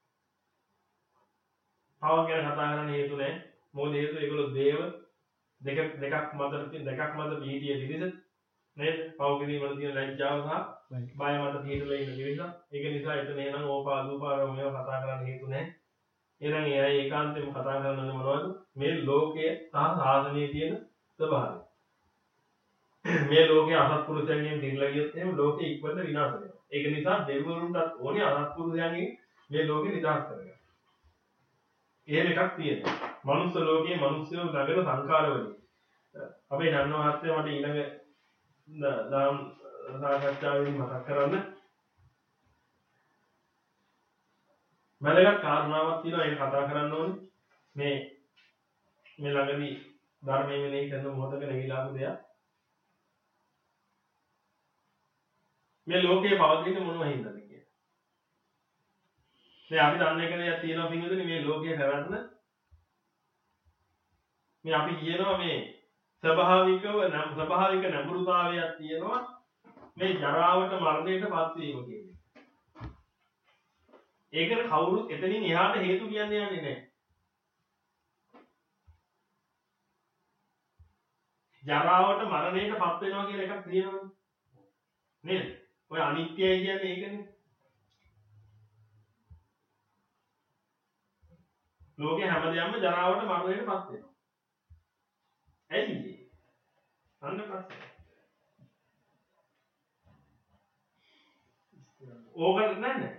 [SPEAKER 1] පව ගැන කතා කරන්න හේතු නැහැ. මොකද හේතුව ඒගොල්ලෝ දේව දෙක දෙකක් මතර තියෙන දෙකක් මත පිහිටිය පිළිස නේද? පව කිරීමල තියෙන ලැජ්ජාව සහ බය මත පිහිටලා ඉන්න පිළිස. ඒක නිසා එතන එනං ඕපාදූපාරම මේවා කතා කරන්න හේතු නැහැ. එහෙනම් ඒ අය ඒකාන්තයෙන්ම කතා කරන්නේ මොනවද? මේ ලෝකයේ සහ සාසනයේ තියෙන ස්වභාවය. මේ ලෝකයේ අසත්පුරුෂයන්ගෙන් දිරලා ගියොත් එහෙම ලෝකෙ ඉක්මනට විනාශ වෙනවා. ඒක නිසා දෙවිවරුන්ටත් ඕනේ අසත්පුරුෂයන්ගෙන් මේ ලෝකෙ නිදහස් කරගන්න. එහෙම එකක් තියෙනවා. මනුස්ස ලෝකයේ මිනිස්සුන් ළඟන සංකාරවලින්. අපි දන්නවා හත්සේ මට ඊළඟ දාම් සාකච්ඡාවෙන් මතක් කරන්න. වැදගත් කාරණාවක් තියෙනවා ඒක කතා කරන්න ඕනේ. මේ මේ ළඟදී ධර්මයේ මෙලෙහි කරන මොහොතක නැగిලාපු දෙයක්. මේ ලෝකයේ පවතින මොනව හින්දාද කියලා. මේ අපි දන්න එක දෙයක් තියෙනවා පින්වතුනි මේ ලෝකයේ පැවැත්ම මේ අපි කියනවා මේ ස්වභාවිකව නම් ස්වභාවික නැඹුරුතාවයක් තියෙනවා මේ ජරාවට මරණයට පත් වීම කියන්නේ. ඒකට කවුරුත් එතනින් එහාට හේතු කියන්නේ යන්නේ නැහැ. ජරාවට මරණයට පත් වෙනවා කියලා එකක් තියෙනවනේ. නේද? ඔය අනිත්‍යයි කියන්නේ ඒකනේ. ලෝකේ හැමදේම ජරාවට මරණයට පත් වෙනවා. ඇයි ඒ? අන්න ප්‍රශ්නේ. ඕකට නැහැ.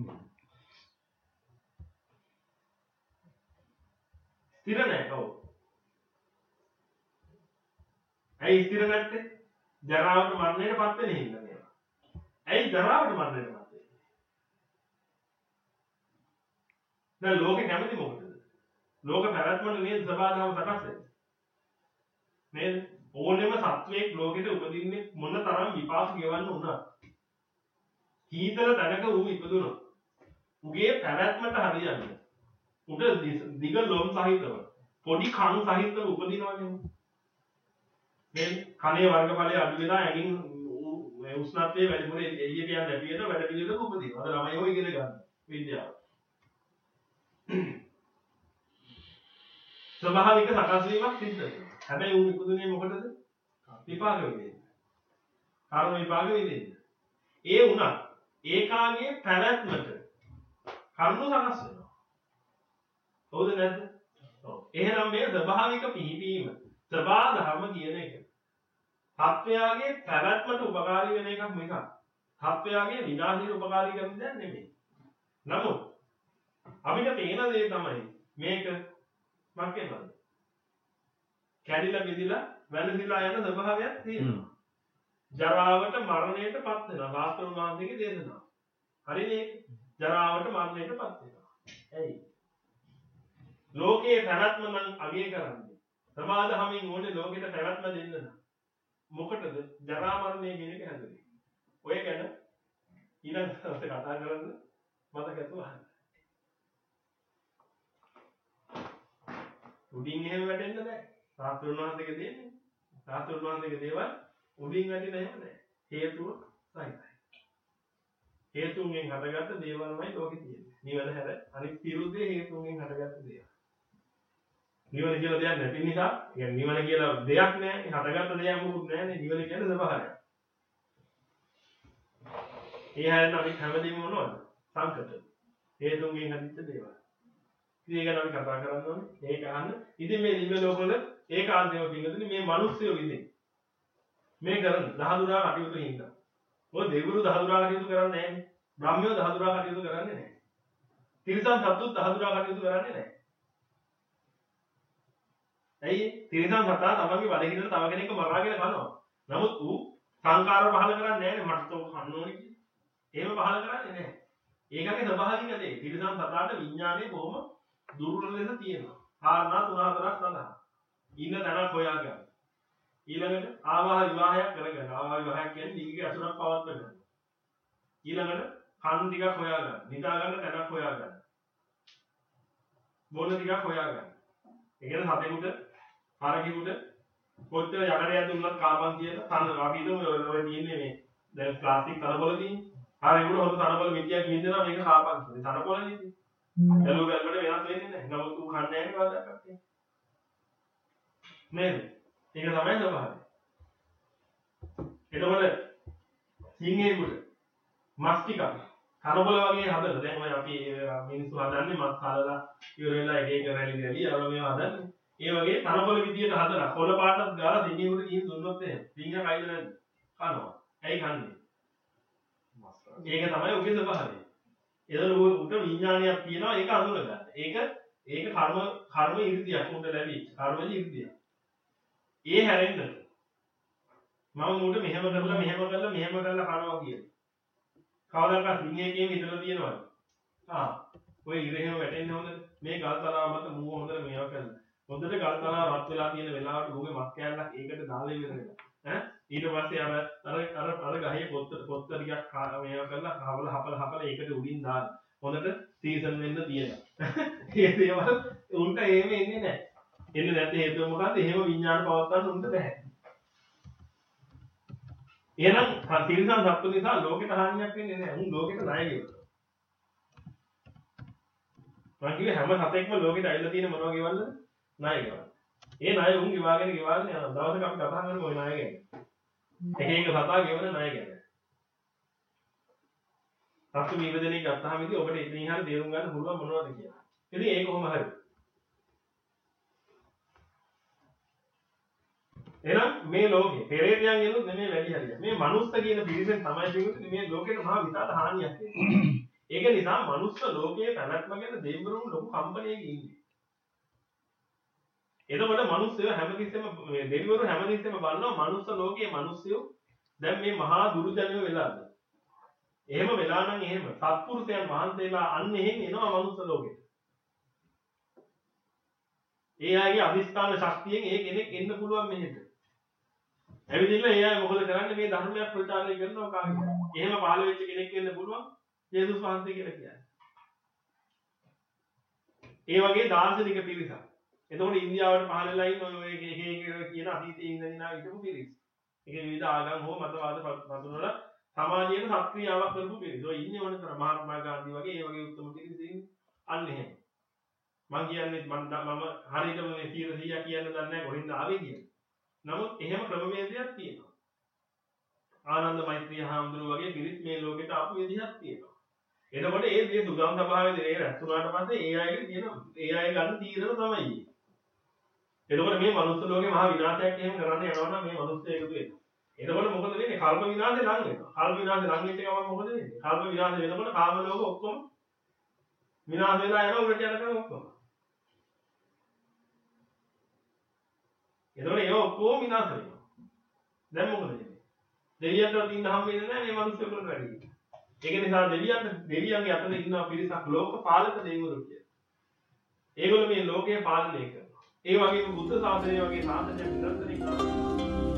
[SPEAKER 1] ස්ථිර නැහැ. ඔව්. ඇයි ස්ථිර නැත්තේ? ජරාවට මරණයට පත් වෙන හින්දා මේවා. ඇයි ජරාවට මරණයට පත් වෙන්නේ? දැන් ලෝකේ කැමති මොකටද? ලෝක පැවැත්මට නේද සබාධාව සකස් වෙන්නේ. නේද? ඕනෙම සත්වයක් ලෝකෙට උපදින්නේ මොන තරම් විපාක ගෙවන්න උනත්. හීතල තැනක ඌ ඉපදුනොත් උගේ පැවැත්මට හරියන්නේ. උට දිග ලොම් සහිතව පොඩි කණු සහිතව උපදිනවනේ. මේ කනේ වර්ගඵලය අඩු වෙලා ඇඟින් උෂ්ණත්වයේ වැඩිපුර එළියට යන හැටියට වැඩ පිළිවෙලක උපදිනවා. අද ළමයි හොය ඉගෙන ගන්න විද්‍යාව. ස්වභාවික සකස් වීමක් සිද්ධ වෙනවා. හැබැයි ඌ ඉපදුනේ මොකටද? විපාක වෙන්නේ. කර්ම විපාක වෙන්නේ. ඒ වුණා ඒකාගේ පැවැත්මට කර්ම සකස් වෙනවා. හවුද නැද්ද? ඔව්. එහෙනම් මේ ස්වභාවික පිහිටීම සබා ධර්ම කියන එක. සත්වයාගේ පැවැත්මට උපකාරී වෙන එකක් මේක. සත්වයාගේ විනාශයට උපකාරී කරන දෙයක් නෙමෙයි. නමුත් අපිට පේන දේ තමයි මේක මක්කේනද? කැඩිලා බෙදිලා වැළඳිලා යන ස්වභාවයක් තියෙනවා. ජරාවට මරණයට පත් වෙනවා. රාත්‍රී මාන්තිකේ දේශනා. හරිනේ? ජරාවට මරණයට පත් වෙනවා. ඇයි? ලෝකේ පැවැත්ම නම් අගය කරන්නේ. සමාදහමින් ඕනේ ලෝකෙට පැවැත්ම දෙන්න නම්. මොකටද? ජරා මරණය කියන එක හැදුවේ. ඔය ගැන ඊළඟ දවසේ කතා කරන්න මතකතු අහන්න. උඩින් එහෙම වැටෙන්න බෑ. සාස්ත්‍රුන් වහන්සේගේ දෙන්නේ. සාස්ත්‍රුන් වහන්සේගේ දේවල් උඩින් වැටෙන්න එහෙම නෑ. හේතුව සහිතයි. හේතුන්ගෙන් හටගත්ත දේවල්මයි ලෝකේ තියෙන්නේ. නිවන හැර අනිත් විරුද්ධයේ හේතුන්ගෙන් හටගත්ත දේවල්. නිවන කියලා දෙයක් නැති නිසා, يعني නිවන කියලා දෙයක් නෑ. හටගත්ත දෙයක් මොකුත් නෑනේ. නිවන කියන්නේ ස්වභාවයක්. ඒ හැරෙන අපි හැමදේම මොනවද? සංකත. හේතුන්ගෙන් හදිච්ච දේවල්. ඉතින් ඒක අපි කතා කරන්න ඕනේ. ඒක අහන්න. ඉතින් මේ දිව්‍ය ලෝකවල ඒකාන්තව පින්නතුනේ මේ මිනිස්සුયો විදිහේ මේ කරන දහදුරා කටයුතු හින්දා. ඔය දෙවිවරු දහදුරා කටයුතු කරන්නේ නැහැනේ. බ්‍රහ්මයෝ දහදුරා කටයුතු කරන්නේ නැහැ. තිරිසන් සත්තුත් දහදුරා කටයුතු කරන්නේ නැහැ. ඇයි? තිරිසන් සතා තමන්ගේ වැඩහිඳට තව කෙනෙක්ව මරාගෙන කනවා. නමුත් ඌ සංකාර පහල කරන්නේ නැහැනේ. මට තෝ කන්න ඕනේ කියලා. එහෙම පහල කරන්නේ නැහැ. ඒකගේ ස්වභාවික දේ. තිරිසන් සතාට විඥානයේ බොහොම දුර්වල ලෙස තියෙනවා. කාරණා තුන හතරක් සඳහන්. ඉන්න තැනක් හොයාගන්න. ඊළඟට ආවාහ විවාහයක් කරගන්න. ආවාහ විවාහයක් කියන්නේ දීගේ අසුරක් පවත්ව ගන්න. ඊළඟට කන් ටිකක් හොයාගන්න. නිදා ගන්න තැනක් හොයාගන්න. බොන ටිකක් හොයාගන්න. ඒ කියන්නේ සතෙකුට හරකෙකුට කොච්චර යකඩයක් දුන්නත් කාපන් කියලා තන අපි හිතමු ඔය තියෙන්නේ මේ දැන් ප්ලාස්ටික් තනකොළ තියෙන්නේ. හරකෙකුට හොඳ තනකොළ මිටියක් ඉඳිනවා මේක කාපන් කියලා. තනකොළනේ ඉතින්. එළු ගල්වල වෙනස් වෙන්නේ නැහැ. නමුත් ඌ කන්නේ නැහැ කවදාවත්. නේද? ඒක තමයි ස්වභාවය. එතකොට සිංහෙකුට මස් ටිකක් තනකොළ වගේ හදලා දැන් ඔය අපි මිනිස්සු හදන්නේ මස් හදලා ඉවර වෙලා එක එක රැලි රැලි අර මේවා හදන්නේ. ඒ වගේ තනකොළ විදියට හදලා කොළ පාටක් ගාලා සිංහෙකුට ගිහින් දුන්නොත් එහෙම සිංහා කයිද නැද්ද? කනවා. ඇයි කන්නේ? ඒක තමයි උගේ ස්වභාවය. එතකොට උට විඥානයක් තියෙනවා ඒක අඳුර ගන්න. ඒක ඒක කර්ම කර්ම ඉර්ධියක් උන්ට ලැබිච්ච කර්මජ ඉර්ධියක්. ඒ හැරෙන්නද මම උන්ට මෙහෙම කරලා මෙහෙම කරලා මෙහෙම කරලා කනවා කියන්නේ. කවදාවත් සිංහේකේම ඉඳලා තියෙනවද? ආ ඔය ඉර එහෙම වැටෙන්නේ හොඳද? මේ ගල් තලාව මත මූව හොඳට මේවා කරලා. හොඳට ගල් තලාව රත් වෙලා තියෙන වෙලාවට ඌගේ මස් කෑල්ලක් ඒකට දාලා ඉවර වෙනවා. ඈ ඊට පස්සේ අර අර අර අර ගහේ පොත්ත පොත්ත ටිකක් මේවා කරලා හවල හපල හපල ඒකට උඩින් දාන හොඳට සීසන් වෙන්න තියලා ඒ දේවල් උන්ට එහෙම එන්නේ නැහැ එන්නේ නැත්te හේතුව මොකද්ද එහෙම විඥාන පවත්වන්න උන්ට බෑ එහෙනම් තිරිසන් සත්තු නිසා ලෝකෙට හානියක් වෙන්නේ නැහැ උන් ලෝකෙට ණය ගෙවනවා මම කිව්වේ හැම සතෙක්ම ලෝකෙට ඇවිල්ලා තියෙන මොනවා ගෙවන්නද ණය ගෙවන්න ඒ ණය උන් ගෙවාගෙන ගෙවාගෙන යනවා දවසක අපි කතා කරමු ওই ණය ගැන එක එක සතා ගෙවන ණය ගැන. සත්තු කීප දෙනෙක් ගත්තාම ඉතින් ඔබට ඉතින් හරිය තේරුම් ගන්න පුළුවන් මොනවද කියලා. ඉතින් ඒක කොහොම හරි. එහෙනම් මේ ලෝකේ පෙරේතයන් එනුත් නෙමෙයි වැඩි හරිය. මේ මනුස්ස කියන පිරිසෙන් තමයි පිටුනේ මේ ලෝකෙට මහා විශාල හානියක් වෙන්නේ. ඒක නිසා මනුස්ස ලෝකයේ පැවැත්ම ගැන දෙවිවරුන් ලොකු කම්පණයක ඉන්නේ. එතකොට මිනිස්සු හැමතිස්සෙම මේ දෙවිවරු හැමතිස්සෙම බලනවා මනුස්ස ලෝකයේ මිනිස්සු දැන් මේ මහා දුර්ජනය වෙලාද. එහෙම වෙලා නම් එහෙම සත්පුරුෂයන් වහන්සේලා අන්න එහෙම එනවා මනුස්ස ලෝකෙට. ඒ අයගේ අදිස්ථාන ශක්තියෙන් ඒ කෙනෙක් එන්න පුළුවන් මෙහෙට. ඇවිදින්න ඒ අය මොකද කරන්නේ මේ ධර්මයක් ප්‍රචාරය කරනවා කාගෙද? එහෙම පහළ වෙච්ච කෙනෙක් වෙන්න පුළුවන් යේසුස් වහන්සේ කියලා කියන්නේ. ඒ වගේ දාර්ශනික පිරිසක්. එතකොට ඉන්දියාවට පහළ වෙලා ඉන්න ඔය එක එක කියන අතීතයේ ඉඳන් ආ හිටපු පිරිස්. ඒක විවිධ ආගම් හෝ මතවාද පතුරවල සමාජයේ සක්‍රියාවක් කරපු පිරිස්. ඔය ඉන්නේ වුණ කර මහත්මා ගාන්ධි වගේ ඒ වගේ උත්තම පිරිස් ඉන්නේ. අන්න එහෙම. මම කියන්නේ මම මම හරියටම මේ සීල සීයා කියන්න දන්නේ නැහැ කොහෙන්ද ආවේ කියලා. නමුත් එහෙම ක්‍රමවේදයක් තියෙනවා. ආනන්ද මෛත්‍රී හාමුදුරුවෝ වගේ පිරිස් මේ ලෝකෙට ආපු විදිහක් තියෙනවා. එතකොට ඒ දේ සුගම් සභාවේදී ඒ රැස්ුණාට පස්සේ ඒ අයගේ තියෙන ඒ අය ගන්න තීරණ තමයි. එතකොට මේ මනුස්ස ලෝකේ මහා විනාශයක් එහෙම කරන්න යනවා නම් මේ මනුස්සය එකතු වෙනවා. එතකොට මොකද වෙන්නේ? කල්ප විනාශේ ලඟ වෙනවා. කල්ප විනාශේ ලඟ වෙච්ච ගමන් මොකද වෙන්නේ? කල්ප විනාශ වෙනකොට කාම ලෝක ඔක්කොම විනාශ වෙලා යනවා උඩට යනකම් ඔක්කොම. එතකොට ඒක ඔක්කොම විනාශ වෙනවා. දැන් මොකද වෙන්නේ? දෙවියන්ට ඉන්න හම් වෙන්නේ නැහැ මේ මිනිස්සුන්ට වැඩි. ඒක නිසා දෙවියන්ට දෙවියන්ගේ අතේ ඉන්න පිරිසක් ලෝක පාලක දෙවිවරු කියලා. ඒගොල්ලෝ මේ ලෝකය පාලනය කරනවා. ඒ වගේම බුද්ධ ශාසනය වගේ ශාසනයක් නිරන්තරයෙන්